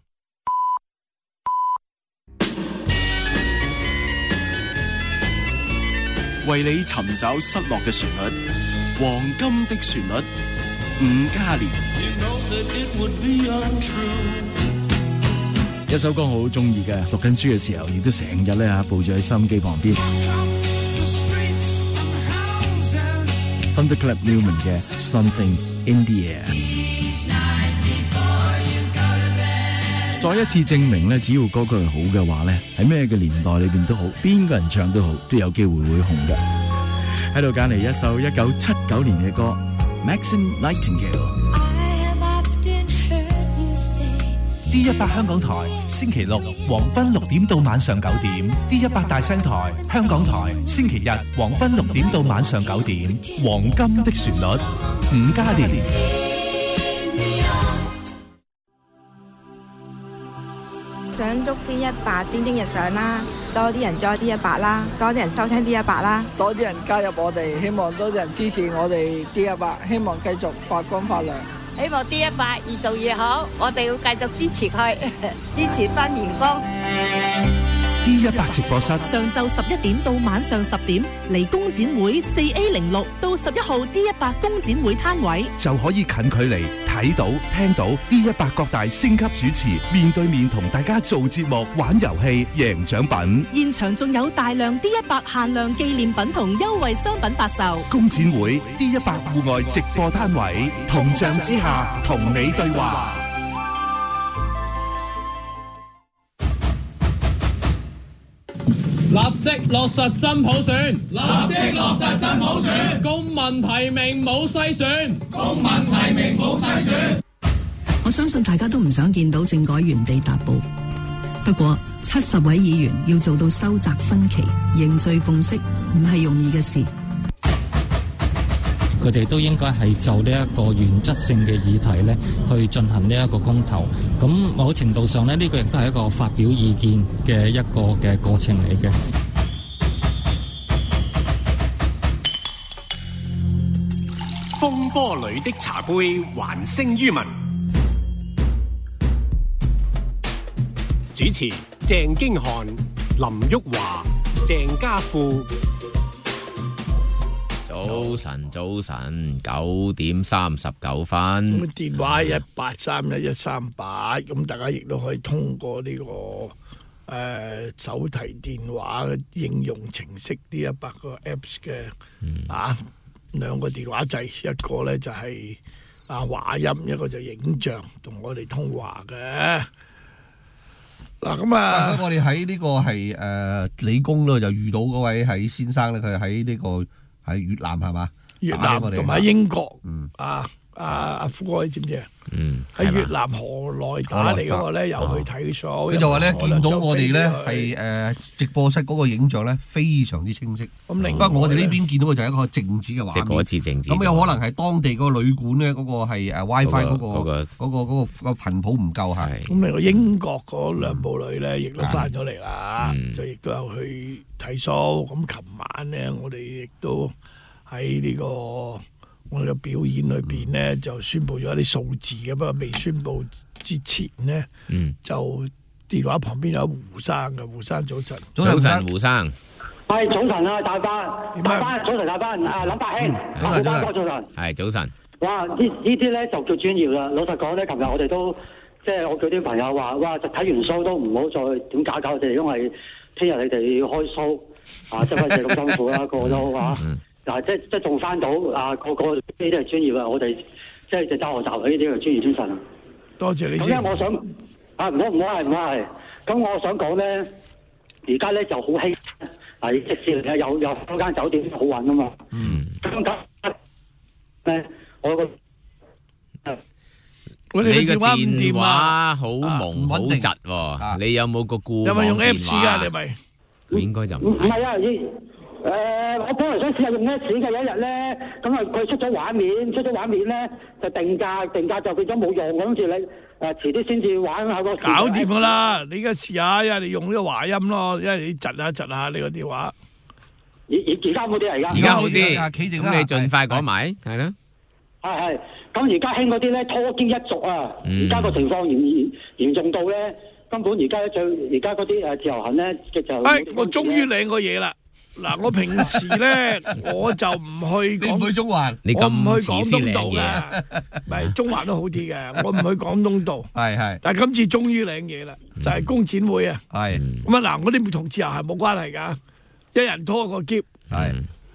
為你尋找失落嘅旋律，黃金的旋律，伍嘉廉。 一首歌我好中意嘅，讀緊書嘅時候，亦都成日咧嚇抱住喺收音機旁邊。 Thunderclap Newman 嘅 Something in the Air。再一次證明咧，只要歌曲係好嘅話咧，喺咩嘅年代裏邊都好，邊個人唱都好，都有機會會紅嘅。喺度揀嚟一首一九七九年嘅歌 ，Maxine Nightingale。D 一百香港台星期六黃昏六點到晚上九點 ，D 一百大聲台香港台星期日黃昏六點到晚上九點，黃金的旋律伍嘉廉。 想祝 D 一百蒸蒸日上啦，多啲人 join D 一百啦，多啲人收聽 D 一百啦， 多啲人加入我哋，希望多啲人支持我哋 D 一百，希望繼續發光發亮。 希望 D 一百越做越好，我哋要繼續支持佢，支持翻員工。 D 一百直播室上晝十一點到晚上十點，離工展會四 A 零六到十一號 D 一百工展會攤位， 就可以近距離睇到、聽到 D 一百各大星級主持面對面同大家做節目、玩遊戲、贏獎品。 現場仲有大量 D 一百限量紀念品同優惠商品發售。 工展會 D 一百戶外直播攤位，銅像之下同你對話。 立即落實真普選，立即落實真普選， 公民提名冇篩選， 公民提名冇篩選。 我相信大家都唔想見到政改原地踏步，不過七十位議員要做到收窄分歧、凝聚共識，唔係容易嘅事。 佢哋都應該係就呢一個原則性嘅議題咧，去進行呢一個公投。咁某程度上咧，呢個亦都係一個發表意見嘅一個嘅過程嚟嘅。 風波裏的茶杯，還聲於民。主持：鄭經翰、林旭華、鄭家富。 早晨，早晨，九點三十九分。 咁電話一八三一一三八，咁大家亦都可以通過呢、這個誒、呃、手提電話應用程式呢一百個 Apps 嘅、嗯、啊兩個電話掣，一個咧就係、是、啊話音，一個就影像，同我哋通話嘅。嗱咁啊， 我哋喺呢個係誒、呃、理工咯，就遇到嗰位喺先生咧，佢喺呢個。喺越南係嘛？ 越南同埋英國，嗯啊啊阿富哥，你知唔知啊？嗯，喺越南河內打嚟嗰個咧，又去睇 show。 佢就話咧，見到我哋咧係誒直播室嗰個影像咧，非常之清晰。咁另不過我哋呢邊見到嘅就係一個靜止嘅畫面。 即係嗰次靜止。 咁有可能係當地嗰個旅館咧，嗰個係誒 WiFi 嗰個嗰個嗰個嗰個頻譜唔夠係。 咁另外英國嗰兩母女咧，亦都翻咗嚟啦，就亦都有去睇 show。咁琴晚咧，我哋亦都喺呢個我哋嘅表演裏邊咧，就宣布咗一啲數字嘅，不過未宣布之前咧，就電話旁邊有胡生嘅，胡生早晨， 早晨胡生， 係早晨啊，大班，大班，早晨大班，啊林伯兄，胡生哥早晨， 係早晨。 哇！呢呢啲咧就叫專業啦。老實講咧，琴日我哋都即係我叫啲朋友話，哇！就睇完 show 都唔好再點搞搞我哋，因為聽日你哋要開 show 啊，真係咁辛苦啦，個個都啊。嗱，即即仲翻到啊！個個呢啲係專業啊！我哋即係就教學習呢啲係專業精神啊！ 多謝你先。 咁咧，我想啊，唔好唔好係唔好係。咁我想講咧，而家咧就好興啊！即使嚟有有嗰間酒店好揾啊嘛。嗯。咁咁咧，我個你嘅電話好蒙好窒喎，你有冇個固網電話？ 有冇用 Apps 㗎？你咪？ 佢應該就唔係啊！誒、呃，我本來想試下用 Apps 嘅，有一日咧，咁啊佢出咗畫面，出咗畫面咧就定價，定價就變咗冇用，咁住你誒遲啲先至玩下個。搞掂㗎啦！你而家試下，因為你用呢個話音咯，因為你窒下窒下你個電話。 而而而家好啲啊！而家而家好啲，咁你盡快講埋，係啦。 係係，咁而家興嗰啲咧拖肩一族啊！而家個情況嚴嚴嚴重到咧，根本而家最而家嗰啲誒自由行咧就就。 哎，我終於領個嘢啦！嗱，我平時咧我就唔去講， 你唔去中環， 我唔去廣東道嘅，唔係中環都好啲嘅，我唔去廣東道。係係，但係今次終於領嘢啦，就係工展會啊。係咁啊嗱，我啲同自由行冇關係㗎，一人拖個篋。係，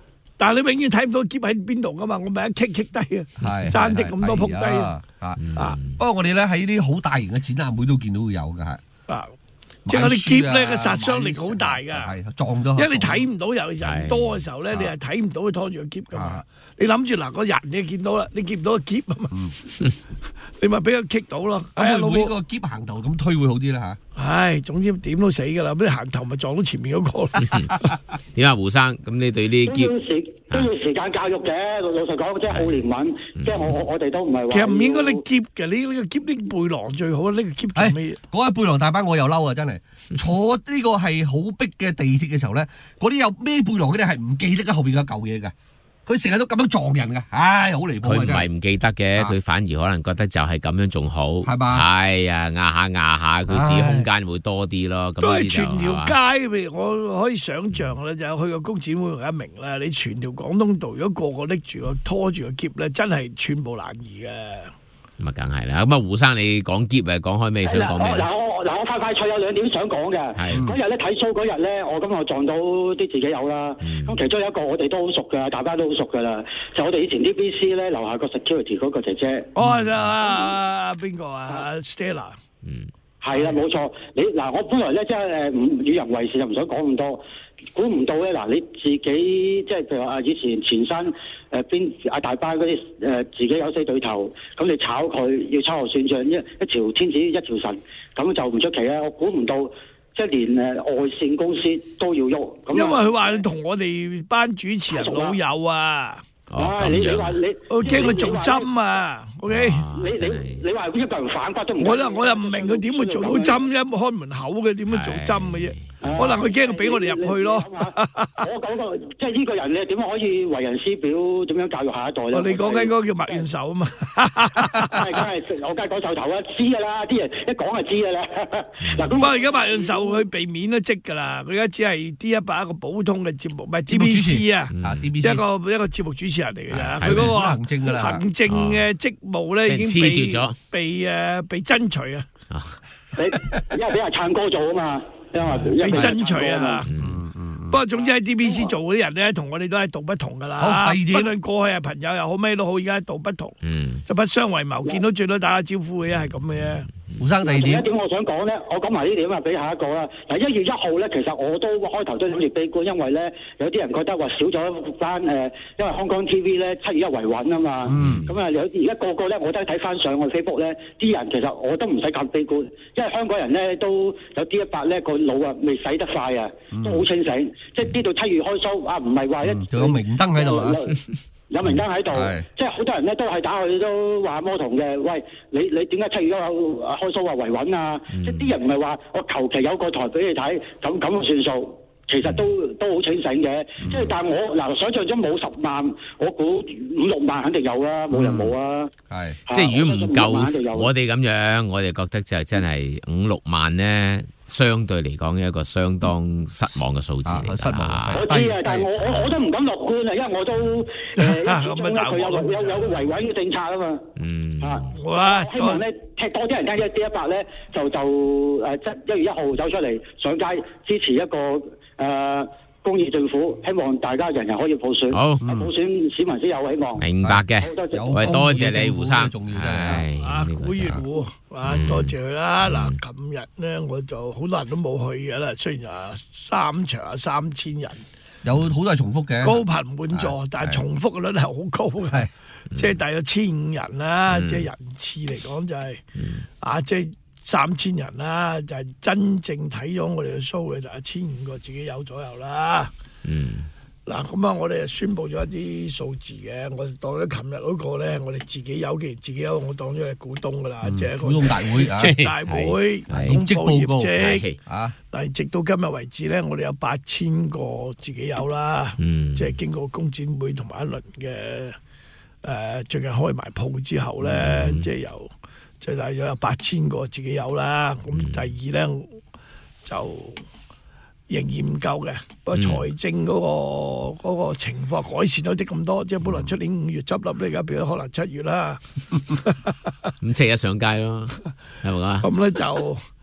但係你永遠睇唔到篋喺邊度噶嘛，我咪一棘棘低啊，爭啲咁多仆低啊！ 啊，不過我哋咧喺啲好大型嘅展覽會都見到會有嘅係啊。即係嗰啲篋咧，個殺傷力好大㗎， 係撞咗。 因為你睇唔到，尤其人多嘅時候咧，你係睇唔到佢拖住個篋㗎嘛。你諗住嗱個人你見到啦，你見唔到個篋啊嘛，你咪俾佢棘到咯。 咁會唔會個篋行頭咁推會好啲咧嚇？ 唉，總之點都死㗎啦，俾你行頭咪撞到前面嗰個。 點啊，胡生？咁你對呢啲篋都要時間教育嘅，老實講，即係奧連文，即係我我我哋都唔係話。 其實唔應該拎篋嘅，你呢個篋拎背囊最好，拎個篋做咩？ 講起背囊大班，我又嬲啊！真係坐呢個係好逼嘅地鐵嘅時候咧，嗰啲有孭背囊嗰啲係唔記得後邊有嚿嘢嘅，佢成日都咁樣撞人嘅，唉，好離譜啊！ 佢唔係唔記得嘅，佢反而可能覺得就係咁樣仲好，係嘛？ 哎呀，壓下壓下，佢自己空間會多啲咯。 都係全條街，譬如我可以想像咧，就去個工展會一明啦。你全條廣東道，如果個個拎住個拖住個篋咧，真係寸步難移嘅。 咁啊，梗係啦。咁啊，胡生你講篋誒，講開咩？想講咩咧？ 嗱我嗱我快快脆有兩點想講嘅。嗰日咧睇 show 嗰日咧，我咁我撞到啲自己友啦。咁其中有一個我哋都好熟㗎，大家都好熟㗎啦。就我哋以前啲 B C 咧樓下個 security 嗰個姐姐。 哦，就啊邊個啊 Stella。 嗯。係啦，冇錯。你嗱我本來咧即係誒唔與人為事，就唔想講咁多。估唔到咧，嗱你自己即係譬如話以前前山誒邊阿大班嗰啲誒自己有死對頭，咁你炒佢要秋後算賬，一一條天子一條神，咁就唔出奇啦。我估唔到即係連誒外線公司都要喐。 因為佢話同我哋班主持人老友啊。 啊！你你話你， 我驚佢做針啊 ！OK， 你你你話一個人反骨都唔， 我又我又唔明佢點會做到針啫？開門口嘅點樣做針嘅啫？可能佢驚佢俾我哋入去咯。 我講過，即係呢個人你點樣可以為人師表？點樣教育下一代咧？ 你講緊嗰個叫麥元壽啊嘛？ 係梗係我梗係講手頭啦，知㗎啦，啲人一講就知㗎啦。 嗱咁，我而家麥元壽佢避免都職㗎啦，佢而家只係 D 一百一個普通嘅節目，唔係 D B C 啊，一個一個節目主持人嚟嘅咋。佢嗰個行政㗎啦， 行政嘅職務咧已經被咗， 被誒被爭取啊！ 你因為俾阿燦哥做啊嘛。 被爭取啊！不過總之喺 D B C 做嗰啲人咧，同我哋都係道不同噶啦。 好，第二點， 不論過去係朋友又好，咩都好，而家道不同，就不相為謀。見到最多打下招呼嘅，係咁嘅啫。 胡生，第二點， 一點我想講咧，我講埋呢點啊，俾下一個啦。嗱，一月一號咧，其實我都開頭都諗住悲觀，因為咧有啲人覺得話少咗翻誒，因為香港 T V 咧七月一維穩啊嘛。咁啊，有而家個個咧，我都睇翻上我 Facebook 咧，啲人其實我都唔使咁悲觀，因為香港人咧都有 D 一百咧個腦啊未洗得快啊，都好清醒。即係呢度七月開 show 啊，唔係話一仲有明燈喺度啊。 有名單喺度，即係好多人咧都係打去都話魔童嘅。喂，你你點解七月一號開 show 話維穩啊？即係啲人唔係話我求其有個台俾你睇，咁咁就算數。其實都都好清醒嘅。即係但係我嗱想象中冇十萬，我估五六萬肯定有啦，冇人冇啊。 係，即係如果唔夠我哋咁樣，我哋覺得就真係五六萬咧。相對嚟講，一個相當失望嘅數字嚟㗎啦。 我知啊，但係我我我都唔敢樂觀啊，因為我都誒始終咧佢有有有個維穩嘅政策啊嘛。嗯。啊，我希望咧踢多啲人加一 D 一百咧，就就誒即一月一號走出嚟上街支持一個誒公義政府，希望大家人人可以普選。好，普選市民先有希望。 明白嘅。喂，多謝你胡生。 係啊，古月湖啊，多謝佢啦。嗱，琴日咧我就好多人都冇去嘅啦，雖然啊三場啊三千人， 有好多係重複嘅， 高頻滿座，但係重複嘅率係好高嘅，即係大約千五人啦，即係人次嚟講就係啊，即係。三千人啦，就係、是、真正睇咗我哋嘅 show 嘅就係千五個自己有左右啦。嗯，嗱咁啊，我哋宣佈咗一啲數字嘅，我當咗琴日嗰個咧，我哋自己有嘅自己有，我當咗係股東噶啦，嗯、即係股東大會， 業績大會， 業績報告啊。但係直到今日為止咧，我哋有八千個自己有啦，嗯、即係經過工展會同埋一輪嘅誒、呃，最近開埋鋪之後咧，嗯、即係由。即係大約有八千個自己有啦，咁第二咧、嗯、就仍然唔夠嘅，不過財政嗰、那個嗰、嗯、個情況改善咗啲咁多，即係本來出年五月執笠，而家變咗可能七月啦。 咁七日上街咯，係咪啊？ 咁咧就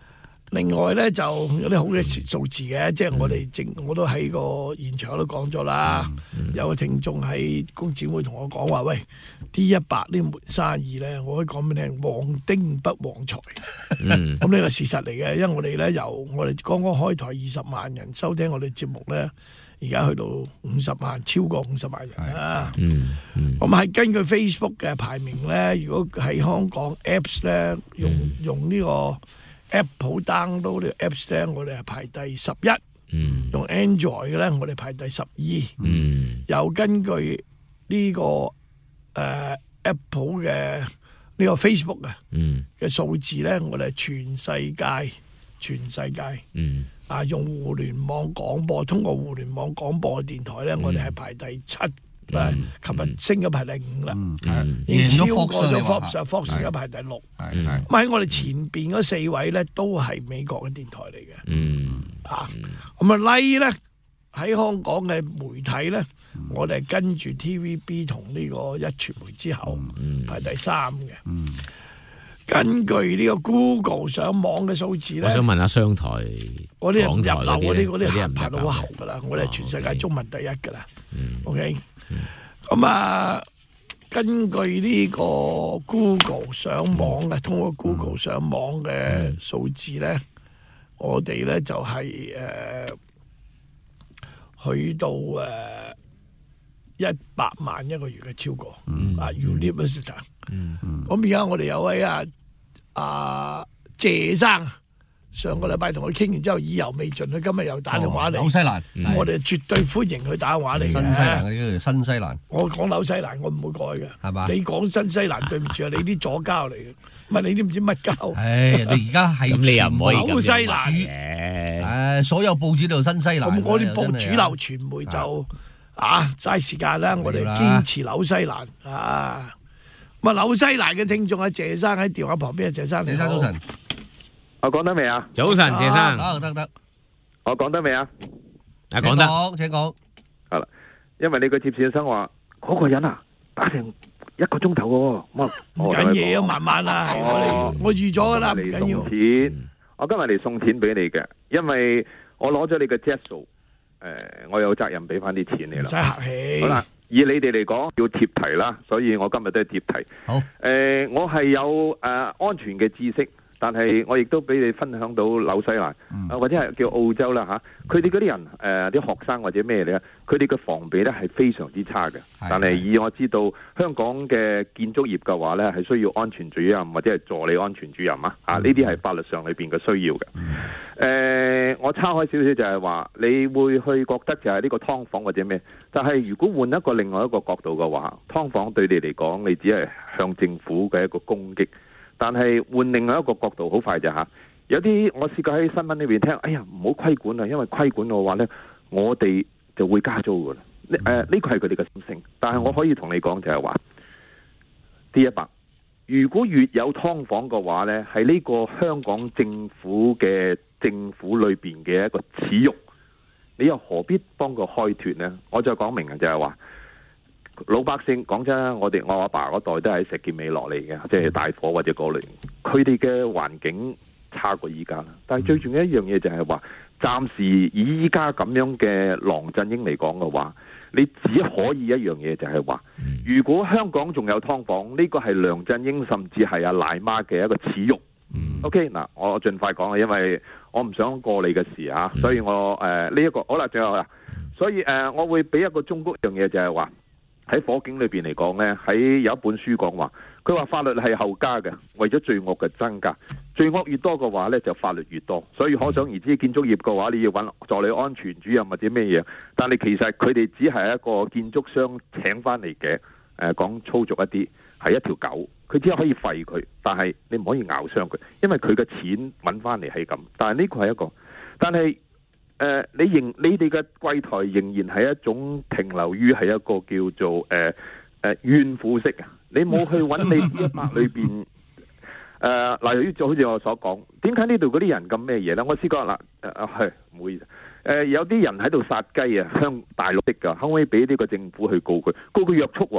另外咧就有啲好嘅數字嘅，即係我哋正我都喺個現場都講咗啦。有個聽眾喺工展會同我講話，喂 D 一百呢門生意咧，我可以講俾你聽，旺丁不旺財。 嗯， 咁呢個事實嚟嘅，因為我哋咧由我哋剛剛開台二十萬人收聽我哋節目咧，而家去到五十萬，超過五十萬人啦。 嗯嗯， 咁係根據 Facebook 嘅排名咧，如果喺香港 Apps 咧，用、嗯、用呢個 Apple download 呢個 Apps 咧，我哋係排第十一。嗯，用 Android 嘅咧，我哋排第十二。嗯，又根據呢、這個誒、呃、Apple 嘅呢個 Facebook 啊，嗯嘅數字咧，我哋係全世界全世界。嗯。啊！用互聯網廣播，通過互聯網廣播嘅電台咧，我哋係排第七，誒，琴日升咗排第五啦，已經超過咗 Fox，Fox 而家排第六。咁喺我哋前邊嗰四位咧，都係美國嘅電台嚟嘅。嗯，啊，咁啊 Like 咧喺香港嘅媒體咧，我哋係跟住 T V B 同呢個一傳媒之後排第三嘅。根據呢個 Google 上網嘅數字咧， 我想問下商台嗰啲入流嗰啲嗰啲人排到好後噶啦，我哋係全世界中文第一噶啦。OK，咁啊，根據呢個 Google 上網嘅，通過 Google 上網嘅數字咧，我哋咧就係誒去到誒一百萬一個月嘅超過啊 Universal。咁而家我哋有位啊。啊，謝生上個禮拜同佢傾完之後意猶未盡，佢今日又打電話嚟。紐西蘭，我哋絕對歡迎佢打電話嚟嘅。新西蘭嘅新西蘭，我講紐西蘭，我唔會改嘅，係嘛？你講新西蘭，對唔住啊，你啲左膠嚟嘅，唔係你知唔知乜膠？唉，你而家係咁，你又唔可以紐西蘭嘅。誒，所有報紙都新西蘭。咁嗰啲報主流傳媒就啊嘥時間啦，我哋堅持紐西蘭啊。咁啊，紐西蘭嘅聽眾啊，謝生喺電話旁邊啊，謝生，謝生早晨， 我講得未啊？ 早晨，謝生， 得得得，我講得未啊？ 啊，講得， 請講。係啦，因為你個接線生話嗰個人啊，打成一個鐘頭嘅，我唔緊嘢啊，慢慢啦，我哋我預咗噶啦，唔緊要。 錢，我今日嚟送錢俾你嘅，因為我攞咗你嘅 jet 數，誒，我有責任俾翻啲錢你啦。唔使客氣。 好啦。以你哋嚟講要貼題啦，所以我今日都係貼題。好，誒、呃，我係有誒、呃、安全嘅知識，但係我亦都俾你分享到紐西蘭，嗯呃、或者係叫澳洲啦嚇。佢哋嗰啲人誒啲、呃、學生或者咩咧，佢哋嘅防備咧係非常之差嘅。但係以我知道香港嘅建築業嘅話咧，係需要安全主任或者係助理安全主任啊。啊，呢啲係法律上裏邊嘅需要嘅。誒、嗯呃，我岔開少少就係話，你會去覺得就係呢個劏房或者咩？但係如果換一個另外一個角度嘅話，劏房對你嚟講，你只係向政府嘅一個攻擊。但係換另外一個角度，好快就嚇。有啲我試過喺新聞裏邊聽，哎呀唔好規管啊，因為規管嘅話呢，我哋就會加租噶啦。呢誒呢個係佢哋嘅心聲。但係我可以同你講就係話 D 一百，如果越有劏房嘅話呢，係呢個香港政府嘅政府裏邊嘅一個恥辱。你又何必幫佢開脫呢？我再講明嘅就係話，老百姓講真，我哋我阿爸嗰代都係石硤尾落嚟嘅，即係大火或者嗰類，佢哋嘅環境差過依家啦。但係最重要一樣嘢就係話，暫時以依家咁樣嘅郎振英嚟講嘅話，你只可以一樣嘢就係話，如果香港仲有劏房，呢個係梁振英甚至係阿奶媽嘅一個恥辱。OK， 嗱，我盡快講啊，因為我唔想過你嘅事啊，所以我誒呢一個好啦，最後啦，所以誒、呃、我會俾一個忠告一樣嘢，就係話喺火警裏邊嚟講呢，喺有一本書講話，佢話法律係後加嘅，為咗罪惡嘅增加，罪惡越多嘅話呢，就法律越多，所以可想而知，建築業嘅話你要揾助理安全主任或者咩嘢，但係其實佢哋只係一個建築商請翻嚟嘅，誒、呃、講粗俗一啲，係一條狗。佢只係可以廢佢，但係你唔可以咬傷佢，因為佢嘅錢揾翻嚟係咁。但係呢個係一個，但係誒、呃、你仍你哋嘅櫃台仍然係一種停留於係一個叫做誒誒怨婦式啊！你冇去揾你 D 一百裏邊誒，例如就好似我所講，點解呢度嗰啲人咁咩嘢咧？我試過啦，誒係唔好意思，誒、呃、有啲人喺度殺雞啊，向大陸的㗎，可唔可以俾呢個政府去告佢？告佢約束喎、哦。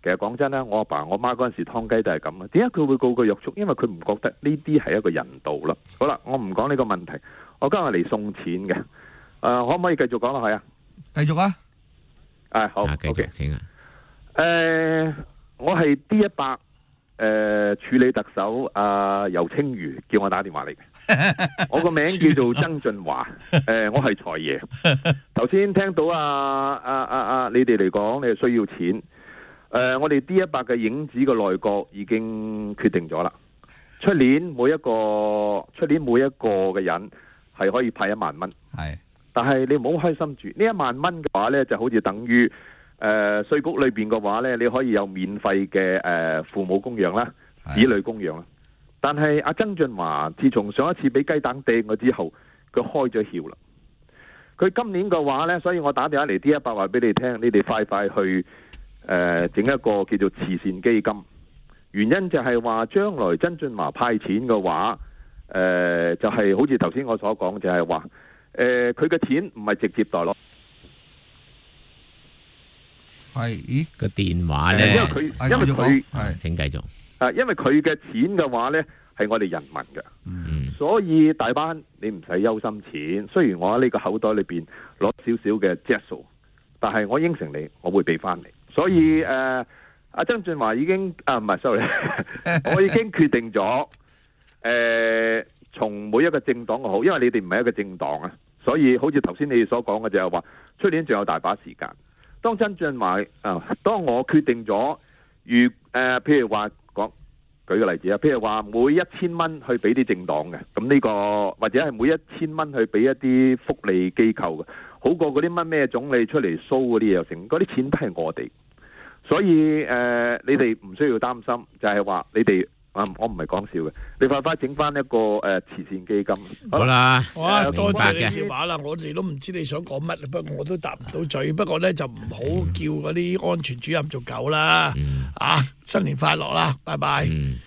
其實講真啦，我阿爸我媽嗰陣時劏雞都係咁啊。點解佢會告佢約束？因為佢唔覺得呢啲係一個人道咯。好啦，我唔講呢個問題，我今日嚟送錢嘅。誒、呃，可唔可以繼續講落去啊？ 繼續啊！ 誒，好， 繼續請啊。 誒，我係 D 一百誒處理特首阿游清瑜叫我打電話嚟嘅。我個名叫做曾俊華。誒，我係財爺。頭先聽到啊啊啊啊，你哋嚟講，你係需要錢。誒，我哋 D 一百嘅影子嘅內閣已經決定咗啦。出年每一個出年每一個嘅人係可以派一萬蚊。 係。 但係你唔好開心住，呢一萬蚊嘅話呢，就好似等於誒稅局裏邊嘅話呢，你可以有免費嘅誒父母供養啦、子女供養啦。但係阿曾俊華自從上一次俾雞蛋掟咗之後，佢開咗竅啦。佢今年嘅話呢，所以我打電話嚟 D 一百話俾你聽，你哋快快去誒整、呃、一個叫做慈善基金。原因就係話將來曾俊華派錢嘅話，誒、呃、就係、是、好似頭先我所講，就係話。誒，佢嘅錢唔係直接代落， 係咦個電話咧？ 因為佢，因為佢係，請繼續。 啊，因為佢嘅錢嘅話咧，係我哋人民嘅，嗯，所以大班你唔使憂心錢。雖然我喺呢個口袋裏邊攞少少嘅隻數，但係我應承你，我會俾翻你。所以誒，阿、呃、曾俊華已經啊，唔係 sorry， 我已經決定咗誒。呃從每一個政黨嘅好，因為你哋唔係一個政黨啊，所以好似頭先你哋所講嘅就係話，出年仲有大把時間。當曾俊華啊，當我決定咗，如誒、呃，譬如話講，舉個例子啊，譬如話每一千蚊去俾啲政黨嘅，咁呢、這個或者係每一千蚊去俾一啲福利機構嘅，好過嗰啲乜咩總理出嚟 show 嗰啲嘢成，嗰啲錢都係我哋，所以誒、呃，你哋唔需要擔心，就係、是、話你哋。啊！我唔係講笑嘅，你快快整翻一個誒、呃、慈善基金。 好啦， 哇！多謝你電話啦，我哋都唔知你想講乜，不過我都答唔到嘴。不過咧就唔好叫嗰啲安全主任做狗啦。嗯、啊！新年快樂啦，拜拜。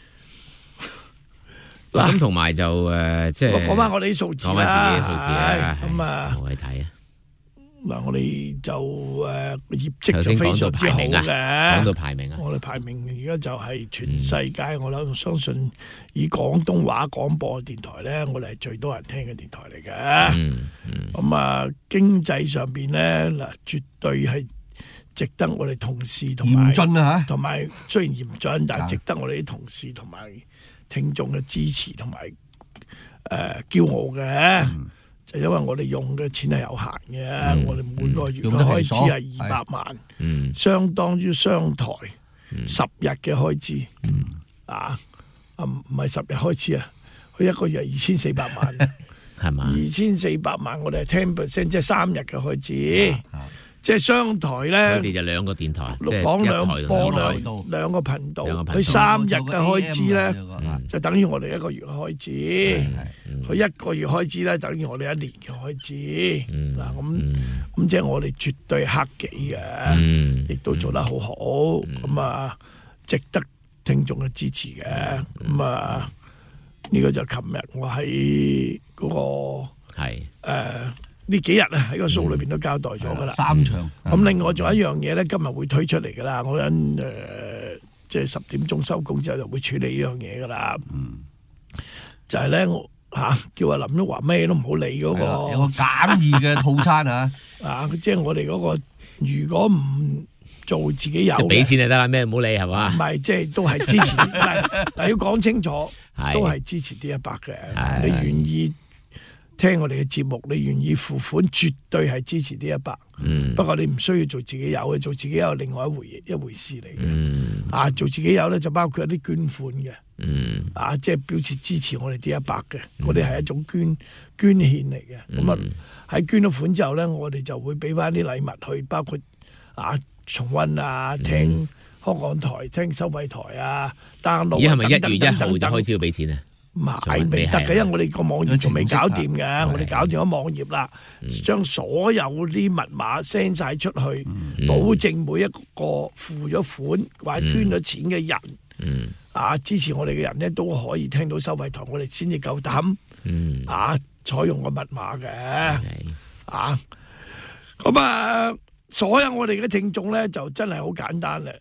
嗱、嗯，咁同埋就誒、呃，即係講翻我哋啲數字啦， 講翻自己嘅數字啊。 咁啊， 我哋睇啊。 嗱，我哋就誒業績就非常之好嘅。 講到排名啊， 我哋排名而家就係全世界，嗯、我諗相信以廣東話廣播電台咧，我哋係最多人聽嘅電台嚟嘅。嗯嗯。咁啊，經濟上邊咧嗱，絕對係值得我哋同事同埋嚴峻啊嚇， 同埋雖然嚴峻，但係值得我哋啲同事同埋聽眾嘅支持同埋誒驕傲嘅。嗯，就因為我哋用嘅錢係有限嘅，嗯、我哋每個月嘅開支係二百萬，嗯、相當於商台十日嘅開支。嗯、啊，啊唔係十日開支啊，佢一個月係二千四百萬， 係嘛？ 二千四百萬，我哋係 ten percent， 即係三日嘅開支。啊啊即係商台咧， 佢哋就兩個電台，即係講兩一台播兩兩個頻道，佢三日嘅開支咧，就等於我哋一個月嘅開支。佢一個月開支咧，等於我哋一年嘅開支。嗱咁咁即係我哋絕對克己嘅，亦都做得好好。咁啊，值得聽眾嘅支持嘅。咁啊，呢個就琴日我喺嗰個係誒。呢幾日啊喺個數裏邊都交代咗噶啦， 三場。 咁另外仲有一樣嘢咧，今日會推出嚟噶啦。我諗誒，即係十點鐘收工之後就會處理呢樣嘢噶啦。嗯，就係咧我嚇叫阿林旭華咩都唔好理嗰個有個簡易嘅套餐啊！ 啊，即係我哋嗰個如果唔做自己有， 就俾錢就得啦，咩唔好理係嘛？ 唔係，即係都係支持。嗱，要講清楚，都係支持 D 一百嘅。你願意聽我哋嘅節目，你願意付款，絕對係支持 D 一百。嗯，不過你唔需要做自己有嘅，做自己有另外一回一回事嚟嘅。嗯，啊，做自己有咧就包括一啲捐款嘅。嗯，啊，即係表示支持我哋 D 一百嘅，嗰啲係一種捐捐獻嚟嘅。咁啊喺捐咗款之後咧，我哋就會俾翻啲禮物去，包括啊重溫啊，聽香港台、聽收費台啊，download。 而係咪一月一號就開始要俾錢啊？ 唔係未得嘅，因為我哋個網頁仲未搞掂嘅，我哋搞掂咗網頁啦，將、嗯、所有啲密碼 send 晒出去，嗯、保證每一個付咗款或者捐咗錢嘅人，嗯、啊支持我哋嘅人咧都可以聽到收費台，我哋先至夠膽，嗯、啊採用個密碼嘅，嗯、啊咁啊，所有我哋嘅聽眾咧就真係好簡單咧。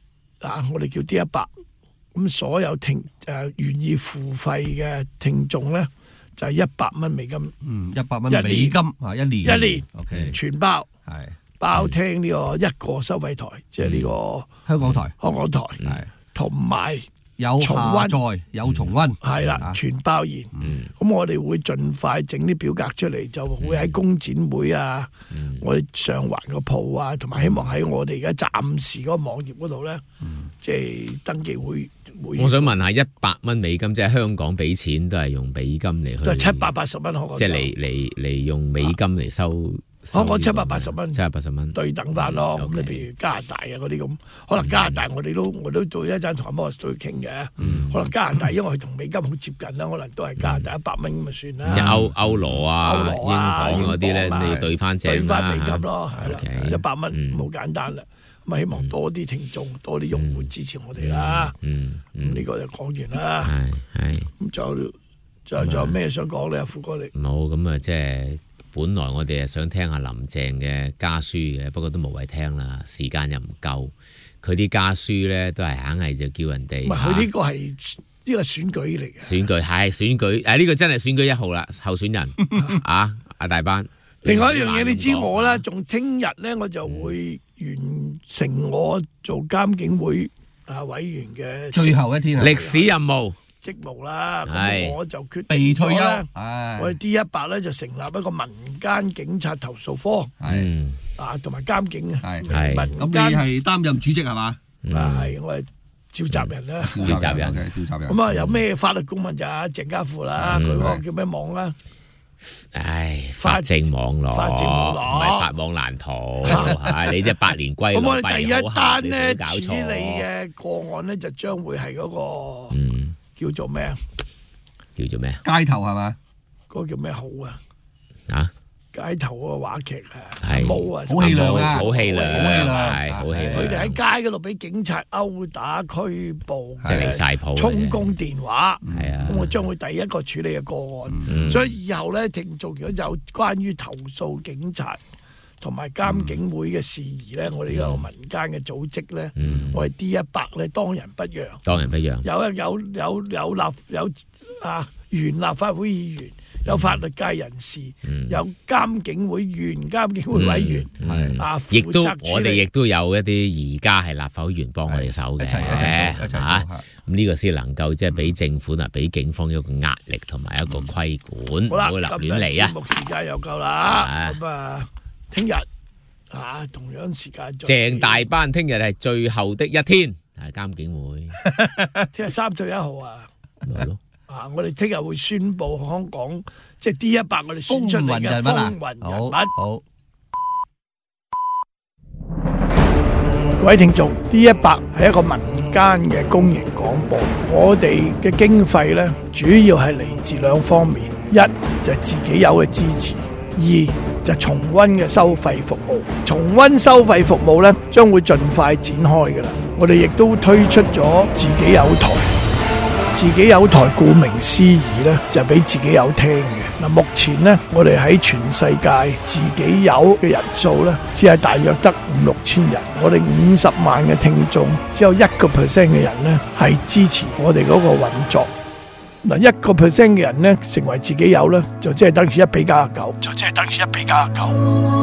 啊，我哋叫 D 一百，咁所有聽誒願意付費嘅聽眾咧，就係一百蚊美金， 嗯，一百蚊美金啊，一年一年 ，OK， 全包， 係包聽呢個一個收費台，即係呢個香港台， 香港台， 係同埋有下載有重溫， 係啦，全包現。咁我哋會盡快整啲表格出嚟，就會喺工展會啊，我哋上環個鋪啊，同埋希望喺我哋而家暫時嗰個網頁嗰度咧，即係登記會會。 我想問下，一百蚊美金即係香港俾錢都係用美金嚟去， 就係七百八十蚊香港， 即係嚟嚟嚟用美金嚟收。 香港七百八十蚊， 七百八十蚊對等翻咯。咁你譬如加拿大啊嗰啲咁，可能加拿大我哋都我都做一陣同阿摩斯去傾嘅。可能加拿大因為佢同美金好接近啦，可能都係加拿大一百蚊咁就算啦。 即係歐歐羅啊、 歐羅啊英鎊嗰啲咧，你要對翻正對翻美金咯，係啦，一百蚊好簡單啦。咁啊，希望多啲聽眾、多啲用戶支持我哋啦。咁呢個就講完啦。 係係。 咁仲有仲有仲有咩想講咧？阿富哥你冇咁啊，即係。本來我哋係想聽下林鄭嘅家書嘅，不過都無謂聽啦，時間又唔夠。佢啲家書咧都係硬係就叫人哋。唔係佢呢個係呢個選舉嚟嘅。選舉係選舉，誒、啊、呢、呢個真係選舉一號啦，候選人啊，阿大班。 另外一樣嘢，你知我啦，仲聽日咧我就會完成我做監警會啊委員嘅最後一天歷史任務。 職務啦，咁我就決定被退休。 我哋 D 一百咧就成立一個民間警察投訴科， 係啊，同埋監警嘅。 係係。咁你係擔任主席係嘛？ 啊係，我係召集人啦。 召集人， 召集人。 咁啊，有咩法律顧問就阿鄭家富啦，佢嗰個叫咩網啦？ 唉，法政網絡， 法政網絡唔係法網難逃。係你即係百年歸老， 咁我哋第一單咧搞處理嘅個案咧就將會係嗰個嗯。叫做咩啊？ 叫做咩啊？ 街頭係嘛？ 嗰個叫咩好啊？ 啊！ 街頭嗰個話劇啊， 係冇啊， 好氣量啊， 好氣量， 係好氣量。 佢哋喺街嗰度俾警察毆打拘捕， 即係離晒譜， 充公電話。 係啊， 咁我將會第一個處理嘅個案。所以以後咧，聽眾如果有關於投訴警察同埋監警會嘅事宜咧，我哋呢個民間嘅組織咧，我哋 D 一百咧當仁不讓， 當仁不讓。 有有有有立有啊原立法會議員，有法律界人士，有監警會原監警會委員，啊， 亦都我哋亦都有一啲而家係立法會議員幫我哋手嘅，嚇咁呢個先能夠即係俾政府同俾警方一個壓力同埋一個規管，唔好立亂嚟啊！ 節目時間又夠啦，咁啊〜聽日啊，同樣時間。 鄭大班聽日係最後的一天，係監警會。 聽日三十一號啊，係咯。啊，我哋聽日會宣布香港即係 D 一百，我哋選出嚟嘅風雲人物。 好， 各位聽眾 ，D 一百係一個民間嘅公營廣播，我哋嘅經費咧主要係嚟自兩方面，一就係自己有嘅支持，二就重溫嘅收費服務，重溫收費服務咧將會盡快展開噶啦。我哋亦都推出咗自己有台，自己有台顧名思義咧就俾自己有聽嘅。嗱，目前咧我哋喺全世界自己有嘅人數咧只係大約得五六千人，我哋五十萬嘅聽眾只有一個 percent 嘅人咧係支持我哋嗰個運作。嗱，一個 percent 嘅人咧成為自己有咧，就即係等於一比九十九，就即係等於一比九十九。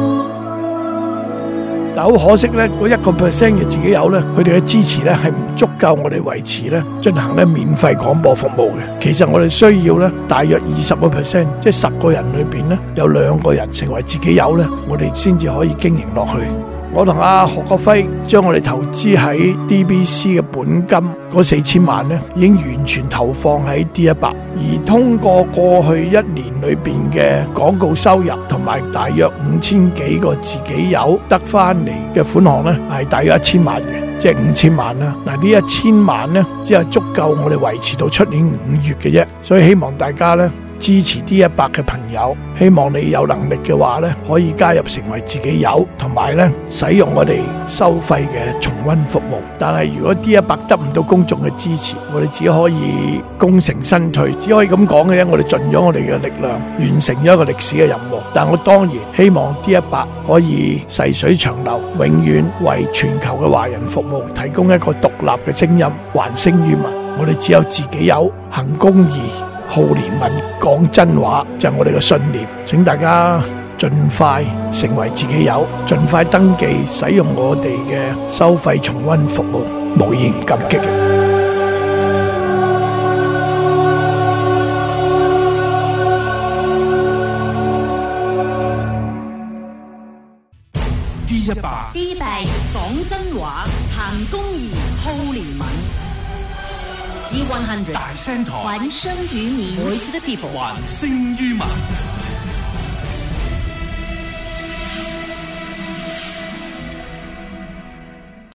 但好可惜咧，嗰一個 percent 嘅自己有咧，佢哋嘅支持咧係唔足夠我哋維持咧進行咧免費廣播服務嘅。其實我哋需要咧大約二十個 percent，即係十個人裏邊咧有兩個人成為自己有咧，我哋先至可以經營落去。我同阿何國輝將我哋投資喺 D B C 嘅本金嗰四千萬咧，已經完全投放喺 D 一百，而通過過去一年裏邊嘅廣告收入同埋大約五千幾個自己有得翻嚟嘅款項咧，係大約一千萬元，即係五千萬啦。嗱，呢一千萬咧，只係足夠我哋維持到出年五月嘅啫，所以希望大家咧支持 D 一百嘅朋友，希望你有能力嘅話呢，可以加入成為自己友，同埋呢使用我哋收費嘅重溫服務。但係如果 D 一百得唔到公眾嘅支持，我哋只可以功成身退，只可以咁講嘅啫。我哋盡咗我哋嘅力量，完成咗一個歷史嘅任務。但我當然希望 D 一百可以細水長流，永遠為全球嘅華人服務，提供一個獨立嘅聲音，還聲於民。我哋只有自己友，行公義，好憐憫，講真話，就係我哋嘅信念。請大家盡快成為自己友，盡快登記使用我哋嘅收費重溫服務，無言感激嘅。 D 一百 D 一百講真話，行公義，好憐憫。D 一百大聲台， 還生於民，Voice of the people， 還聲於民。